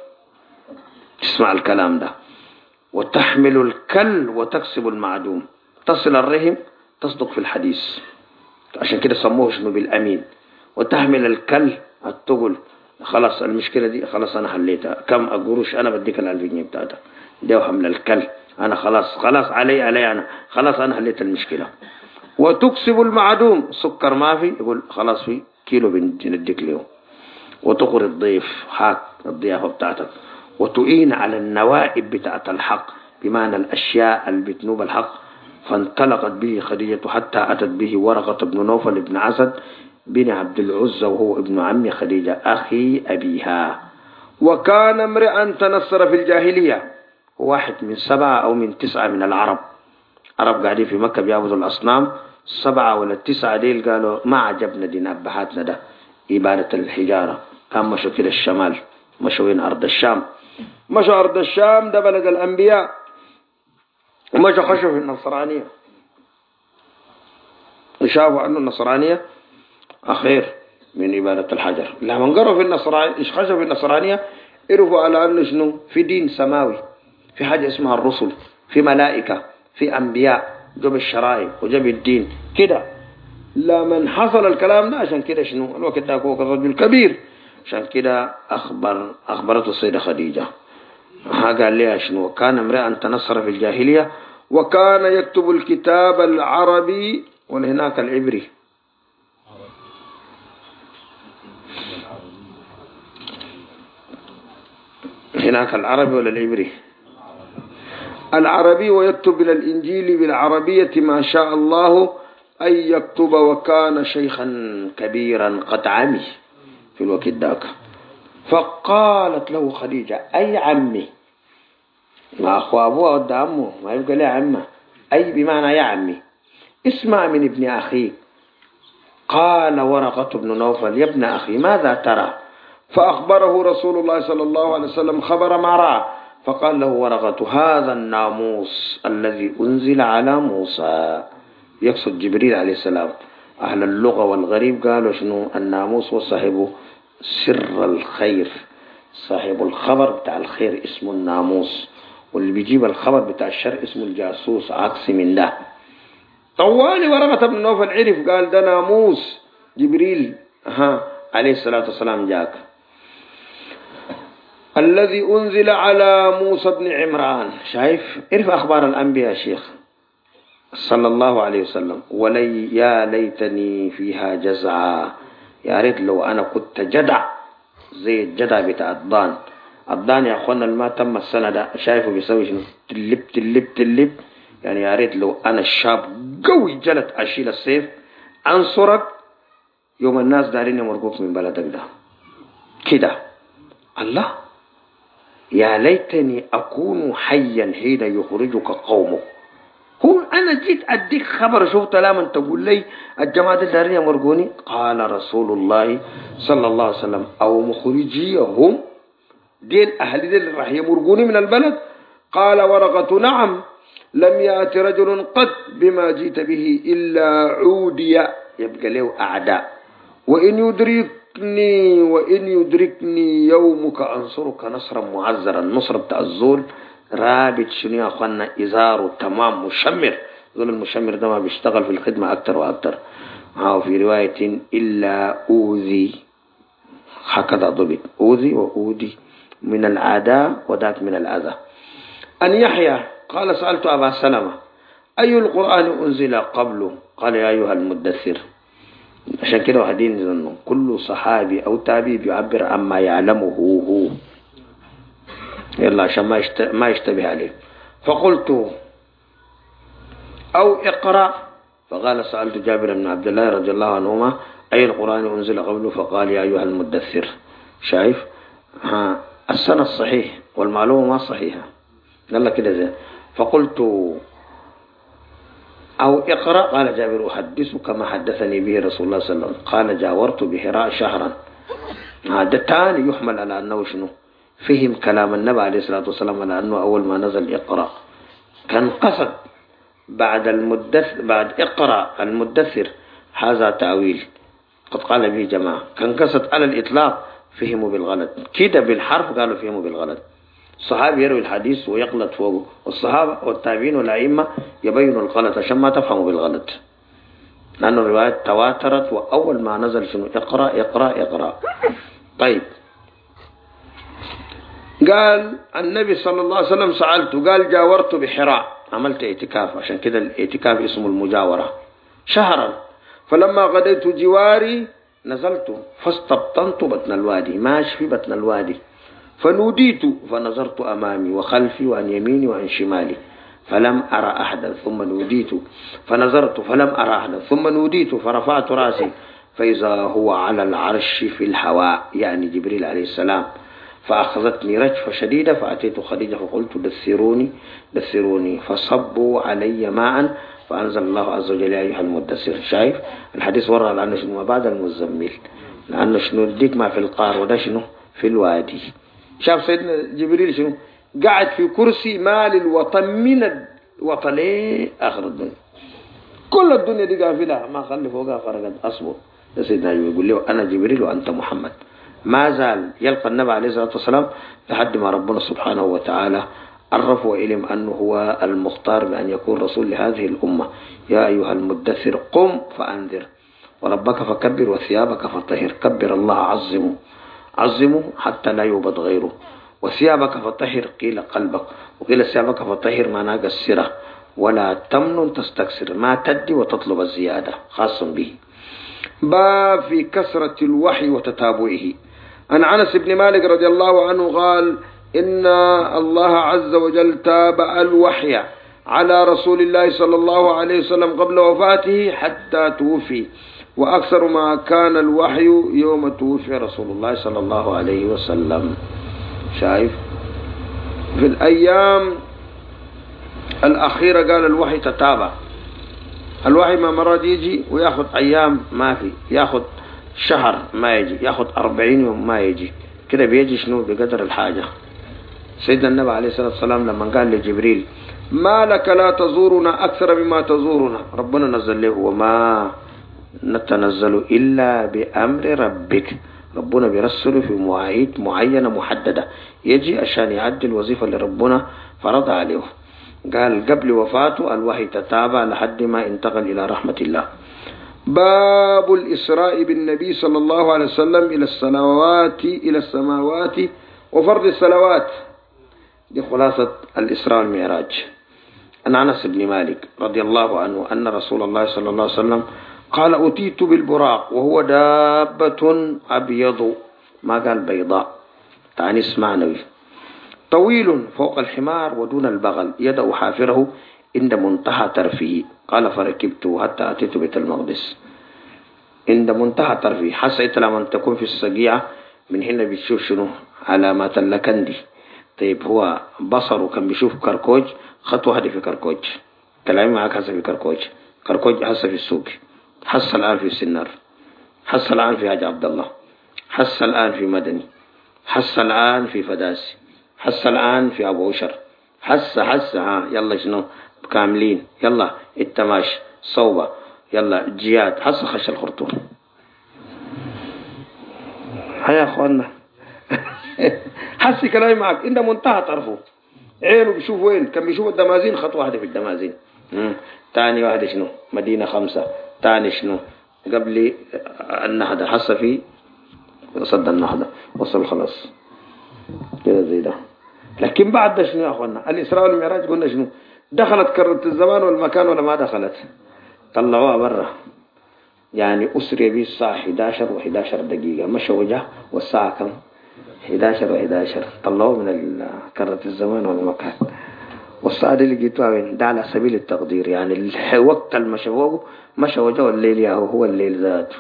اسمع الكلام ده، وتحمل الكل وتكسب المعدوم، تصل الرحم تصدق في الحديث، عشان كده سموه شنو بالأمين. وتحمل الكل التقل، خلاص المشكلة دي خلاص أنا حليتها، كم أقروش أنا بديك ال1000 جنيه بتاعتها دي، وحمل الكل أنا خلاص علي أنا خلاص أنا حليت المشكلة. وتكسب المعدوم، سكر ما في يقول خلاص في كيلو بنديك له. وتقر الضيف، هات الضيافة بتاعتك. وتعين على النوائب بتاعت الحق، بمعنى الأشياء اللي بتنوب الحق. فانطلقت به خديجة حتى أتت به ورقة بن نوفل بن عسد بن عبد العزى وهو ابن عم خديجة أخي أبيها. وكان امرئا تنصر في الجاهلية، واحد من 7 أو من 9 من العرب قاعدين في مكة بيعبدوا الأصنام، 7 ولا 9 ديل قالوا ما عجبنا دين أبهاتنا ده إبادة الحجارة. كان مشوا كده الشمال، مشوا وين أرض الشام، مشوا أرض الشام ده بلد الأنبياء، ومشوا خشوا في النصرانية وشافوا أنه النصرانية أخير من إبادة الحجر. لما قروا في النصرانية إيش خشوا في النصرانية عرفوا على أنه شنو في دين سماوي، في حاجة اسمها الرسل، في ملائكة، في أنبياء جب الشرائع وجب الدين كده. لمن حصل الكلام ده عشان كده شنو الوقت ده هو رجل كبير، عشان كده أخبرته السيدة خديجة. قال لها شنو كان امرأ تنصر في الجاهلية وكان يكتب الكتاب العربي وهناك العبري. هناك العربي ولا العبري؟ العربي، ويكتب من الإنجيل بالعربية ما شاء الله أن يكتب، وكان شيخا كبيرا قد عمي في الوقت ذاك. فقالت له خديجة أي عمي، ما أخو أبوه ود عمه ما يبقى له عمه، أي بمعنى يا عمي اسمع من ابن أخي. قال ورقة بن نوفل يا ابن أخي ماذا ترى؟ فأخبره رسول الله صلى الله عليه وسلم خبر ما رأى. فقال له ورقة هذا الناموس الذي أنزل على موسى، يقصد جبريل عليه السلام. أهل اللغة والغريب قالوا شنو الناموس وصاحبه سر الخير، صاحب الخبر بتاع الخير اسمه الناموس، واللي بيجيب الخبر بتاع الشر اسمه الجاسوس، عكس من ده. طوالي ورقة بن نوفل عرف قال ده ناموس جبريل عليه الصلاة والسلام جاك، الذي أنزل على موسى بن عمران. شايف عرف أخبار الأنبياء يا شيخ صلى الله عليه وسلم. ولي يا ليتني فيها جزعا، يا ريت لو أنا كنت جدع زي الجدع بتاع الضان. الضان يا أخوانا ما تم السنة ده شايفه بيسوي شنو تلب، يعني يا ريت لو أنا الشاب قوي جلد أشيل السيف أنصرك يوم الناس دارين يمرقوك من بلدك ده كده. الله يا ليتني أكون حيا حين يخرجك قومك. هو أنا جيت أديك خبر شفت لا من تقول لي الجماعة دارين يمرقوني؟ قال رسول الله صلى الله عليه وسلم أو مخرجيهم دين أهل دين راح يمرقوني من البلد؟ قال ورقة نعم لم يأتي رجل قد بما جئت به إلا عودي، يبقى له أعداء، وإن يدرك يدركني وإن يدركني يومك أنصرك نصرا معزرا. النصر بتاع الزول رابط شنو يا أخوانا؟ إزاره تمام مشمر. زول المشمر ده ما بيشتغل في الخدمة أكتر وأكتر. في رواية إلا أوذي، هكذا ضبط، أوذي وأوذي من العداء وذاك من الأذى. أن يحيى قال سألت أبا سلمة أي القرآن أنزل قبله؟ قال يا أيها المدثر. عشان كده وحدين يظنون كل صحابي أو تابعي بيعبر عما يعلمه هو، يلا عشان ما يشتبه عليه. فقلت أو اقرأ، فقال سألت جابر بن عبد الله رضي الله عنهما أي القرآن أنزل قبله؟ فقال يا أيها المدثر. شايف السنة الصحيح والمعلومة ما صحيحة. يلا كده زين. فقلت أو اقرأ، قال جابر أحدثك ما حدثني به رسول الله صلى الله عليه وسلم قال جاورت بحراء شهرا. هذا تاني يحمل على أنه شنو؟ فهم كلام النبي عليه الصلاة والسلام على أنه أول ما نزل اقرأ كان قصد بعد اقرأ المدثر هذا تأويل قد قال به جماعة. كان قصد على الإطلاق فهموا بالغلط كده بالحرف، قالوا فهموا بالغلط. الصحابي يروي الحديث ويغلط فوقه، والصحابة والتابعين والأئمة يبينوا الغلط عشان ما تفهموا بالغلط، لأن الروايات تواترت وأول ما نزل شنو؟ اقرأ اقرأ اقرأ. طيب قال النبي صلى الله عليه وسلم سألته، قال جاورت بحراء، عملت اعتكاف، عشان كده الاعتكاف اسمه المجاورة شهرا. فلما غديت جواري نزلت فاستبطنت بطن الوادي، ماشي في بطن الوادي، فنوديت فنظرت أمامي وخلفي وعن يميني وعن شمالي فلم أرى أحدا، ثم نوديت فنظرت فلم أرى أحدا، ثم نوديت فرفعت رأسي فإذا هو على العرش في الهواء، يعني جبريل عليه السلام. فأخذتني رجفة شديدة فأتيت خديجة فقلت دثروني دثروني، فصبوا علي ماء فأنزل الله عز وجل يا أيها المدثر. شايف الحديث ورى لأنه شنو ما بعد المزمل، لأنه شنو يديك ما في القار وده شنو في الوادي. شاف سيدنا جبريل شنو قاعد في كرسي مال الوطن من الوطن آخر الدنيا، كل الدنيا دي قافلة ما خلي فوقها فرقت أصبر. سيدنا جبريل يقول له أنا جبريل وأنت محمد. ما زال يلقى النبي عليه الصلاة والسلام لحد ما ربنا سبحانه وتعالى عرف وإلم أنه هو المختار بأن يكون رسول لهذه الأمة. يا أيها المدثر قم فأنذر وربك فكبر وثيابك فطهر. كبر الله عظمه حتى لا يوبد غيره. وثيابك فطهر قيل قلبك، وقيل ثيابك فطهر معناه قسره، ولا تمنن تستكثر، ما تدي وتطلب الزيادة، خاص به. باب في كثرة الوحي وتتابعه. عن أنس بن مالك رضي الله عنه قال إن الله عز وجل تابع الوحي على رسول الله صلى الله عليه وسلم قبل وفاته حتى توفي، وأكثر ما كان الوحي يوم توفي رسول الله صلى الله عليه وسلم. شايف في الأيام الأخيرة قال الوحي تتابع. الوحي ما مرات يجي وياخد أيام ما في، ياخد شهر ما يجي، ياخد 40 يوم ما يجي، كده بيجي شنو بقدر الحاجة. سيدنا النبي عليه الصلاة والسلام لما قال لجبريل ما لك لا تزورنا أكثر مما تزورنا، ربنا نزل له وما نتنزل إلا بأمر ربك. ربنا بيرسله في مواعيد معينة محددة، يجي عشان يعدي الوظيفة اللي ربنا فرض عليه. قال قبل وفاته الوحي تتابع لحد ما انتقل إلى رحمة الله. باب الإسراء بالنبي صلى الله عليه وسلم إلى السماوات وفرض الصلوات. دي خلاصة الإسراء والمعراج. عن أنس بن مالك رضي الله عنه أن رسول الله صلى الله عليه وسلم قال أتيت بالبراق وهو دابة أبيض، ما قال بيضاء، تعنيس معنوي، طويل فوق الحمار ودون البغل، يدأ حافره عند منتهى ترفيه. قال فركبت حتى أتيت بيت المقدس. عند منتهى ترفيه حسيت لما تكون في الصقيعة من هنا بتشوف شنو علامات اللكندي. طيب هو بصره كان بيشوف كركوج، خطوة هذه في كركوج، كلامي معك هسه في كركوج هسه في السوق، حس الآن في السنار، حس الآن في حاج عبد الله، حس الآن في مدني، حس الآن في فداسي، حس الآن في أبو عشر، حس يلا شنو كاملين، يلا التماش صوبة، يلا جياد، حس خش الخرطوم. هيا اخوانا حسي كلامي معك انت منتهى طرفه، عينه بيشوف وين كان بيشوف الدمازين، خط واحدة في الدمازين. تاني واحدة شنو مدينة 5، تاني شنو قبل النهضة، حس في صد النهضة وصل خلاص كده زي ده. لكن بعد ده شنو يا اخوانا؟ الإسراء والمعراج قلنا شنو؟ دخلت كرة الزمان والمكان ولا ما دخلت؟ طلعوها برا، يعني أسري به الساعة 11 و11 دقيقة، مشى وجه والساعة كم 11 و11، طلعوه من كرة الزمان والمكان. والساعة دي لقيتوها وين؟ ده على سبيل التقدير، يعني وقت المشى فوقه مشى وجه الليل، يا هو الليل ذاته.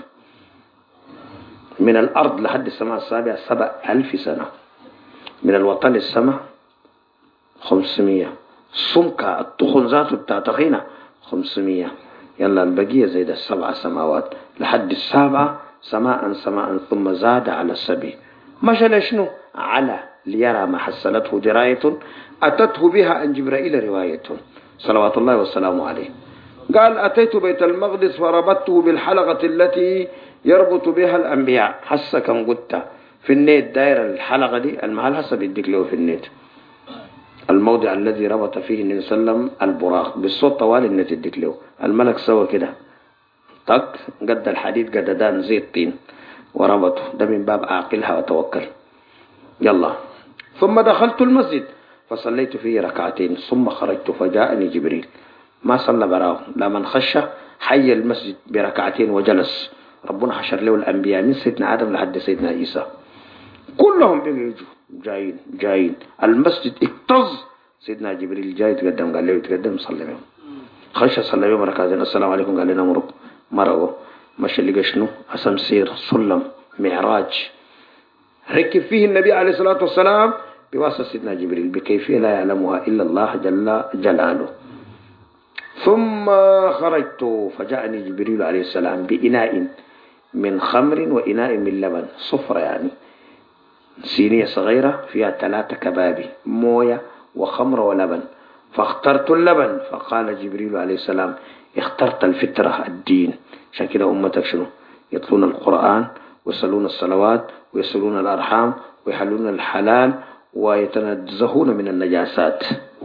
من الأرض لحد السماء السابعة 7000 سنة، من الوطن السماء 500، سمك التخن ذاته بتاعتخينة 500، يلا البقية زي ده 7 سماوات لحد السابعة سماء سماء ثم زاد على 7. مشى لشنو؟ على ليرى ما حصلته دراية أتته بها عن جبرائيل رواية صلوات الله والسلام عليه. قال أتيت بيت المقدس وربطته بالحلقة التي يربط بها الأنبياء. حس كم قلت في النيت داير الحلقة دي، المحل حسب يديك له في النيت الموضع الذي ربط فيه النبي صلى الله عليه وسلم البراق بالصوت طوال النيت يديك له. الملك سوى كده طق قد الحديد قددان زي الطين وربطه، ده من باب أعقلها وتوكل. يلا ثم دخلت المسجد فصليت فيه ركعتين ثم خرجت فجاءني جبريل. ما صلى براه، لمن خش حي المسجد بركعتين وجلس. ربنا حشر له الأنبياء من سيدنا آدم لحد سيدنا عيسى كلهم بيجوا جايين المسجد اكتظ. سيدنا جبريل جاي يتقدم، قال له يتقدم صلى بهم. خش صلى بهم ركعتين، السلام عليكم، قال لنا مرقوا. مشى لقى شنو؟ أسمسير سلم معراج ركب فيه النبي عليه الصلاة والسلام بواسطة سيدنا جبريل بكيفية لا يعلمها إلا الله جل جلاله. ثم خرجت فجاءني جبريل عليه السلام بإناء من خمر وإناء من لبن، صفرة يعني سينية صغيرة فيها 3 كبابي موية وخمر ولبن. فاخترت اللبن، فقال جبريل عليه السلام اخترت الفطرة الدين. عشان كده أمتك شنو؟ يطلون القرآن ويصلون الصلوات ويصلون الأرحام ويحلون الحلال ويتنزهون من النجاسات.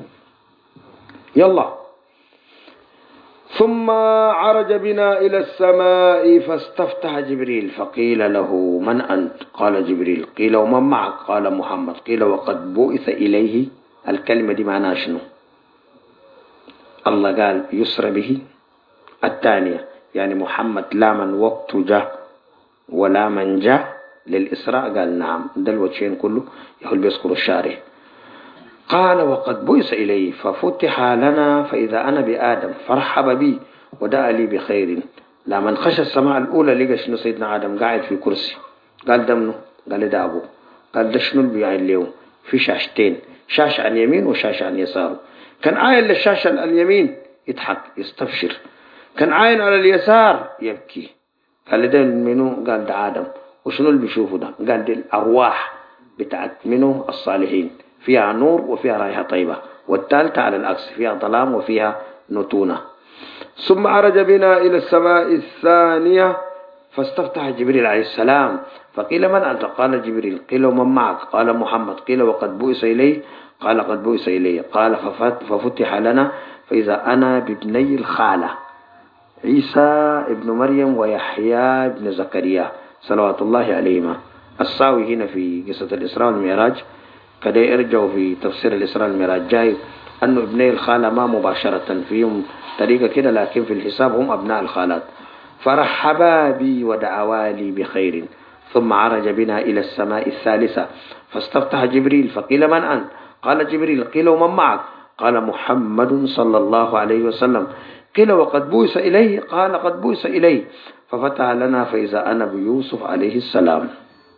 يلا ثم عرج بنا إلى السماء فاستفتح جبريل فقيل له من أنت؟ قال جبريل. قيل ومن معك؟ قال محمد. قيل وقد بعث إليه. الكلمة دي معناها شنو؟ الله قال يسر به. الثانية يعني محمد لا من وقت جاء ولا من جاء للإسراء، قال نعم. ده الوجهين كله يقول بيذكر الشارع. قال وقد بعث إليه ففتح لنا فإذا أنا بآدم فرحب بي ودعا لي بخير. لما خش السماء الأولى لقى شنو؟ سيدنا آدم قاعد في كرسي. قال ده منه؟ قال ده أبوه. قال ده شنو اللي بيعين له؟ في شاشتين، شاشة عن يمين وشاشة عن يسار. كان عاين للشاشة عن اليمين يضحك يستبشر، كان عاين على اليسار يبكي. قال ده منه؟ قال ده آدم. وشنو اللي بيشوفه ده؟ قال ده الأرواح بتاعت منه الصالحين، فيها نور وفيها رائحة طيبة، والثالثة على العكس فيها ظلام وفيها نتونة. ثم عرج بنا إلى السماء الثانية فاستفتح جبريل عليه السلام فقيل من أنت؟ قال جبريل. قيل ومن معك؟ قال محمد. قيل وقد بعث إليه؟ قال قد بعث إليه. قال ففتح لنا فإذا أنا بابني الخالة عيسى ابن مريم ويحيى ابن زكريا صلوات الله عليهما. الساوي هنا في قصة الإسراء والمعراج كده يرجعوا في تفسير الإسراء والمعراج جاي أنه ابني الخالة ما مباشرة فيهم طريقة كده، لكن في الحساب هم أبناء الخالات. فرحبا بي ودعوا لي بخير. ثم عرج بنا إلى السماء الثالثة فاستفتح جبريل فقيل من أنت؟ قال جبريل. قيل ومن معك؟ قال محمد صلى الله عليه وسلم. قيل وقد بعث إليه؟ قال قد بعث إليه. ففتح لنا فإذا أنا بيوسف عليه السلام.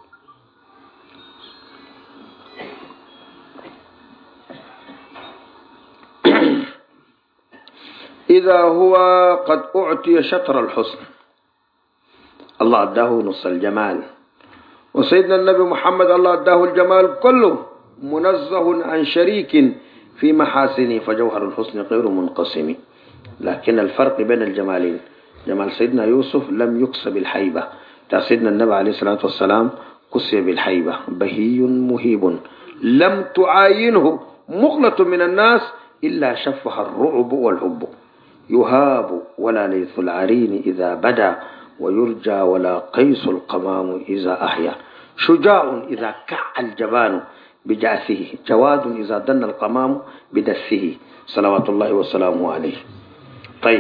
إذا هو قد أعطي شطر الحسن، الله أداه نص الجمال. وسيدنا النبي محمد الله أداه الجمال كله، منزه عن شريك في محاسنه، فجوهر الحسن غير منقسم. لكن الفرق بين الجمالين، جمال سيدنا يوسف لم يكسب الحيبة، سيدنا النبي عليه الصلاة والسلام أسي بالحيبة بهي مهيب لم تعاينه مغلة من الناس إلا شفها الرعب والحب يهاب ولا ليث العرين إذا بدا ويرجى ولا قيس القمام إذا أحيا شجاع إذا كع الجبان بجأثه جواد إذا دن القمام بدثه صلوات الله وسلامه عليه. طيب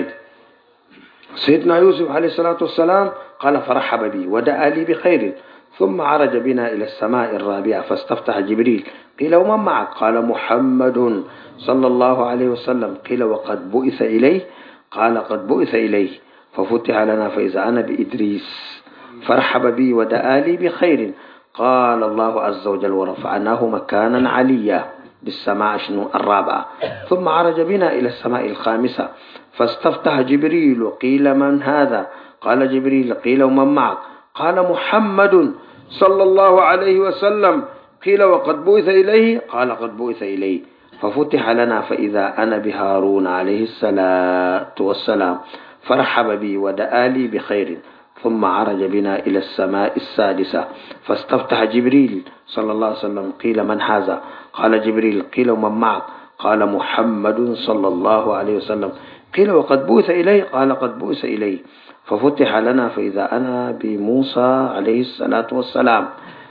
سيدنا يوسف عليه الصلاة والسلام قال فرحب بي ودعا لي بخير ثم عرج بنا إلى السماء الرابعة فاستفتح جبريل قيل ومن معك قال محمد صلى الله عليه وسلم قيل وقد بعث إليه قال قد بعث إليه ففتح لنا فإذا أنا بإدريس فرحب بي ودعا لي بخير قال الله عز وجل ورفعناه مكانا عليا بالسماء الرابعة ثم عرج بنا إلى السماء الخامسة فاستفتح جبريل قيل من هذا قال جبريل قيل ومن معك قال محمد صلى الله عليه وسلم قيل وقد بعث إليه قال قد بعث إليه ففتح لنا فإذا أنا بهارون عليه الصلاة والسلام فرحب بي ودعا لي بخير ثم عرج بنا إلى السماء السادسة فاستفتح جبريل صلى الله عليه وسلم قيل من هذا قال جبريل قيل ومن معك قال محمد صلى الله عليه وسلم قيل وقد بعث إليه قال قد بعث إليه ففتح لنا فإذا أنا بموسى عليه الصلاة والسلام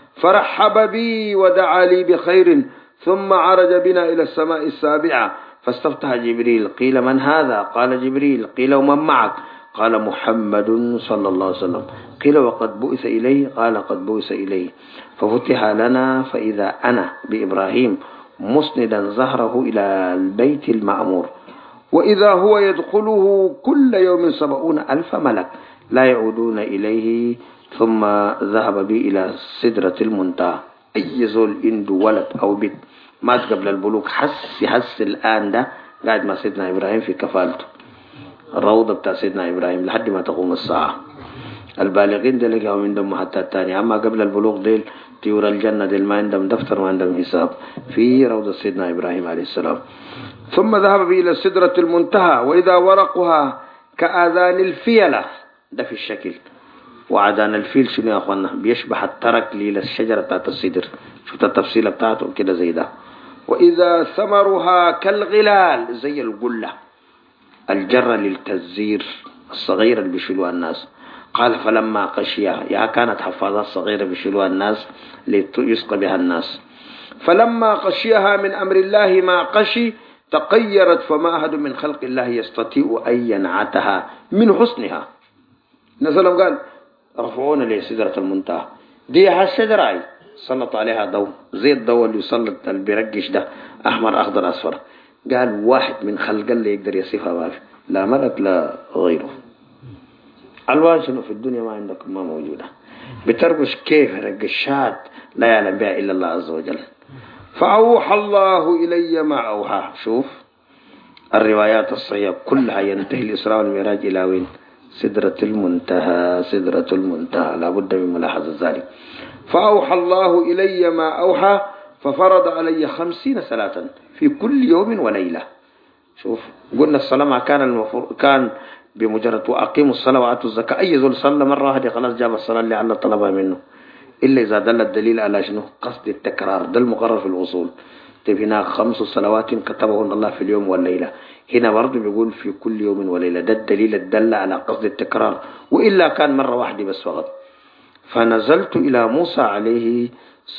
فرحب بي ودعا لي بخير ثم عرج بنا إلى السماء السابعة فاستفتح جبريل قيل من هذا قال جبريل قيل ومن معك قال محمد صلى الله عليه وسلم قيل وقد بعث إليه قال قد بعث إليه ففتح لنا فإذا أنا بإبراهيم مسندا ظهره إلى البيت المأمور وإذا هو يدخله كل يوم 70,000 ملك لا يعودون إليه ثم ذهب بي إلى سدرة المنتهى. أي زول عنده ولد أو بنت مات قبل البلوغ حس الآن ده قاعد مع سيدنا إبراهيم في كفالته الروضة بتاع سيدنا إبراهيم لحد ما تقوم الساعة. البالغين ده لقاهم عندهم حتى الثاني، أما قبل البلوغ ديل طيور الجنة ديل ما عندهم دفتر ما عندهم حساب في روضة سيدنا إبراهيم عليه السلام. ثم ذهب بي إلى سدرة المنتهى وإذا ورقها كآذان الفيلة، ده في الشكل. وعدان الفيل شنو يا أخوانا؟ بيشبه الترك ليلة الشجرة بتاعت السدر، شفت التفصيلة بتاعته كده زي ده. وإذا ثمرها كالغلال، زي القلة الجرة للتزير الصغيرة اللي بيشيلوها الناس. قال فلما قشيها، يا كانت حفاظات صغيرة بيشيلوها الناس ليسقى بها الناس. فلما قشيها من أمر الله ما قشي تقيرت، فما أحد من خلق الله يستطيع أن ينعتها من حسنها. نزل قال رفعونا لسدرة المنتهى، دي هالسدرة سلط عليها ضوء زي الضوء اللي يسلط اللي بيرقش ده، أحمر أخضر أصفر. قال واحد من خلق الله يقدر يصفها ما في، لا ملك لا غيره. ألوان شنو في الدنيا ما عندكم ما موجودة، بترقش كيف رقشات لا يعلم بها إلا الله عز وجل. فأوحى الله إلي ما أوحى. شوف الروايات الصحيحة كلها ينتهي الإسراء والمعراج إلى وين؟ سدرة المنتهى. سدرة المنتهى لابد من ملاحظة ذلك. فأوحى الله إلي ما أوحى ففرض علي 50 صلاة في كل يوم وليلة. شوف قلنا الصلاة ما كان بمجرد وأقيموا الصلاة وآتوا الزكاة، أي زول صلى مرة واحدة خلاص جاب الصلاة اللي على طلبها منه، إلا إذا دل الدليل على شنو؟ قصد التكرار، ده المقرر في الوصول. طيب هنا 5 صلوات كتبهن الله في اليوم والليلة، هنا برضه بيقول في كل يوم وليلة، ده الدليل الدل على قصد التكرار، وإلا كان مرة واحدة بس فقط. فنزلت إلى موسى عليه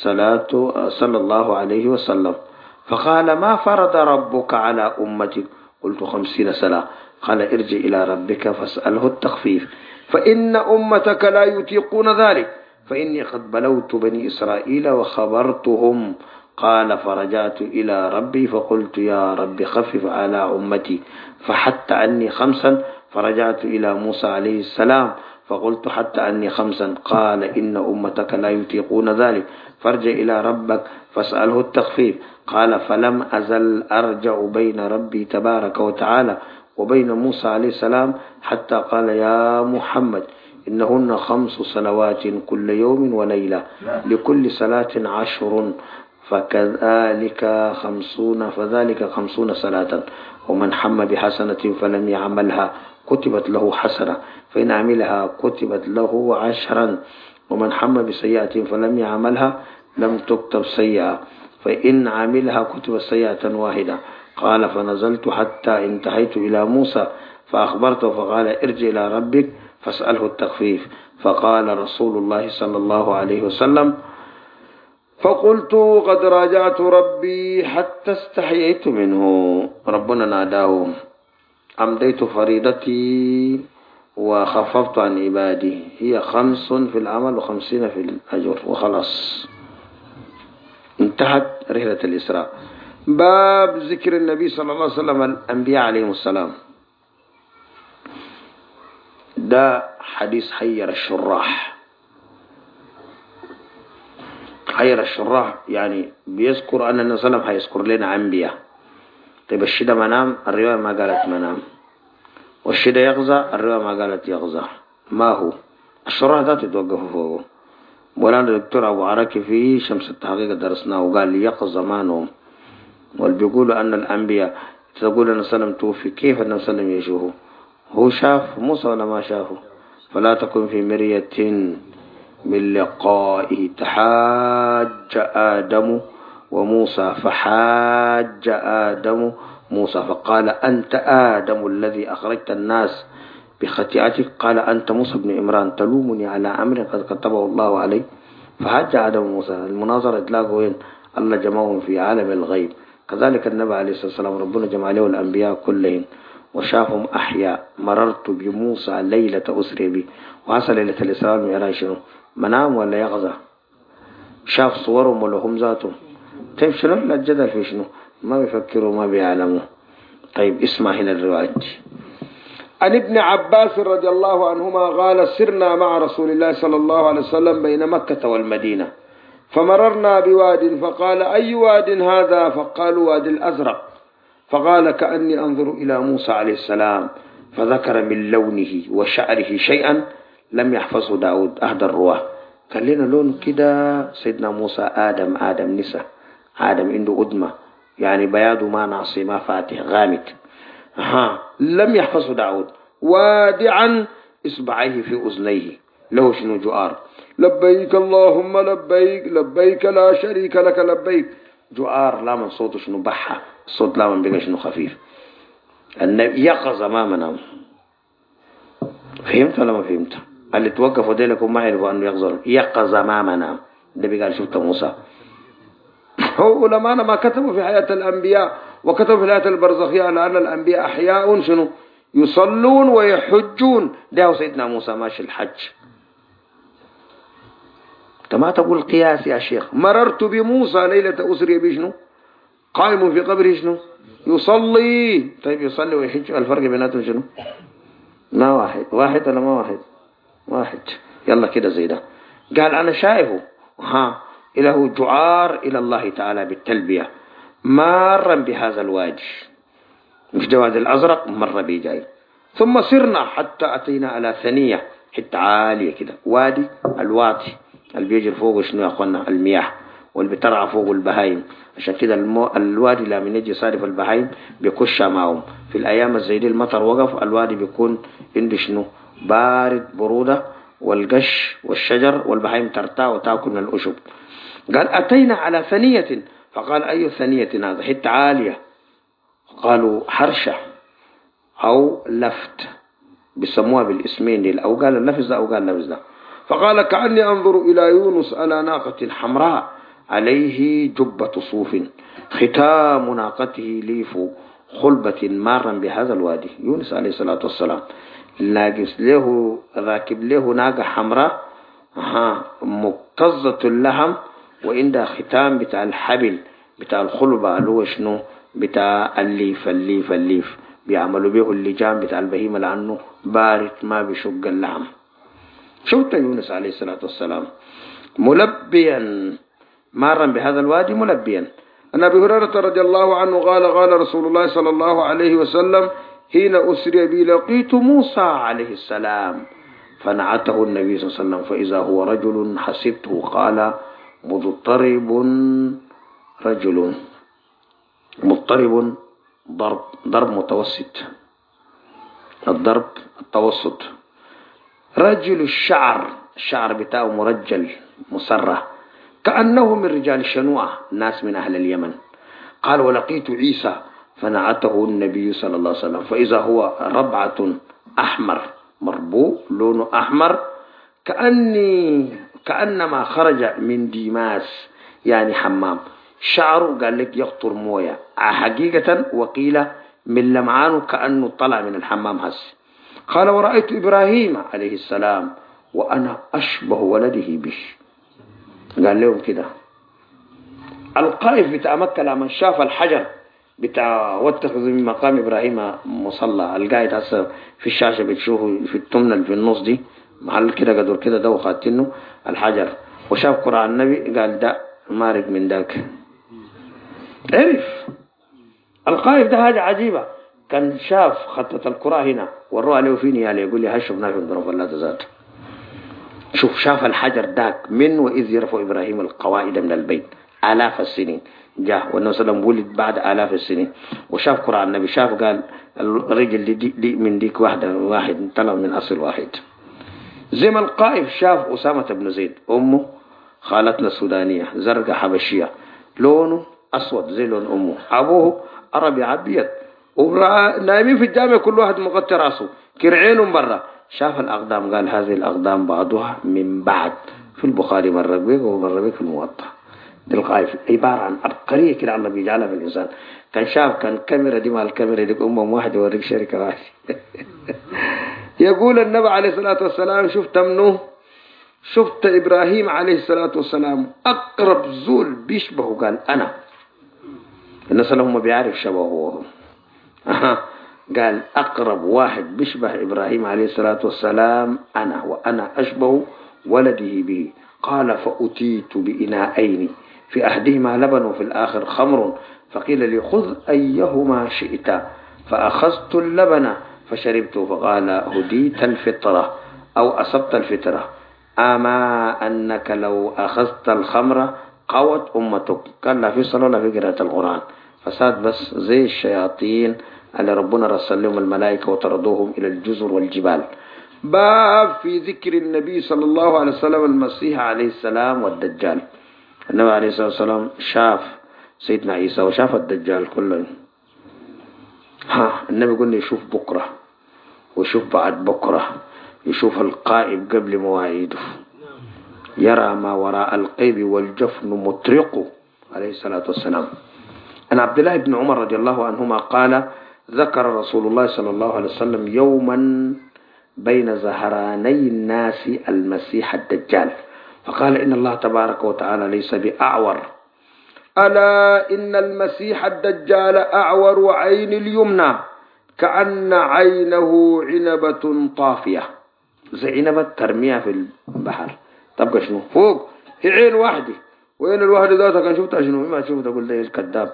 صلى الله عليه وسلم فقال ما فرض ربك على أمتك؟ قلت 50 صلاة. قال ارجع إلى ربك فاسأله التخفيف فإن أمتك لا يطيقون ذلك، فإني قد بلوت بني إسرائيل وخبرتهم. قال فرجعت إلى ربي فقلت يا رب خفف على أمتي فحتى عني 5. فرجعت إلى موسى عليه السلام فقلت حتى عني 5. قال إن أمتك لا يطيقون ذلك فارجع إلى ربك فاسأله التخفيف. قال فلم أزل أرجع بين ربي تبارك وتعالى وبين موسى عليه السلام حتى قال يا محمد إنهن 5 صلوات كل يوم وليلة لكل صلاة 10 فكذلك 50 فذلك 50 صلاة. ومن حم بحسنة فلم يعملها كتبت له حسنة، فإن عملها كتبت له 10. ومن حم بسيئة فلم يعملها لم تكتب سيئة، فإن عملها كتب سيئة واحدة. قال فنزلت حتى انتهيت إلى موسى فأخبرته فقال ارجع إلى ربك فاسأله التخفيف. فقال رسول الله صلى الله عليه وسلم فقلت قد راجعت ربي حتى استحييت منه. ربنا ناداه أمضيت فريضتي وخففت عن عبادي، هي 5 في العمل و50 في الأجر، وخلاص انتهت رحلة الإسراء. باب ذكر النبي صلى الله عليه وسلم الأنبياء عليهم السلام. ده حديث حير الشراح. حير الشراح يعني بيذكر أن النبي صلى الله عليه وسلم هيذكر لنا أنبياء. طيب الشدة منام، الرواية ما قالت منام، والشدة يغزى، الرواية ما قالت يغزى. ما هو الشراح ده تتوقف فوقه. مولانا الدكتور أبو عراكي في شمس التحقيق درسناه وقال لي يقظ زمانهم، والبيقولوا أن الأنبياء تقول أن وسلم توفي، كيف أن وسلم يشوفه؟ هو شاف موسى ولا ما شافه؟ فلا تكن في مرية من لقائه. تحاج آدم وموسى فحاج آدم موسى فقال أنت آدم الذي أخرجت الناس بخطيئتك، قال أنت موسى بن عمران تلومني على أمر قد كتبه الله علي. فحاج آدم موسى. المناظرة تلاقوا وين؟ الله جمعهم في عالم الغيب. كذلك النبي عليه الصلاة والسلام ربنا جمع له الأنبياء كلهم وشافهم أحياء. مررت بموسى ليلة أسري بي. وحصل ليلة الإسراء والمعراج شنو؟ منام ولا يغزى؟ شاف صورهم ولا هم ذاتهم؟ طيب شنو لا الجدل في شنو؟ ما بيفكروا ما بيعلموا. طيب اسمع هنا الرواية. عن ابن عباس رضي الله عنهما قال سرنا مع رسول الله صلى الله عليه وسلم بين مكة والمدينة فمررنا بواد فقال أي واد هذا؟ فقالوا واد الأزرق. فقال كأني أنظر إلى موسى عليه السلام، فذكر من لونه وشعره شيئا لم يحفظه داود أحد الرواه. قال لنا لون كده سيدنا موسى آدم نسا، آدم عنده أدمة يعني بياضه ما ناصي ما فاتح غامق. لم يحفظه داود. وادعا إصبعيه في أذنيه له شنو جؤار، لبيك اللهم لبيك لبيك لا شريك لك لبيك. جؤار لا من صوته شنو بحة، الصوت لا من بقى شنو خفيف. النبي يقظ ما منام. فهمت ولا ما فهمت؟ اللي توقفوا ديلكم ما يعرفوا أنه يقظ ما منام. النبي قال شفت موسى. هو علماء ما كتبوا في حياة الأنبياء وكتبوا في الحياة البرزخية لأن الأنبياء أحياء شنو يصلون ويحجون. ده سيدنا موسى ماشي الحج. ما تقول قياس يا شيخ. مررت بموسى ليلة أسري بشنو قائم في قبره شنو يصلي. طيب يصلي ويحج الفرق بيناتهم شنو؟ ما واحد ولا ما واحد. يلا كده زي ده. قال أنا شايفه إله جعار إلى الله تعالى بالتلبية مارا بهذا الوادي، مش جواد الأزرق مر بي جاي. ثم سرنا حتى أتينا على ثنية حتة عالية كده، وادي الواطي اللي بيجر فوق شنو يا أخوانا المياه واللي بترعى فوق البهايم. عشان كده الوادي لما يجي صارف البهايم بيكشها معهم. في الأيام الزي دي المطر وقف الوادي بيكون عنده شنو بارد برودة والقش والشجر والبهايم ترتاح وتأكل من الأشب. قال أتينا على ثنية. فقال أي ثنية هذا؟ حتة عالية. قالوا حرشة أو لفت بيسموها بالاسمين دي، أو قال اللفظ ده أو قال اللفظ ده. فقال كأني أنظر إلى يونس على ناقة حمراء عليه جبة صوف ختام ناقته ليف خلبة مارا بهذا الوادي. يونس عليه الصلاة والسلام لاقس له راكب له ناقة حمراء مكتظة اللحم وعندها ختام بتاع الحبل بتاع الخلبة اللي هو شنو بتاع الليف بيعملوا به اللجام بتاع البهيمة لأنه بارد ما بيشق اللحم. شفت يونس عليه الصلاة والسلام ملبيا مارا بهذا الوادي ملبيا. أن أبي هريرة رضي الله عنه قال رسول الله صلى الله عليه وسلم حين أسري بي لقيت موسى عليه السلام فنعته النبي صلى الله عليه وسلم فإذا هو رجل حسبته قال مضطرب رجل مضطرب ضرب متوسط الضرب التوسط. رجل الشعر الشعر بتاعه مرجل مسرح كأنه من رجال الشنوع ناس من أهل اليمن. قال ولقيت عيسى فنعته النبي صلى الله عليه وسلم فإذا هو ربعة أحمر مربوع لونه أحمر كأنما خرج من ديماس يعني حمام. شعره قال لك يقطر موية حقيقة، وقيل من لمعانه كأنه طلع من الحمام هس. قال ورأيت إبراهيم عليه السلام وأنا أشبه ولده به. قال لهم كده القائف بتاع مكة لما شاف الحجر بتاع واتخذوا من مقام إبراهيم مصلى، القاعد هسه في الشاشة بتشوفوا في التمنة في النص دي محل كده قدر كده ده وخاتنه الحجر، وشاف قرآن النبي قال ده مارق من ذاك. عرف القائف ده حاجة عجيبة، كان شاف خطة القراء هنا وروها له فيني يعني يقول لي هشوف نافع ضرب الله تزاد. شوف شاف الحجر داك من وإذ يرفع إبراهيم القواعد من البيت آلاف السنين جاء، والنبي صلى الله عليه وسلم ولد بعد آلاف السنين، وشاف قرآن النبي شاف قال الرجل دي من ديك واحد طلع من أصل واحد. زي ما القائف شاف أسامة بن زيد أمه خالتنا السودانية زرقاء حبشية لونه أسود زي لون أمه، أبوه عربي عبيد، ونايمين في الجامع كل واحد مغطي راسه كرعين برا. شاف الأقدام قال هذه الأقدام بعضها من بعد، في البخاري مرة بيك ومرة بيك في الموطأ. القائف عبارة عن عبقرية كده الله بيجعلها في الإنسان. كان شاف كان كاميرا دي مع الكاميرا دي أمم واحد يوريك شركة واحد. يقول النبي عليه الصلاة والسلام شفت منه شفت إبراهيم عليه الصلاة والسلام أقرب زول بيشبهه قال أنا. الناس لهم بيعرف شبهه قال أقرب واحد بيشبه إبراهيم عليه الصلاة والسلام أنا، وأنا أشبه ولده به. قال فأتيت بإناءين في أحدهما لبن وفي الآخر خمر، فقيل لي خذ أيهما شئت، فأخذت اللبن فشربته، فقال هديت الفطرة أو أصبت الفطرة، أما أنك لو أخذت الخمر قوت أمتك. كان لا في صلاة ولا في قراءة القرآن، فساد بس زي الشياطين اللي ربنا رسل لهم الملائكة وطردوهم إلى الجزر والجبال. باب في ذكر النبي صلى الله عليه وسلم المسيح عليه السلام والدجال. النبي عليه الصلاة والسلام شاف سيدنا عيسى وشاف الدجال كله. النبي قلنا يشوف بكرة ويشوف بعد بكرة، يشوف القائب قبل مواعيده، يرى ما وراء القيب والجفن مطرق عليه الصلاة والسلام. أن عبد الله بن عمر رضي الله عنهما قال ذكر رسول الله صلى الله عليه وسلم يوما بين زهراني الناس المسيح الدجال، فقال إن الله تبارك وتعالى ليس بأعور، ألا إن المسيح الدجال أعور عين اليمنى كأن عينه عنبة طافية، زي عنبة ترميها في البحر تبقى شنو فوق هي عين واحدة، وين الواحدة ذاتها كان شفتها شنو ما شفت تقول لي الكذاب.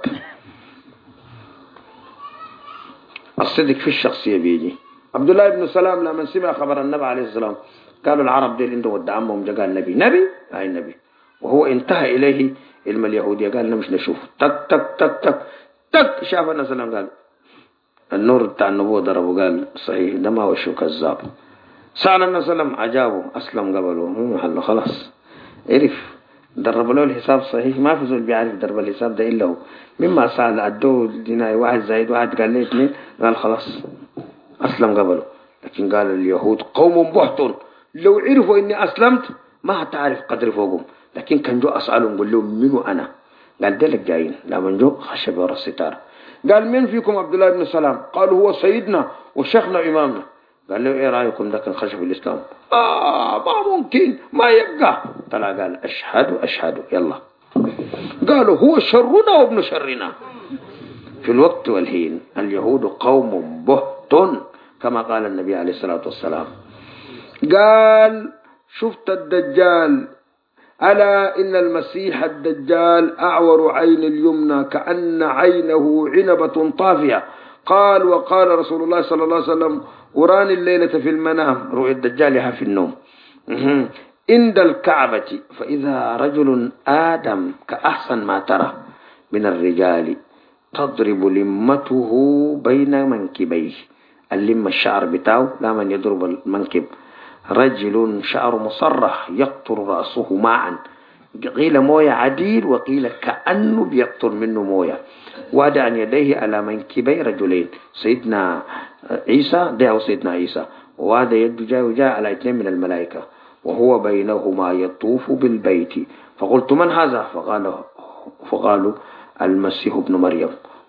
الصدق في الشخصية بيجي. عبد الله بن سلام لما سمع خبر النبي عليه السلام قالوا العرب دي عنده ود عمهم جاء النبي أي النبي، وهو انتهى إليه علم اليهودية قال مش نشوف تك تك تك تك تك شاف النبي صلى الله عليه وسلم قال النور بتاع النبوة ضربه قال صحيح ده ما هو شو كذاب. سأل النبي صلى الله عليه وسلم عجابه أسلم قبله حله خلاص عرف درب له الحساب صحيح، ما في زول بيعرف درب الحساب ده إلا هو. مما سأل أدوه ديناي واحد زائد واحد قال لي 2 قال خلاص أسلم قبله. لكن قال اليهود قوم بهتون لو عرفوا إني أسلمت ما هتعرف قدر فوقهم، لكن كان جو أسألهم قل لهم منو أنا، قال دلك جايين لما جو خشب ورا الستار. قال من فيكم عبد الله بن سلام؟ قالوا هو سيدنا وشيخنا إمامنا. قال له إيه رأيكم ده كان خشب الإسلام؟ ما ممكن ما يبقى. طلع قال أشهد يلا. قالوا هو شرنا وابن شرنا. في الوقت والحين اليهود قوم بهتون كما قال النبي عليه الصلاة والسلام. قال شفت الدجال، ألا إن المسيح الدجال أعور عين اليمنى كأن عينه عنبة طافية. قال وقال رسول الله صلى الله عليه وسلم أراني الليلة في المنام رؤيا الدجال في النوم عند الكعبة فإذا رجل آدم كأحسن ما ترى من الرجال تضرب لمته بين منكبيه. اللم الشعر بتاعه لا من يضرب المنكب رجل شعر مصرح يقطر رأسه معا، قيل موية عديد وقيل كأنه بيقطر منه موية، وادع يديه على منكبي رجلين، سيدنا عيسى ده سيدنا عيسى، وهذا يده جاء على اثنين من الملائكة، وهو بينهما يطوف بالبيت. فقلت من هذا؟ فقالوا المسيح ابن مريم.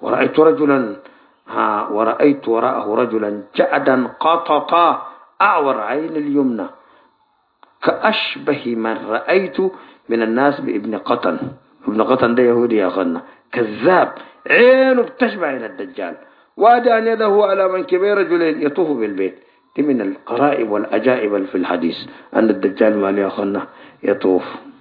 ورأيت وراءه رجلا جعدا قططا أعور عين اليمنى، كأشبه من رأيت من الناس بابن قطن. ابن قطن ده يهودي يا أخوانا، كذاب، عينه بتشبه عين الدجال، وادع يده على منكبي رجلين يطوف بالبيت. دي من القرائب والأجائب في الحديث أن الدجال مالي يا أخوانا يطوف.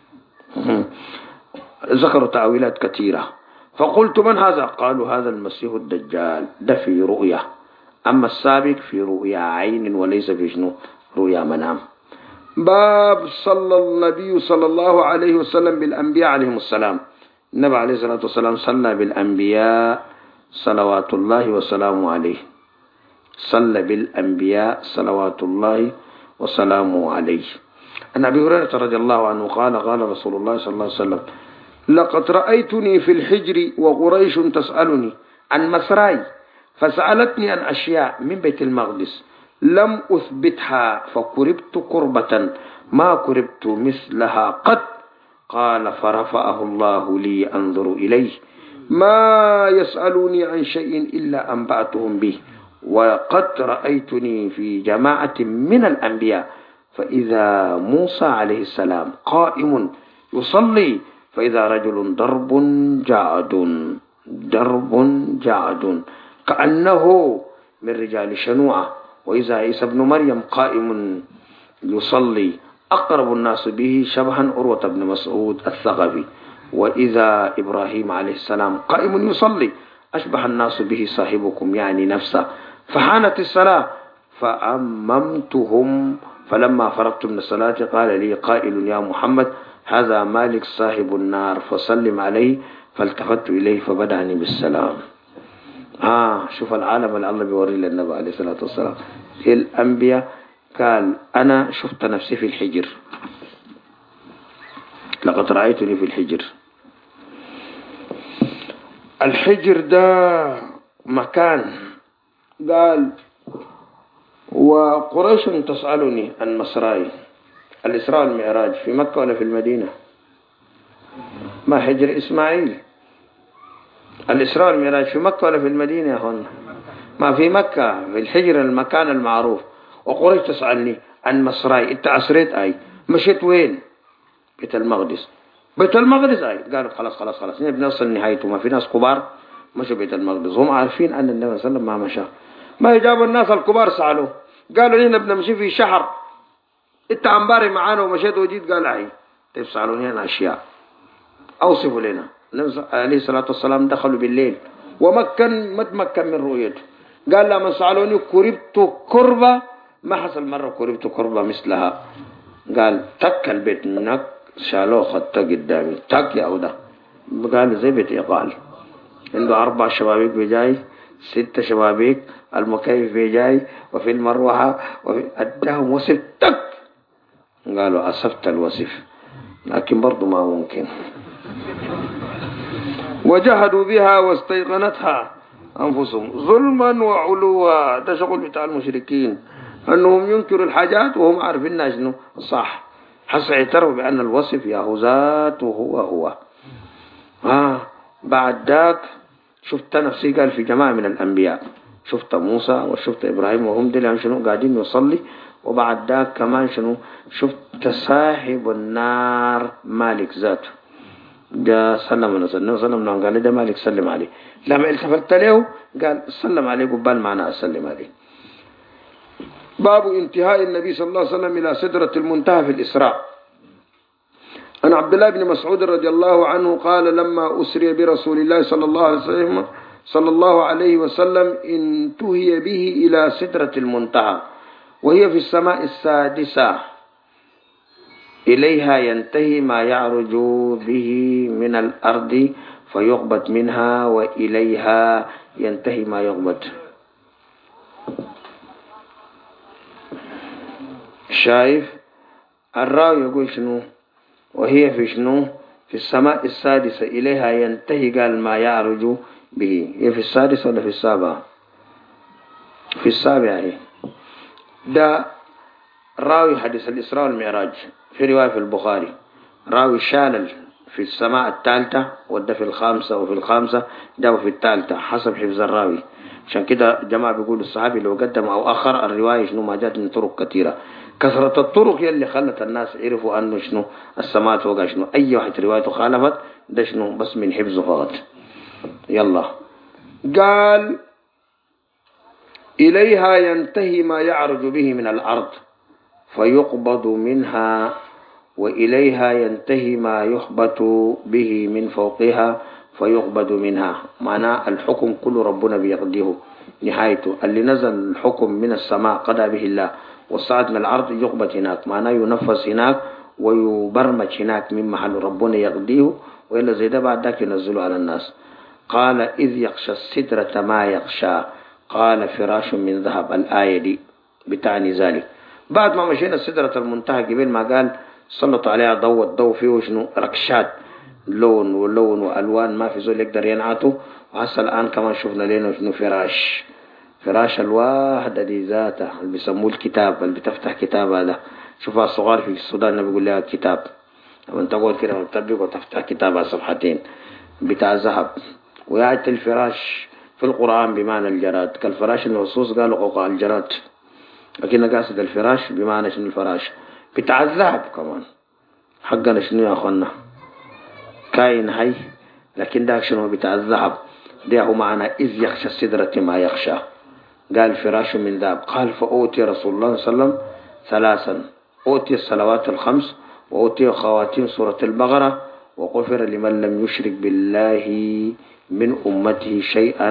ذكروا تأويلات كثيرة. فقلت من هذا؟ قالوا هذا المسيح الدجال، ده في رؤيا، أما السابق في رؤيا عين وليس في شنو رؤيا منام. باب صلى النبي صلى الله عليه وسلم بالأنبياء عليهم السلام. النبي عليه الصلاة والسلام صلى بالأنبياء صلوات الله وسلامه عليه، صلى بالأنبياء صلوات الله وسلامه عليه. عن أبي هريرة رضي الله عنه قال قال رسول الله صلى الله عليه وسلم: لقد رأيتني في الحجر وقريش تسألني عن مسراي، فسألتني عن أشياء من بيت المقدس لم أثبتها، فقربت قربة ما قربت مثلها قط. قال: فرفعه الله لي أنظر إليه، ما يسألوني عن شيء إلا أنبأتهم به. وقد رأيتني في جماعة من الأنبياء، فإذا موسى عليه السلام قائم يصلي، فإذا رجل درب جعد كأنه من رجال شنوعة، وإذا عيسى ابن مريم قائم يصلي، أقرب الناس به شبها عروة بن مسعود الثقفي، وإذا إبراهيم عليه السلام قائم يصلي، أشبه الناس به صاحبكم يعني نفسه. فحانت الصلاة فأممتهم، فلما فرغت من الصلاة قال لي قائل: يا محمد، هذا مالك صاحب النار، فسلم عليه. فالتفت إليه فبدأني بالسلام. شوف العالم اللي الله بيوري للنبي عليه الصلاة والسلام. الأنبياء قال: أنا شفت نفسي في الحجر، لقد رأيتني في الحجر. الحجر ده مكان، قال: وقريش تسألني عن مسراي. الإسراء والمعراج في مكة ولا في المدينة؟ ما حجر إسماعيل. الإسراء والمعراج في مكة ولا في المدينة يا أخوانا؟ ما في مكة، في الحجر المكان المعروف. وقريش تسألني عن مسراي، انت أسريت أي مشيت وين؟ بيت المقدس. بيت المقدس أي قالوا خلاص بنوصل نهايته. ما في ناس كبار مشوا بيت المقدس، هم عارفين أن النبي صلى الله عليه وسلم ما مشى. ما يجاب الناس الكبار سألوه، قالوا لنا بنمشي في شهر، انت عمباري معانا ومشيت وجيت. قال: عي طيب سألوني عن أشياء، أوصفوا لنا. النبي عليه الصلاة والسلام دخلوا بالليل ومكن ما تمكن من رؤيته. قال: لما سألوني قربت قربة ما حصل مرة قربت قربة مثلها. قال: تك البيت منك، شالوه خطه قدامي، تك يا أودا. قال: زي بيت إقال، عنده 4 شبابيك بجاي، 6 شبابيك، المكيف بجاي، وفي المروحة، أداهم وصف تك. قالوا: أصفت الوصف، لكن برضو ما ممكن. وجهدوا بها واستيقنتها أنفسهم ظلما وعلوا. ده شغل بتاع المشركين، أنهم ينكروا الحاجات وهم عارفين شنو صح. حس اعترفوا بأن الوصف يا ذاته هو. بعد ذاك شفت نفسي، قال في جماعة من الأنبياء، شفت موسى وشفت إبراهيم وهم دلهم شنو قاعدين يصلي. وبعد ذاك كمان شنو شفت صاحب النار مالك ذاته، جاء سلم عليه النبي صلى الله عليه وسلم، قال: ده مالك سلم عليه. لما التفت له قال: سلم عليه قبال معنا أسلم عليه. باب انتهاء النبي صلى الله عليه وسلم إلى سدرة المنتهى في الإسراء. عن عبد الله بن مسعود رضي الله عنه قال: لما أسري برسول الله صلى الله عليه وسلم انتهي به إلى سدرة المنتهى، وهي في السماء السادسة، إليها ينتهي ما يعرج به من الأرض فيقبض منها، وإليها ينتهي ما يقبض. شايف الراوي يقول شنو وهي في شنو في السماء السادسة إليها ينتهي قال ما يعرج به. هي في السادسة ولا في السابعة؟ في السابعة هي. ده راوي حديث الإسراء والمعراج في رواية في البخاري، راوي شالل في السماء الثالثة وده في الخامسة، وفي الخامسة ده في الثالثة حسب حفظ الراوي. عشان كده جماعة بيقولوا الصحابي لو قدم أو أخر الرواية شنو ما جات من طرق كثيرة. كثرة الطرق هي اللي خلت الناس يعرفوا أنه شنو السماء فوق شنو. أي واحد روايته خالفت ده شنو بس من حفظه فقط. يلا قال إليها ينتهي ما يعرج به من الأرض فيقبض منها، وإليها ينتهي ما يحبط به من فوقها فيقبض منها. معناه الحكم كله ربنا بيقضيه نهايته. اللي نزل الحكم من السماء قضى به الله، والصعد من الأرض يقبض هناك، معناه ينفذ هناك ويبرمج هناك من محل ربنا يقضيه، وإلا زي ده بعد ذاك ينزله على الناس. قال إذ يخشى السدرة ما يخشى قال فراش من ذهب. الآية دي بتعني ذلك. بعد ما مشينا سدرة المنتهى قبل ما قال سلطوا عليها ضوء، الضوء فيه شنو ركشات لون ولون والوان ما في زول يقدر ينعته. وهسه الان كمان شفنا لنا شنو فراش الواحده دي ذاتها اللي بيسموه الكتاب، اللي بتفتح كتاب هذا شوفها الصغار في السودان بيقول لها كتاب، لما تقعد كده وتطبق وتفتح كتاب على صفحتين بتاع ذهب. ويأتي الفراش في القرآن بمعنى الجراد، كالفراش النصوص قالوا قوقع الجراد، لكن قاصد الفراش بمعنى شنو الفراش بتاع الذهب كمان. حقنا شنو يا اخوانا كاين هاي، لكن ده شنو بتاع الذهب. ده هو معنى إذ يخشى السدرة ما يخشى. قال فراش من ذهب. قال فأوتي رسول الله صلى الله عليه وسلم ثلاثا، أوتي الصلوات الخمس، وأوتي خواتيم سورة البقرة، وغفر لمن لم يشرك بالله من أمته شيئا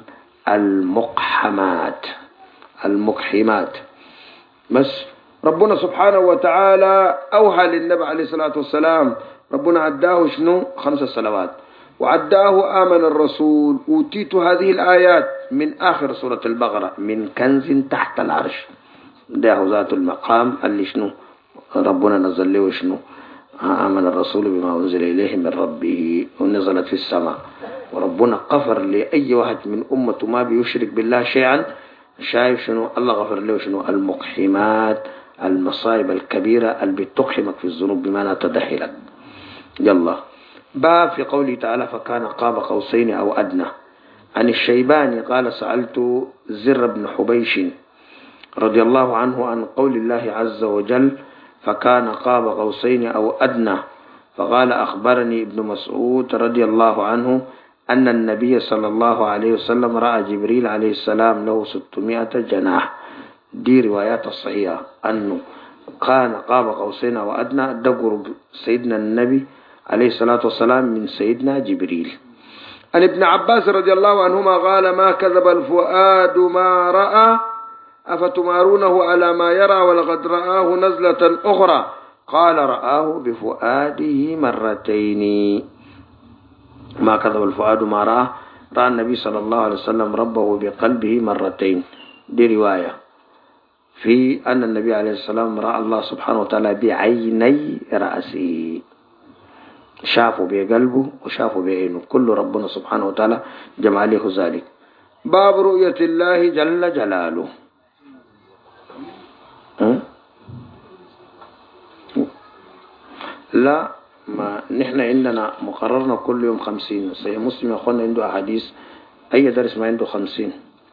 المقحمات. بس ربنا سبحانه وتعالى أوحى للنبي عليه الصلاة والسلام، ربنا عداه شنو 5 صلوات، وعداه آمن الرسول أوتيت هذه الآيات من آخر سورة البقرة من كنز تحت العرش. ده ذات المقام اللي شنو ربنا نزل له شنو آمن الرسول بما أنزل إليه من ربه ونزلت في السماء. وربنا غفر لأي واحد من أمته ما بيشرك بالله شيئا. شايف شنو الله غفر له شنو المقحمات، المصائب الكبيرة اللي بتقحمك في الذنوب بما تدخلك. يلا باب في قوله تعالى فكان قاب قوسين أو أدنى. عن الشيباني قال سألت زر بن حبيش رضي الله عنه عن قول الله عز وجل فكان قاب قوسين أو أدنى، فقال أخبرني ابن مسعود رضي الله عنه أن النبي صلى الله عليه وسلم رأى جبريل عليه السلام له 600 جناح. دي روايات الصحيحة أنه كان قاب قوسين أو أدنى. ده قرب سيدنا النبي عليه الصلاة والسلام من سيدنا جبريل. عن ابن عباس رضي الله عنهما قال ما كذب الفؤاد ما رأى أفتمارونه على ما يرى ولقد رآه نزلة أخرى قال رآه بفؤاده مرتين. ما كذب الفؤاد ما رأى، رأى النبي صلى الله عليه وسلم ربه بقلبه مرتين. دي رواية في أن النبي عليه السلام رأى الله سبحانه وتعالى بعيني رأسه، شافوا بقلبه وشافوا بعينه، كل ربنا سبحانه وتعالى جمع له ذلك. باب رؤية الله جل جلاله. لا ما نحن عندنا مقررنا كل يوم 50. صحيح مسلم يقولنا عنده أحاديث أي درس ما عنده 50،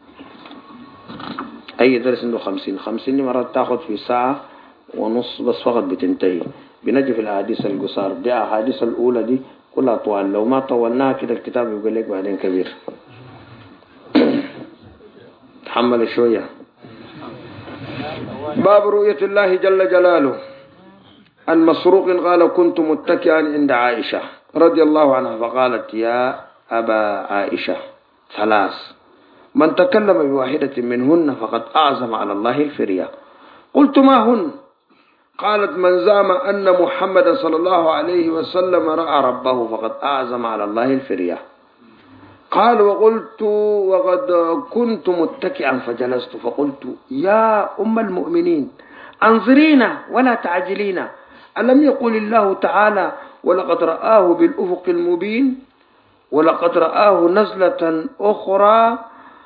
أي درس عنده 50 مرات تاخد في ساعة ونص بس فقط بتنتهي. بنجي في الأحاديث القصار دي، أحاديث الأولى دي كلها طوال، لو ما طولناها كده الكتاب يقول لك بعدين كبير. تحمل شوية. باب رؤية الله جل جلاله. عن مسروق قال كنت متكئا عند عائشة رضي الله عنها فقالت يا أبا عائشة 3 من تكلم بواحدة منهن فقد أعزم على الله الفرية. قلت ما هن؟ قالت من زعم أن محمد صلى الله عليه وسلم رأى ربه فقد أعزم على الله الفرية. قال وقلت وقد كنت متكئا فجلست فقلت يا أم المؤمنين أنظرينا ولا تعجلينا. ألم يقل الله تعالى ولقد رآه بالأفق المبين ولقد رآه نزلة أخرى.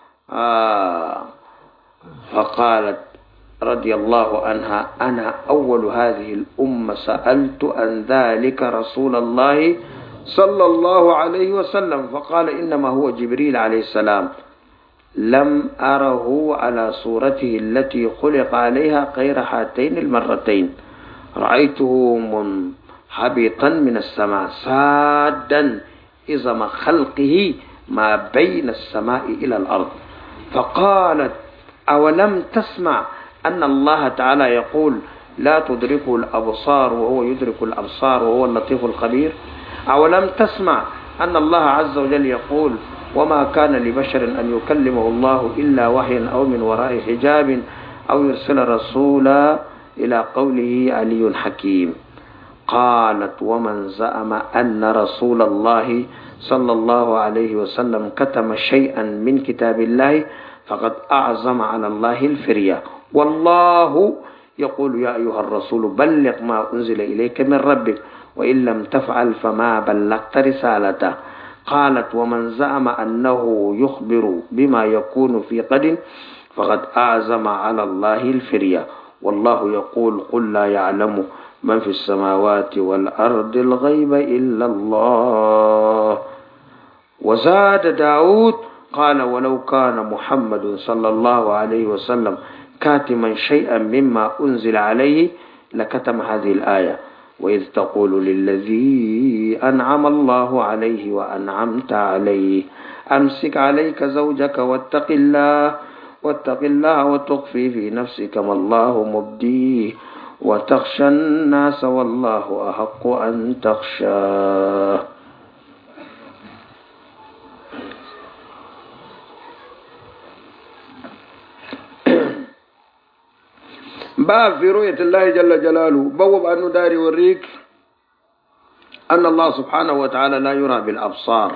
فقالت رضي الله عنها أنا أول هذه الأمة سألت عن ذلك رسول الله صلى الله عليه وسلم فقال إنما هو جبريل عليه السلام لم أره على صورته التي خلق عليها غير هاتين المرتين رأيته منحبطا من السماء سادا إزم خلقه ما بين السماء إلى الأرض. فقالت أولم تسمع أن الله تعالى يقول لا تدركه الأبصار وهو يدرك الأبصار وهو اللطيف الخبير؟ أولم تسمع أن الله عز وجل يقول وما كان لبشر أن يكلمه الله إلا وحيا أو من وراء حجاب أو يرسل رسولا إلى قوله علي حكيم. قالت ومن زعم أن رسول الله صلى الله عليه وسلم كتم شيئا من كتاب الله فقد أعظم على الله الفرية. والله يقول يا أيها الرسول بلغ ما أنزل إليك من ربك وإن لم تفعل فما بلغت رسالته. قالت ومن زعم أنه يخبر بما يكون في غد فقد أعظم على الله الفرية. والله يقول قل لا يعلم من في السماوات والأرض الغيب إلا الله. وزاد داود قال ولو كان محمد صلى الله عليه وسلم كاتما شيئا مما أنزل عليه لكتم هذه الآية وإذ تقول للذي أنعم الله عليه وأنعمت عليه أمسك عليك زوجك واتق الله وتخفي في نفسك ما الله مبديه وتخشى الناس والله أحق أن تخشاه. باب في رؤية الله جل جلاله. بوب أنه داري وريك أن الله سبحانه وتعالى لا يرى بالأبصار.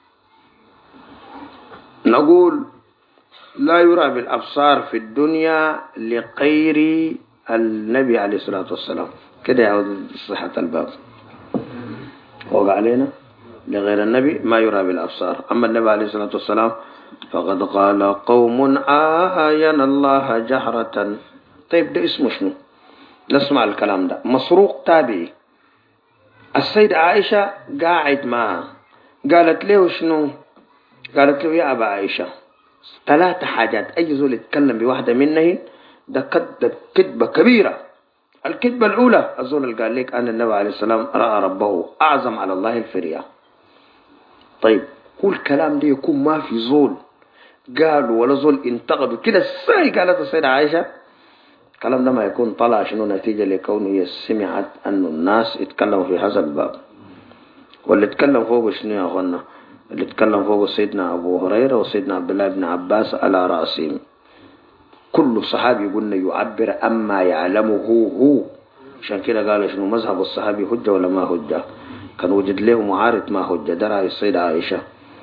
نقول لا يرى بالأبصار في الدنيا لغير النبي عليه الصلاة والسلام كده يعود صحة الباب وقع علينا لغير النبي ما يرى بالأبصار. أما النبي عليه الصلاة والسلام فقد قال قوم آينا الله جهرة. طيب ده اسمه شنو؟ نسمع الكلام ده. مسروق تابعي السيدة عائشة قاعد معه قالت له شنو؟ قالت له يا أبا عائشة 3 حاجات أي زول يتكلم بواحدة منهن ده كذبة كبيرة. الكذبة الأولى الزول اللي قال لك أن النبي عليه السلام رأى ربه أعظم على الله الفرية. طيب هو الكلام ده يكون ما في زول قالوا ولا زول انتقدوا كده ساي قالت السيدة عائشة الكلام ده ما يكون طلع شنو نتيجة لكونه سمعت أن الناس يتكلموا في هذا الباب. واللي يتكلم فوق شنو يا أخوانا؟ اللي يتكلم فوق سيدنا أبو هريرة وسيدنا عبد الله بن عباس على رأسهم. كل صحابي قلنا يعبر أما يعلمه هو. عشان كده قال شنو مذهب الصحابي حجة ولا ما حجة؟ كان وجد له معارض ما حجة. ده رأي السيدة عائشة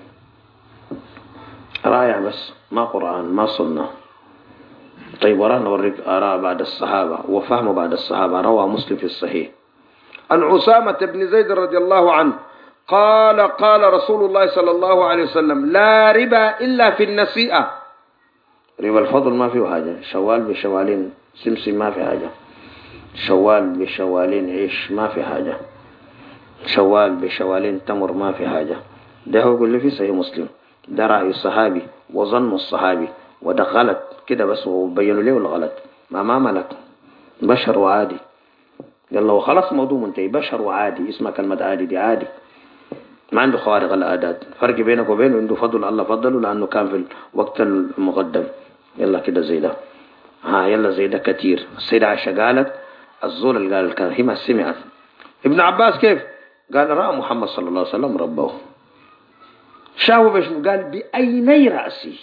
رايع بس ما قرآن ما سنة. طيب ورانا نوريك آراء بعد الصحابة وفهم بعد الصحابة. روى مسلم في الصحيح عن عسامة بن زيد رضي الله عنه قال قال رسول الله صلى الله عليه وسلم لا ربا إلا في النسيئة. ربا الفضل ما فيه حاجة. شوال بشوالين سمسم ما في حاجة. شوال بشوالين عيش ما في حاجة. شوال بشوالين تمر ما في حاجة. ده هو يقول لي في صحيح مسلم. ده رأي الصحابي وظن الصحابي وده غلط كده بس وبينوا ليه الغلط. ما ملك بشر وعادي. قال له خلاص موضوع منتهي. بشر وعادي اسمها كلمة عادي. دي عادي ما عنده خوارق العادات. فرق بينك وبينه عنده فضل الله فضله لأنه كان في الوقت المقدم. يلا كده زي ده يلا زي ده كتير. السيدة عائشة قالت الزول اللي قال الكلام هي ما سمعت. ابن عباس كيف قال رأى محمد صلى الله عليه وسلم ربه. شافوا بيش قال بأيني رأسي.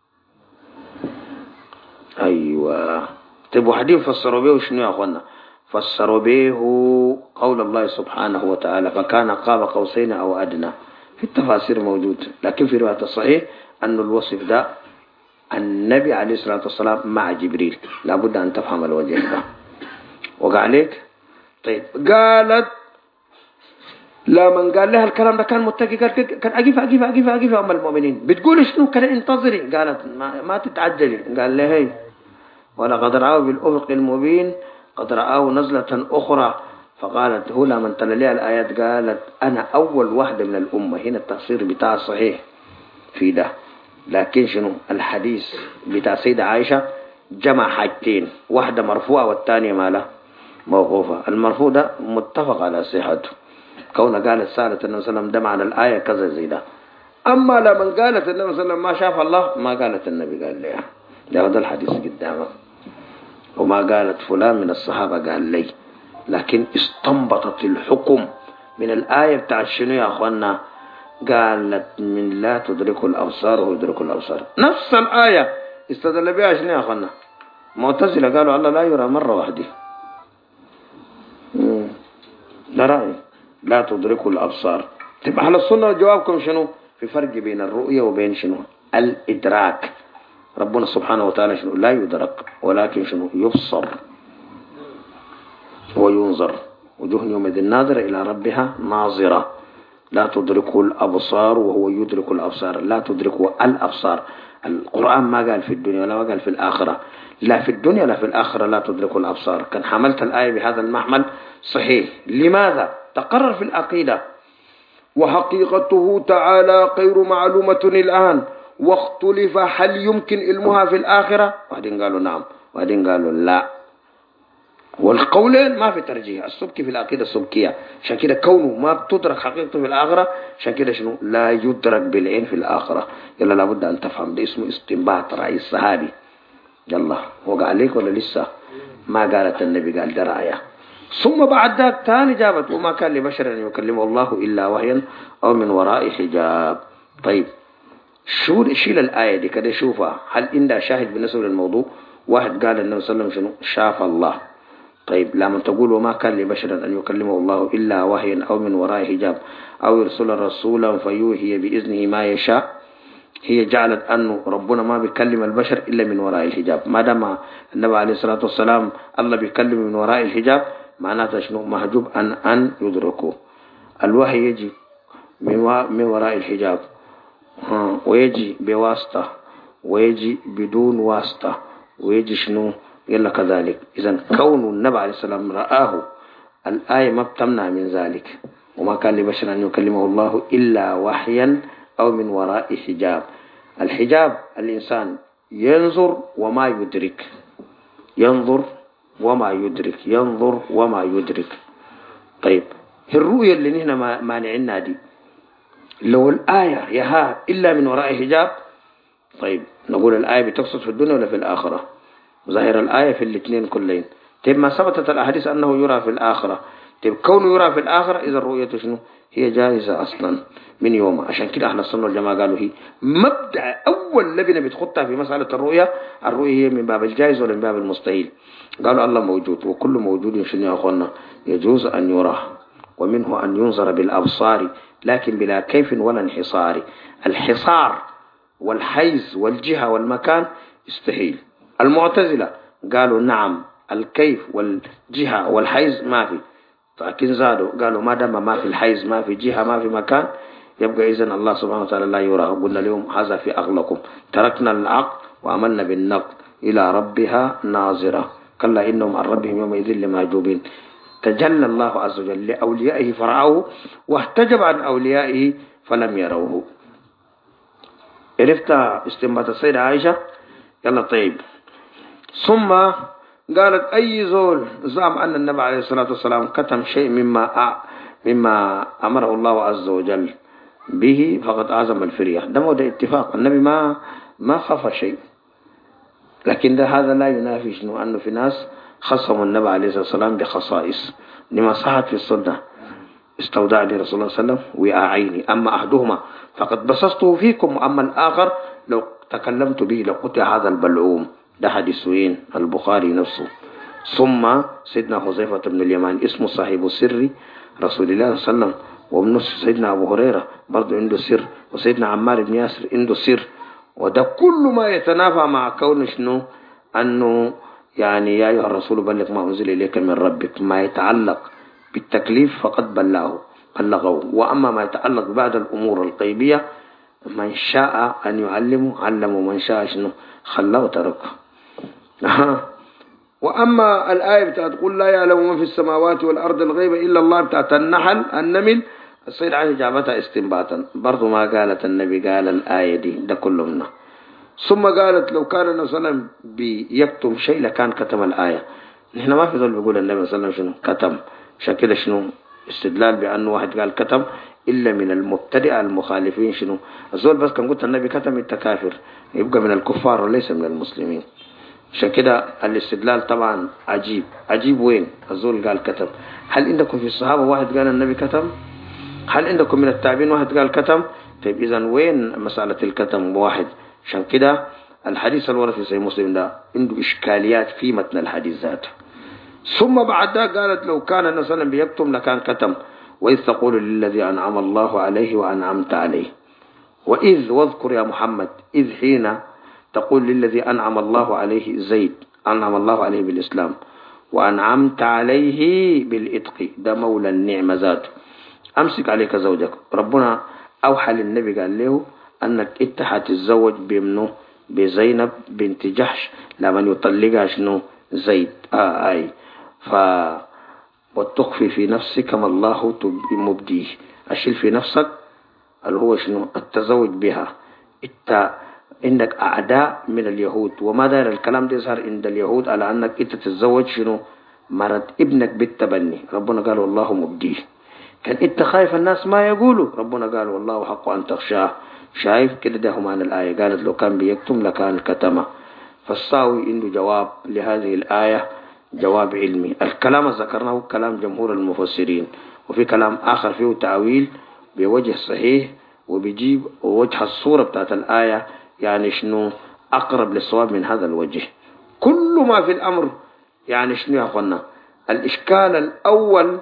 أيوة. طيب وحدين فسروا به شنو يا أخوانا؟ فسروا به قول الله سبحانه وتعالى فكان قاب قوسين أو أدنى. في التفاسير موجود لكن في رواية الصحيح أن الوصف ده النبي عليه الصلاة والسلام مع جبريل. لابد أن تفهم الوجه ده. وقع عليك. طيب قالت لا من قال لها الكلام ده كان متكي، كان أقف أم المؤمنين بتقول شنو كان انتظري. قالت ما تتعجلي. قال لها هي ولقد رآه بالأفق المبين قد رآه نزلة أخرى. فقالت هو لما تلا لها الآيات قالت أنا أول واحدة من الأمة. هنا التفسير بتاع صحيح في ده، لكن شنو الحديث بتاع سيدة عائشة جمع حاجتين، واحدة مرفوعة والثانية مالها موقوفة. المرفوع ده متفق على صحته، كونها قالت سالت النبي صلى الله عليه وسلم ده معنى الآية كذا زي ده. أما لما قالت النبي صلى الله عليه وسلم ما شاف الله، ما قالت النبي قال لها ده هذا الحديث قدامك، وما قالت فلان من الصحابة قال لي، لكن استنبطت الحكم من الآية بتاع شنو يا أخوانا؟ قالت من لا تدرك الأبصار ويدرك الأبصار. نفس الآية استدل بها شنو يا أخوانا؟ معتزلة قالوا الله لا يرى مرة واحدة. ده رأي لا تدرك الأبصار. تبقى على السنة جوابكم شنو؟ في فرق بين الرؤية وبين شنو؟ الإدراك. ربنا سبحانه وتعالى شنو؟ لا يدرك ولكن شنو؟ يبصر وينظر. وجوه يومئذ ناظرة إلى ربها ناظرة. لا تدركه الأبصار وهو يدرك الأبصار. لا تدركه الأبصار. القرآن ما قال في الدنيا ولا ما قال في الآخرة، لا في الدنيا لا في الآخرة لا تدرك الأبصار. كان حملت الآية بهذا المحمل صحيح. لماذا؟ تقرر في العقيدة وحقيقته تعالى غير معلومة الآن، واختلف هل يمكن علمها في الآخرة. وبعدين قالوا نعم وبعدين قالوا لا، والقولين ما في ترجيح. السبكي في العقيدة السبكية عشان كده كونه ما بتدرك حقيقته في الآخرة، عشان كده شنو لا يدرك بالعين في الآخرة. يلا لابد أن تفهم ده اسمه استنباط رأي الصحابي. يلا وقع عليك ولا لسه؟ ما قالت النبي قال ده رأيه. ثم بعد ذلك تاني جابت وما كان لبشر أن يكلمه الله إلا وحيا أو من وراء حجاب. طيب شو شيل الآية دي كده شوفها هل عندها شاهد بالنسبة للموضوع؟ واحد قال النبي صلى الله عليه وسلم شنو شاف الله. طيب لما تقول وما كان لبشر أن يكلمه الله إلا وحيا أو من وراء حجاب أو يرسل رسولا فيوحي بإذنه ما يشاء، هي جعلت أنه ربنا ما بيكلم البشر إلا من وراء الحجاب. ما دام النبي عليه الصلاة والسلام الله بيكلم من وراء الحجاب معناته شنو محجوب أن يدركه. الوحي يجي من وراء الحجاب ويجي بواسطة ويجي بدون واسطة ويجي شنو يلا كذلك. إذن كون النبي عليه السلام رآه الآية ما بتمنع من ذلك. وما كان لبشر أن يكلمه الله إلا وحيا أو من وراء حجاب. الحجاب الإنسان ينظر وما يدرك، ينظر وما يدرك، ينظر وما يدرك. طيب الرؤية اللي هنا مانعنا دي لو الآية يها إلا من وراء حجاب، طيب نقول الآية بتقصد في الدنيا ولا في الآخرة؟ ظاهر الآية في الاثنين كلين. طيب ما ثبتت الأحاديث أنه يرى في الآخرة، طيب كونه يرى في الآخرة إذا الرؤية شنو هي جائزة أصلا من يومها. عشان كده أهل السنة والجماعة قالوا هي مبدأ أول لبنة بتخطها في مسألة الرؤية هي من باب الجائز ولا من باب المستحيل. قالوا الله موجود وكل موجود شنو يا أخوانا يجوز أن يراه ومنه أن ينظر بالأبصار لكن بلا كيف ولا انحصار. الحصار والحيز والجهة والمكان استحيل. المعتزلة قالوا نعم الكيف والجهة والحيز ما في، لكن زادوا قالوا ما دام ما في الحيز ما في جهة ما في مكان يبقى إذن الله سبحانه وتعالى لا يرى. قلنا لهم هذا في أغلقكم تركنا العقل وعملنا بالنقد إلى ربها ناظرة كلا إنهم عن ربهم يومئذ لمحجوبين. تجلى الله عز وجل لأوليائه فرعوه واحتجب عن أوليائه فلم يروه. عرفت استنباط السيدة عائشة؟ يلا طيب. ثم قالت أي زول زعم أن النبي عليه الصلاة والسلام كتم شيء مما أمره الله عز وجل به فقد أعظم الفرية. ده مو ده اتفاق. النبي ما خفى شيء، لكن ده هذا لا ينافي شنو أنه في ناس خصهم النبي عليه الصلاة والسلام بخصائص لما صحت في السنة. استودعني رسول الله صلى الله عليه وسلم وعيني أما أحدهما فقد بسطته فيكم وأما الآخر لو تكلمت به لقطع هذا البلعوم. ده حديث وين البخاري نفسه. ثم سيدنا حذيفة بن اليمان اسمه صاحب سر رسول الله صلى الله عليه وسلم، وابن سيدنا أبو هريرة برضو عنده سر، وسيدنا عمار بن ياسر عنده سر. وده كل ما يتنافى مع كون شنو أنه يعني يا أيها الرسول بلغ ما أنزل إليك من ربك، ما يتعلق بالتكليف فقد بلغه. وأما ما يتعلق بعد الأمور الغيبية من شاء أن يعلمه علمه، من شاء شنو خلاه وتركه. وأما الآية بتاعت قل لا يعلم من في السماوات والأرض الغيب إلا الله بتاعت النمل، السيد عائشة جابتها استنباطا برضو ما قالت النبي، قال الآية دي ده كله منه. ثم قالت لو كان النبي صلى الله عليه وسلم بيكتم شيء لكان كتم الآية. نحن ما في ذول بيقول النبي صلى الله عليه وسلم شنو كتم، عشان كده شنو استدلال بأنه واحد قال كتم إلا من المبتدئة المخالفين. شنو الزول بس كان قلت النبي كتم التكافر يبقى من الكفار وليس من المسلمين. عشان كده الاستدلال طبعا عجيب. وين الزول قال كتم؟ هل عندكم في الصحابة واحد قال النبي كتم؟ هل عندكم من التابعين واحد قال كتم؟ طيب إذن وين مسألة الكتم واحد؟ عشان كده الحديث الورد في صحيح مسلم ده عنده إشكاليات في متن الحديث ذاته. ثم بعد ذلك قالت لو كان النبي صلى الله عليه وسلم بيكتم لكان كتم. وإذ تقول للذي أنعم الله عليه وأنعمت عليه، واذكر يا محمد إذ حين تقول للذي أنعم الله عليه زيد، أنعم الله عليه بالإسلام وأنعمت عليه بالإتق، ده مولى النعمة ذاته، أمسك عليك زوجك. ربنا أوحى للنبي قال له أنك إنت حتتزوج بمنه بزينب بنت جحش لمن يطلقها شنو زيد وتخفي في نفسك ما الله مبديه، أشيل في نفسك اللي هو شنو التزوج بها. انت عندك أعداء من اليهود، وما داير الكلام ده يظهر عند اليهود على أنك انت تتزوج شنو مرت ابنك بالتبني. ربنا قال والله مبديه. كان انت خايف الناس ما يقولوا، ربنا قال والله حق أن تخشاه. شايف كده ده هم عن الآية، قالت لو كان بيكتم لكان كتمه. فالصاوي عنده جواب لهذه الآية، جواب علمي. الكلام ذكرناه كلام جمهور المفسرين، وفي كلام آخر فيه تأويل بوجه صحيح وبيجيب وجه الصورة بتاعت الآية، يعني شنو أقرب للصواب من هذا الوجه. كل ما في الأمر يعني شنو يا أخوانا؟ الإشكال الأول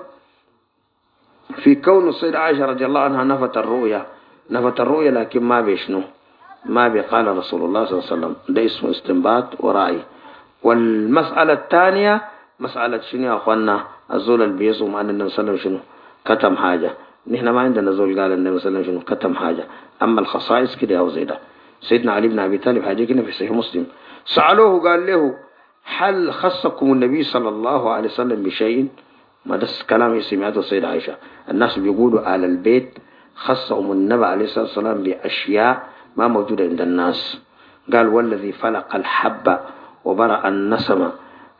في كون السيدة عائشة رضي الله عنها نفت الرؤيا لكن ما بيشنو ما بيقال رسول الله صلى الله عليه وسلم، ده اسمه استنباط ورأي. والمسألة الثانية مسألة شنو يا أخوانا؟ الزول اللي بيزعم أن النبي صلى الله عليه وسلم شنو كتم حاجة. نحن ما عندنا زول قال النبي صلى الله عليه وسلم شنو كتم حاجة. أما الخصائص كده أو زي ده، سيدنا علي بن أبي طالب حاجة كده في صحيح مسلم سألوه قال له هل خصكم النبي صلى الله عليه وسلم بشيء؟ ما ده كلام سمعته السيدة عائشة. الناس بيقولوا على البيت خصهم النبي عليه الصلاة والسلام بأشياء ما موجودة عند الناس. قال والذي فلق الحب وبرأ النسمة،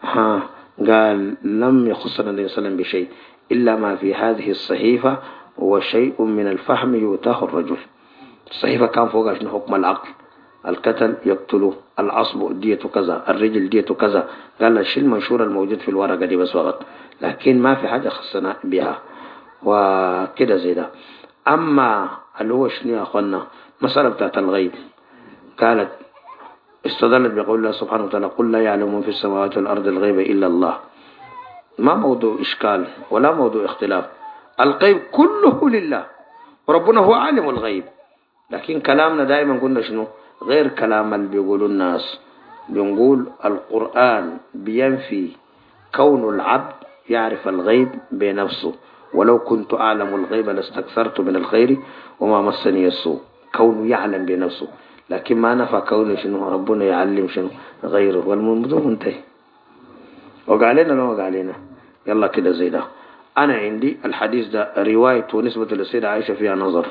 قال لم يخصنا النبي صلى الله عليه وسلم بشيء إلا ما في هذه الصحيفة وشيء من الفهم يؤتاه الرجل. الصحيفة كان فوقها شنو حكم العقل، القتل يقتله، العصب ديته كذا، الرجل ديته كذا. قال الشيء المنشور الموجود في الورقة دي بس فقط، لكن ما في حاجة خصنا بها وكده زي ده. أما اللي هو شنو يا أخوانا مسألة بتاعت الغيب، قالت استدلت بقول الله سبحانه وتعالى قل لا يعلم من في السماوات والأرض الغيب إلا الله. ما موضوع إشكال ولا موضوع اختلاف، الغيب كله لله وربنا هو عالم الغيب. لكن كلامنا دائما قلنا شنو غير كلام اللي بيقولوا الناس. بنقول القرآن بينفي كون العبد يعرف الغيب بنفسه، ولو كنت أعلم الغيب لاستكثرت من الخير وما مسني السوء. كونه يعلم بنفسه، لكن ما نفى كونه شنو ربنا يعلم شنو غيره، والموضوع منتهي. وقع لنا لو وقع لنا يلا كده زي ده. أنا عندي الحديث ده رواية ونسبة للسيدة عائشة فيها نظر.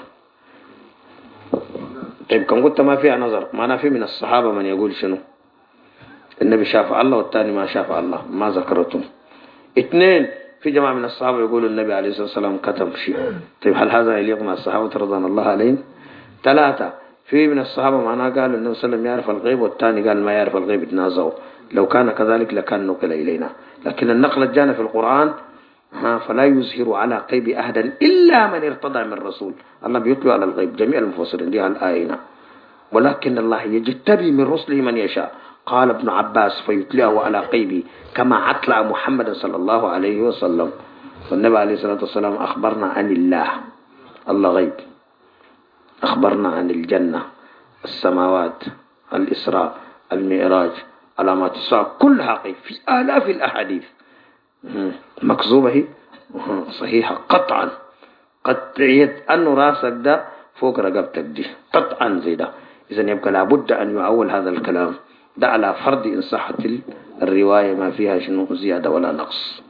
طيب كم قلت ما فيها نظر؟ ما أنا في من الصحابة من يقول شنو النبي شاف الله والثاني ما شاف الله، ما ذكرتهم. اثنين في جماعة من الصحابة يقولوا النبي عليه الصلاة والسلام كتب شيء. طيب هل هذا يليق مع الصحابة رضوان الله عليهم؟ ثلاثة في من الصحابة معناه قال النبي صلى الله عليه وسلم يعرف الغيب والثاني قال ما يعرف الغيب، تنازعوا. لو كان كذلك لكان نقل إلينا، لكن النقل جانا في القرآن فلا يظهر على غيب أحدا إلا من ارتضى من الرسول. الله بيطلع على الغيب جميع المفسرين دي الآية، ولكن الله يجتبي من رسله من يشاء. قال ابن عباس فيطلعه على غيبه كما أطلع محمد صلى الله عليه وسلم. والنبي عليه الصلاة والسلام أخبرنا عن الله غيب، أخبرنا عن الجنة، السماوات، الإسراء، المعراج، علامات الساعة كلها غيب في آلاف الأحاديث مكذوبة هي صحيحة قطعا. قطعية أنه راسك ده فوق رقبتك دي قطعا زي ده. إذن يبقى لابد أن يعول هذا الكلام ده على فرض إن صحت الرواية ما فيها شنو زيادة ولا نقص.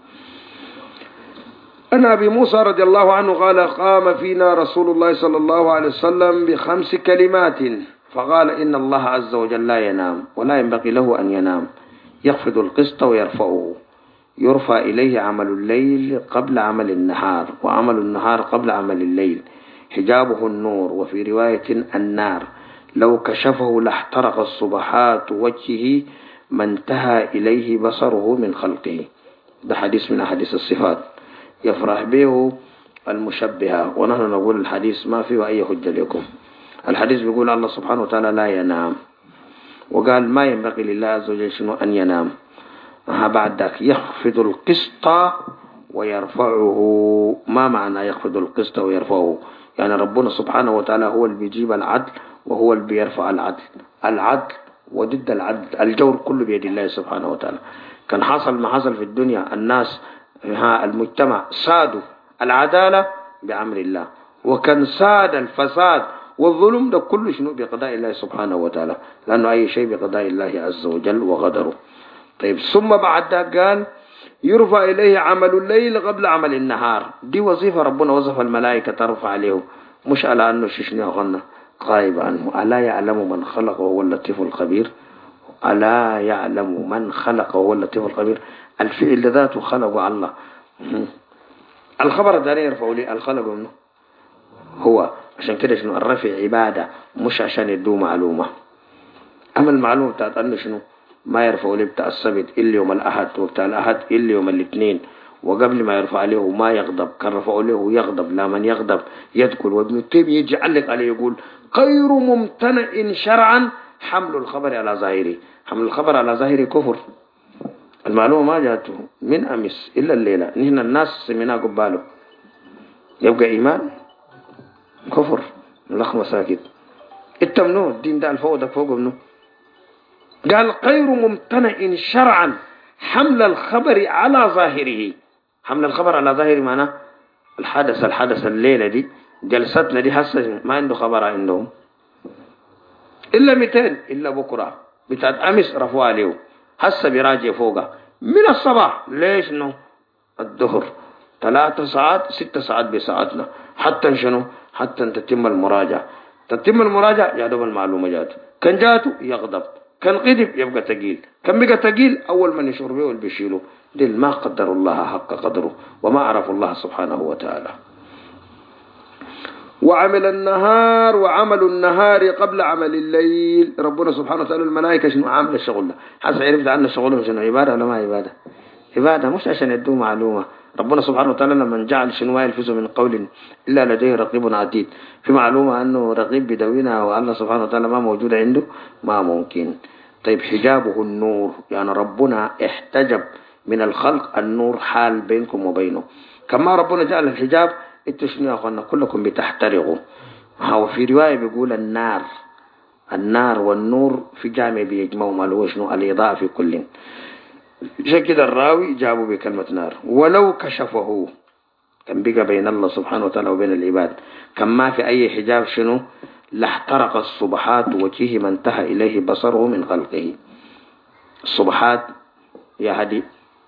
أن أبي موسى رضي الله عنه قال قام فينا رسول الله صلى الله عليه وسلم ب5 كلمات فقال إن الله عز وجل لا ينام ولا ينبغي له أن ينام، يخفض القسط ويرفعه، يرفع إليه عمل الليل قبل عمل النهار وعمل النهار قبل عمل الليل، حجابه النور، وفي رواية النار، لو كشفه لاحترق الصبحات وجهه ما انتهى إليه بصره من خلقه. ده حديث من أحاديث الصفات يفرح به المشبهة، ونحن نقول الحديث ما فيه أي حجة لكم. الحديث بيقول الله سبحانه وتعالى لا ينام، وقال ما ينبغي لله عز وجل شنو أن ينام. بعد ذلك يخفض القسط ويرفعه. ما معنى يخفض القسط ويرفعه؟ يعني ربنا سبحانه وتعالى هو اللي بيجيب العدل وهو اللي بيرفع العدل. العدل وضد العدل الجور كله بيد الله سبحانه وتعالى. كان حصل ما حصل في الدنيا، الناس المجتمع سادوا العدالة بأمر الله، وكان ساد الفساد والظلم ده كله شنو بقضاء الله سبحانه وتعالى، لأنه أي شيء بقضاء الله عز وجل وقدره. طيب ثم بعد ذلك قال يرفع إليه عمل الليل قبل عمل النهار. دي وظيفة ربنا وظف الملائكة ترفع عليه، مش على أنه ششني غنى غايب عنه. ألا يعلم من خلق وهو اللطيف الخبير؟ ألا يعلم من خلق وهو اللطيف الخبير. الفعل ذاته خلقه الله. الخبر الثاني يرفع لي الخلق منه هو. عشان كده شنو الرفع عبادة مش عشان يدو معلومة. أما المعلومة بتاعت أنه شنو ما يرفع لي بتاع السبت إلا يوم الأحد وبتاع الأحد إلا يوم الاثنين، وقبل ما يرفع له ما يغضب، كان رفع له يغضب. لا من يغضب يدخل. وابن تيمية يجي يعلق عليه يقول غير ممتنع شرعا حمل الخبر على ظاهره. حمل الخبر على ظاهره كفر. المعلومة ما جاته من أمس إلا الليلة، نحن الناس سمينا قباله، يبقى إيمان كفر لخمة ساكت. التمنو الدين ده الفوق ده فوق منه. قال غير ممتنع شرعا حمل الخبر على ظاهره. حمل الخبر على ظاهره معناه الحدث الليلة دي جلستنا دي حسن ما عنده خبر عندهم إلا 200 إلا بكرة بتاعت أمس رفوا عليه هسه بيراجع فوقها من الصباح. ليش انه الظهر 3 ساعات 6 ساعات بساعتنا حتى شنو حتى تتم المراجعة. تتم المراجعة يا دوب المعلومة جاته. كان جاته يغضب، كان قدب يبقى تقيل، كان بقى تقيل أول من يشعر به والبيشيله. دل ما قدر الله حق قدره وما عرف الله سبحانه وتعالى. وعمل النهار وعمل النهار قبل عمل الليل. ربنا سبحانه وتعالى الملائكة شنو عامل الشغل ده؟ حسب عرفت عنه شغلهم شنو عبادة ولا ما عبادة؟ عبادة مش عشان يدوا معلومة. ربنا سبحانه وتعالى لما جعل شنو ما يلفظ من قول إلا لديه رقيب عتيد، في معلومة أنه رقيب بدوينها والله سبحانه وتعالى ما موجود عنده ما ممكن. طيب حجابه النور، يعني ربنا احتجب من الخلق النور حال بينكم وبينه. كما ربنا جعل الحجاب انتوا شنو يا اخوانا كلكم بتحترقوا. هو في رواية بيقول النار والنور في جامع بيجمعوا ما له شنو الإضاءة في كل. عشان كده الراوي جابوا بكلمة نار. ولو كشفه كان بقى بين الله سبحانه وتعالى وبين العباد، كان ما في أي حجاب شنو لاحترق الصبحات وجهه ما انتهى إليه بصره من خلقه. الصبحات يا هدي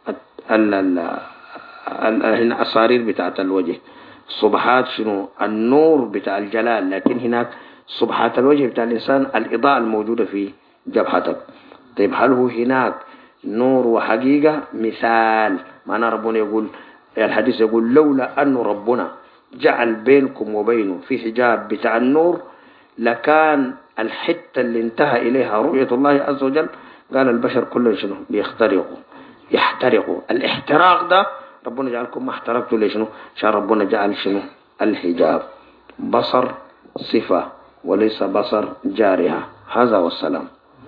هنا الصارير بتاعت الوجه. الصبحات شنو النور بتاع الجلال، لكن هناك صبحات الوجه بتاع الإنسان الإضاءة الموجودة في جبهتك. طيب هل هو هناك نور وحقيقة؟ مثال معنى ربنا يقول الحديث يقول لولا أن ربنا جعل بينكم وبينه في حجاب بتاع النور لكان الحتة اللي انتهى إليها رؤية الله عز وجل قال البشر كلهم شنو يحترقوا. الاحتراق ده ربنا جعلكم ما احترقتوا ليش شنو؟ عشان ربنا جعل شنو الحجاب بصر صفة وليس بصر جارها. هذا والسلام.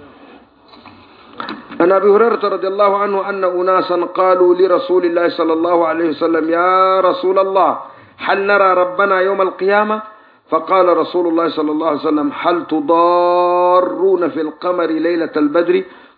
عن أبي هريرة رضي الله عنه أن أناسا قالوا لرسول الله صلى الله عليه وسلم يا رسول الله هل نرى ربنا يوم القيامة؟ فقال رسول الله صلى الله عليه وسلم هل تضارون في القمر ليلة البدر؟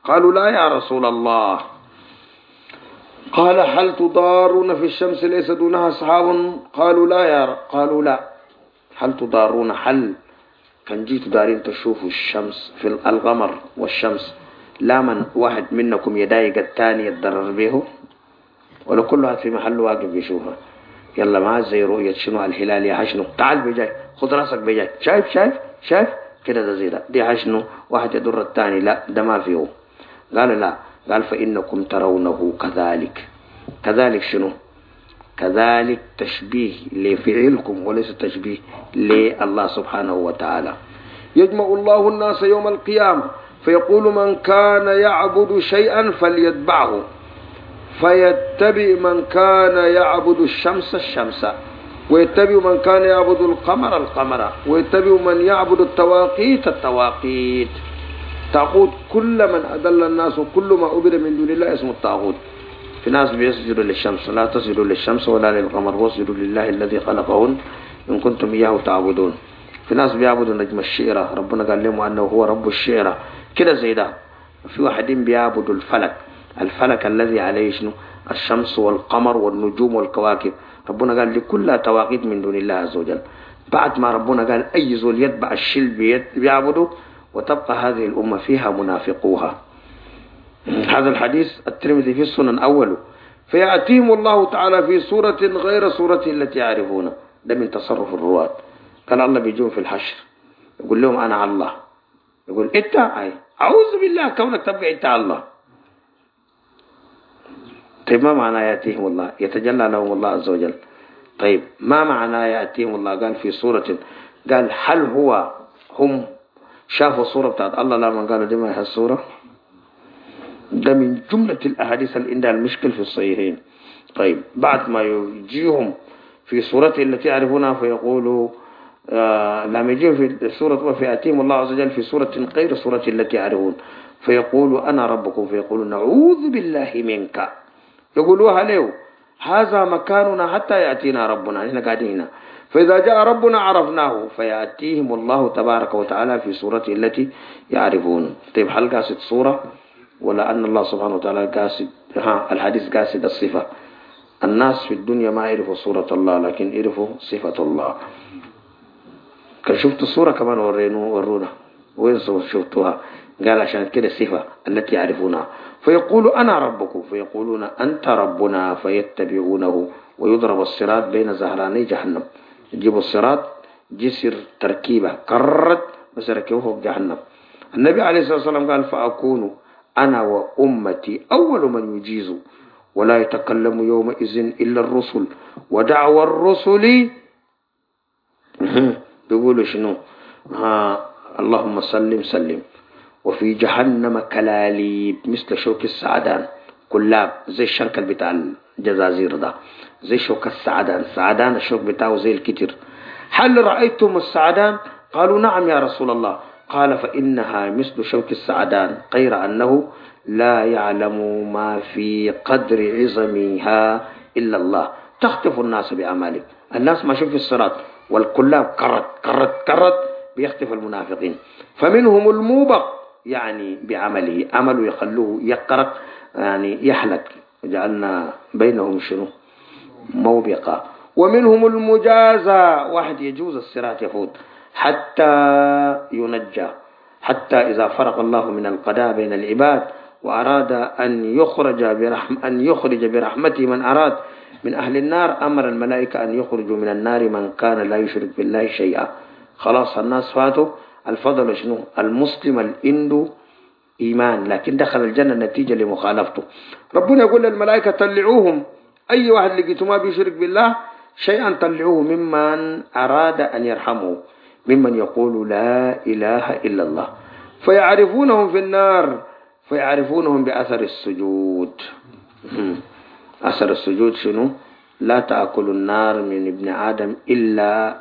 قالوا لا يا رسول الله. قال هل تضارون في الشمس ليس دونها سحاب؟ قالوا لا. هل تضارون، هل كان جيتوا دارين تشوفوا الشمس في القمر والشمس، لا من واحد منكم يضايق الثاني يتضرر به، ولا كل واحد في محل واقف بيشوفها؟ يلا ما زي رؤية شنو الهلال يا حشنو، تعال بجاي خذ راسك بجاي، شايف كده ده زي ده، دي حشنو واحد يضر الثاني، لا ده ما فيه. قال لا، قال فإنكم ترونه كذلك شنو؟ كذلك تشبيه لفعلكم وليس تشبيه لله سبحانه وتعالى. يجمع الله الناس يوم القيامة فيقول من كان يعبد شيئا فليتبعه، فيتبع من كان يعبد الشمس، ويتبع من كان يعبد القمر، ويتبع من يعبد التواقيت. طاغوت كل من أدل الناس وكل ما عبد من دون الله اسمه الطاغوت. في ناس بيسجدوا للشمس، لا تسجدوا للشمس ولا للقمر واسجدوا لله الذي خلقهن إن كنتم إياه تعبدون. في ناس بيعبدوا نجم الشعرة، ربنا قال لهم أنه هو رب الشعرة كده زي ده. في واحدين بيعبدوا الفلك الذي عليه شنو؟ الشمس والقمر والنجوم والكواكب. ربنا قال لكل تواقيت من دون الله عز وجل. بعد ما ربنا قال أي زول يتبع الشل بيعبدوا، وتبقى هذه الأمة فيها منافقوها. هذا الحديث الترمذي في السنن أوله. فيأتيهم الله تعالى في صورة غير صورته التي يعرفونه. ده من تصرف الرواة. قال الله بيجون في الحشر يقول لهم أنا الله، يقول إنت أعوذ بالله كونك تبقى إنت الله. طيب ما معنى يأتيهم الله؟ يتجلى لهم الله عز وجل. طيب ما معنى يأتيهم الله؟ قال في صورة، قال هل هم شافوا صورة بتاعت الله لما قالوا دي ما هي الصورة؟ ده من جملة الأحاديث اللي عندها المشكل في الصحيحين. طيب بعد ما يجيهم في صورته التي يعرفونها فيقولوا لما يجيهم في الصورة فيأتيهم الله عز وجل في صورة غير صورة التي يعرفون فيقولوا أنا ربكم، فيقولوا نعوذ بالله منك. يقولوها له هذا مكاننا حتى يأتينا ربنا، احنا قاعدين هنا. فإذا جاء ربنا عرفناه فيأتيهم الله تبارك وتعالى في صورته التي يعرفون. طيب هل قاصد صورة ولا أن الله سبحانه وتعالى قاصد؟ الحديث قاصد الصفة. الناس في الدنيا ما يعرفوا صورة الله لكن يعرفوا صفة الله. كان شفت الصورة كمان ورونا وين شفتوها؟ قال عشان كده صفة التي يعرفونها. فيقول أنا ربكم فيقولون أنت ربنا فيتبعونه ويضرب الصراط بين زهراني جهنم. يجيب الصراط جسر تركيبة كرت بس ركبوه بجهنم. النبي عليه الصلاة والسلام قال فأكون أنا وأمتي أول من يجيز ولا يتكلم يومئذ إلا الرسل ودعوى الرسل بيقولوا شنو؟ اللهم سلم. وفي جهنم كلاليب مثل شوك السعدان، كلاب زي الشنكل بتاع الجزازير ده، زي شوك السعدان الشوك بتاعه زي الكتر. هل رأيتم السعدان؟ قالوا نعم يا رسول الله. قال فإنها مثل شوك السعدان غير أنه لا يعلم ما في قدر عظمها إلا الله. تخطف الناس بأعمالك. الناس ما شوف الصراط والكلاب كرت بيخطف المنافقين. فمنهم الموبق يعني بعمله، عمله يخلوه يقرق يعني يحلك، جعلنا بينهم شنو؟ موبقة. ومنهم المجازى، واحد يجوز الصراط يفوت حتى ينجى، حتى إذا فرق الله من القضاء بين العباد وأراد أن يخرج برحمته من أراد من أهل النار أمر الملائكة أن يخرجوا من النار من كان لا يشرك بالله شيئا. خلاص الناس فاتوا. الفضل شنو؟ المسلم الإندو إيمان لكن دخل الجنة نتيجة لمخالفته. ربنا يقول للملائكة طلعوهم، أي واحد لقيتوا ما بيشرك بالله شيئا طلعوه ممن أراد أن يرحمه، ممن يقول لا إله إلا الله. فيعرفونهم في النار، فيعرفونهم بأثر السجود. أثر السجود شنو؟ لا تأكل النار من ابن آدم إلا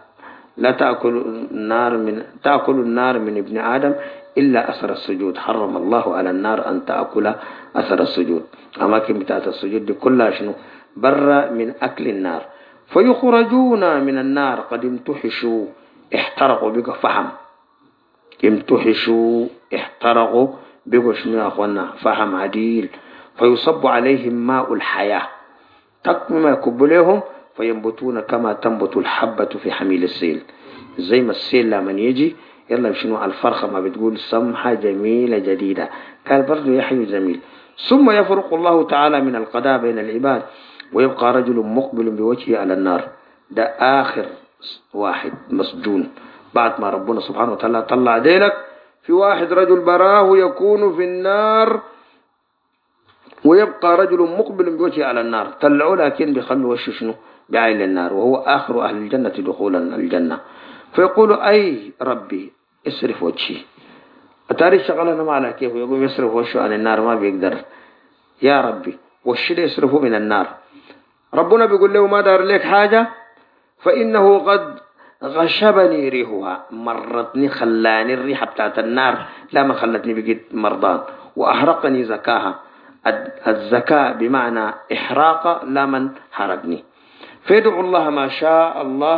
تأكل النار من ابن آدم إلا أثر السجود. حرم الله على النار أن تأكل أثر السجود. أماكن بتاعت السجود دي كلها شنو؟ برا من أكل النار. فيخرجون من النار قد امتحشوا احترقوا بك فحم، امتحشوا احترقوا بيقول شنو يا أخوانا فهم عديل، فيصب عليهم ماء الحياة ما يكب لهم فينبتون كما تنبت الحبة في حميل السيل. زي ما السيل لما يجي يلا شنو الفرخة ما بتقول سمحة جميلة جديدة، قال برضو يحيي جميل. ثم يفرق الله تعالى من القضاء بين العباد ويبقى رجل مقبل بوجهه على النار. ده آخر واحد مسجون بعد ما ربنا سبحانه وتعالى طلع ديلك. في واحد رجل براه يكون في النار ويبقى رجل مقبل بوجهه على النار، طلعوا لكن بيخلوا وشه شنو بعين النار، وهو آخر أهل الجنة دخولا الجنة. فيقول أي ربي اصرف وجهي. أتاري شغلنا ما على كيف يقول يصرف وشه عن النار ما بيقدر. يا ربي وش ده يصرفه من النار؟ ربنا بيقول له ما دار لك حاجة، فإنه قد غشبني ريحها، مرتني خلاني الريحة بتاعت النار لا ما خلتني بقيت مرضان، وأحرقني زكاها. الزكاة بمعنى إحراق لا من حرقني. فيدعو الله ما شاء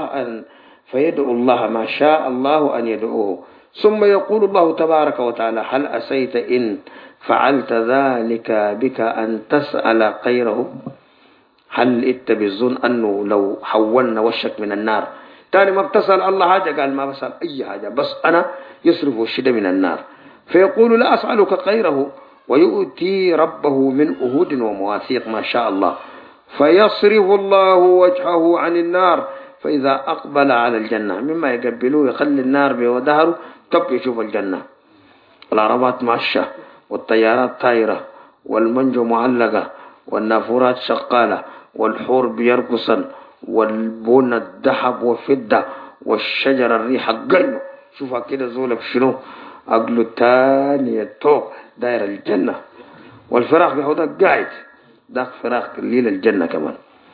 الله أن يدعوه. ثم يقول الله تبارك وتعالى هل أسيت إن فعلت ذلك بك أن تسأل غيره؟ هل إنت بظن أنه لو حولنا وشك من النار تاني ما بتسأل الله حاجة؟ قال ما بسأل أي حاجة، بس أنا يصرف الشدة من النار. فيقول لا أسألك غيره، ويؤتي ربه من أهود ومواثيق ما شاء الله، فيصرف الله وجهه عن النار، فإذا أقبل على الجنة مما يقبلوه يخلي النار بودهره طب يشوف الجنة. العربات ماشية والطيارات طايرة والمنجو معلقة والنافورات شغالة والحور بيرقصن والبن الذهب وفضة والشجر الريحة قلو. شوفها كده زولك شنو أقلو تاني التوق داير الجنة، والفراخ بيحوضك قاعد داك فراخ الليل الجنة كمان.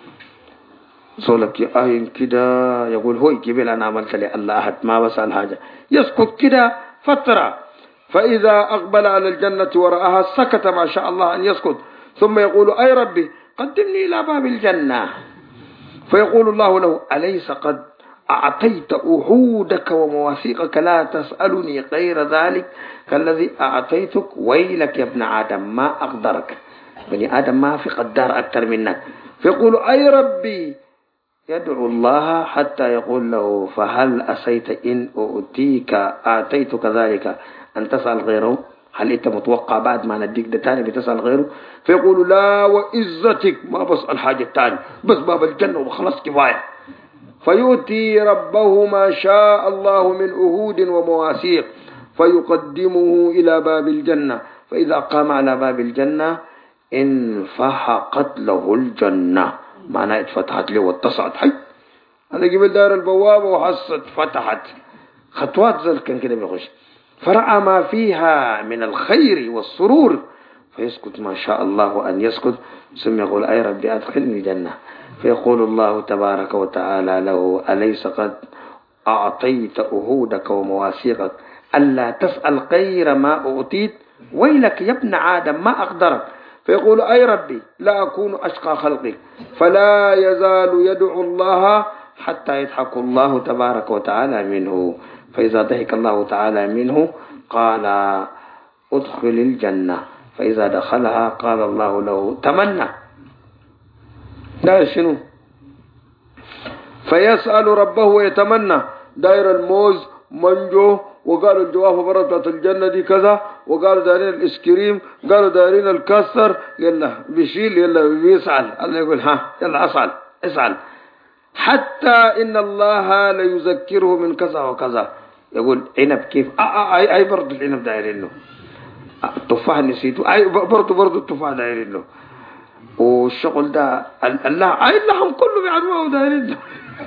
زولك آين كده يقول هوي قبل أنا عملت لي الله أحد ما بسأل حاجة، يسكت كده فترة، فإذا أقبل على الجنة ورآها سكت ما شاء الله أن يسكت، ثم يقول أي ربي قدمني إلى باب الجنة. فيقول الله له أليس قد أعطيت أهودك ومواثيقك لا تسألني غير ذلك كالذي أعطيتك؟ ويلك يا ابن آدم ما أقدرك، بني آدم ما في قدار أكثر منك. فيقول أي ربي، يدعو الله حتى يقول له فهل أسيت إن أعطيتك ذلك أن تسأل غيره؟ هل أنت متوقع بعد ما نديك ده تاني بتسأل غيره؟ فيقول لا وإزتك ما بسأل حاجة تاني، بس باب الجنة وخلاص كفاية. فيؤتي ربه ما شاء الله من أهود ومواثيق فيقدمه إلى باب الجنة، فإذا قام على باب الجنة انفحقت له الجنة، معناه اتفتحت له واتسعت. حي أنا جبت دار البوابة وحصت فتحت خطوات زل كان كده بيخش، فرأى ما فيها من الخير والسرور فيسكت ما شاء الله أن يسكت، ثم يقول أي ربي أدخلني الجنة. فيقول الله تبارك وتعالى له أليس قد أعطيت أهودك ومواثيقك ألا تسأل غير ما أعطيت؟ ويلك يا ابن آدم ما أقدرك. فيقول أي ربي لا أكون أشقى خلقك، فلا يزال يدعو الله حتى يضحك الله تبارك وتعالى منه، فإذا ضحك الله تعالى منه قال ادخل الجنة، فإذا دخلها قال الله له تمنى. ده شنو؟ فيسأل ربه ويتمنى داير الموز منجو، وقالوا الجوافة برا بتاعت الجنة دي كذا، وقالوا دايرين الاسكريم، قالوا دايرين الكسر، يلا بيشيل يلا بيسعل، الله يقول ها يلا اسعل حتى إن الله ليذكره من كذا وكذا. يقول عنب كيف أي برضو العنب دايرين له، التفاح نسيته أي برضو التفاح دايرين له، والشغل ده الله أي اللحم كله بيعملوه دايرين له.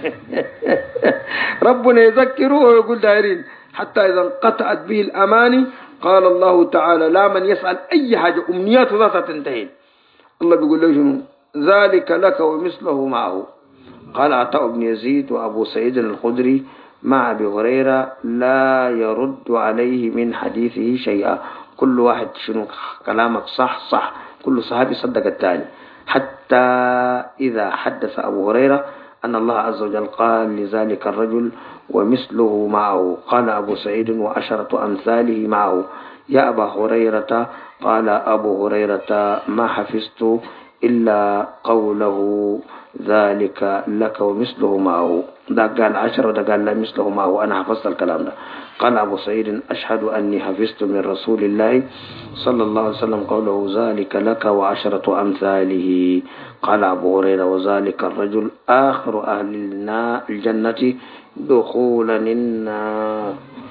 ربنا يذكره ويقول دايرين، حتى إذا انقطعت به الأماني قال الله تعالى لا من يسأل أي حاجة أمنياته ذاتها تنتهي، الله بيقول له شنو ذلك لك ومثله معه. قال عطاء بن يزيد وأبو سعيد الخدري مع أبي هريرة لا يرد عليه من حديثه شيئا، كل واحد شنو كلامك صح، كل صحابي صدق الثاني، حتى إذا حدث أبو هريرة أن الله عز وجل قال لذلك الرجل ومثله معه، قال أبو سعيد وعشرة أمثاله معه، يا أبا هريرة. قال أبو هريرة ما حفظت إلا قوله ذلك لك ومثله معه. ده قال 10 وده قال لا مثله معه، أنا حفظت الكلام ده. قال أبو سعيد أشهد أني حفظت من رسول الله صلى الله عليه وسلم قوله ذلك لك و10 أمثاله. قال أبو هريرة وذلك الرجل آخر أهل الجنة دخولا النار.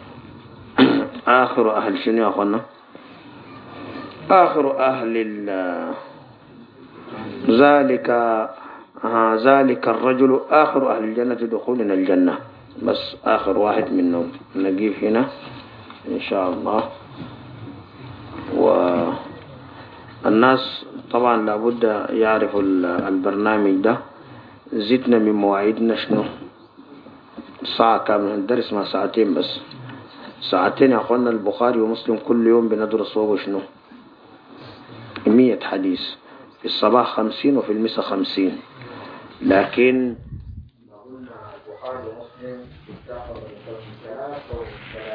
آخر أهل شنو يا أخوانا؟ آخر أهل ذلك الرجل آخر أهل الجنة دخولا الجنة، بس آخر واحد منهم نجيب هنا إن شاء الله. والناس طبعا لابد يعرفوا البرنامج ده. زدنا من مواعيدنا شنو؟ ساعة كاملة، الدرس مع ساعتين بس. ساعتين يا أخوانا. البخاري ومسلم كل يوم بندرس وهو شنو 100 حديث، في الصباح 50 وفي المساء 50. لكن البخاري ومسلم بتاخذ 3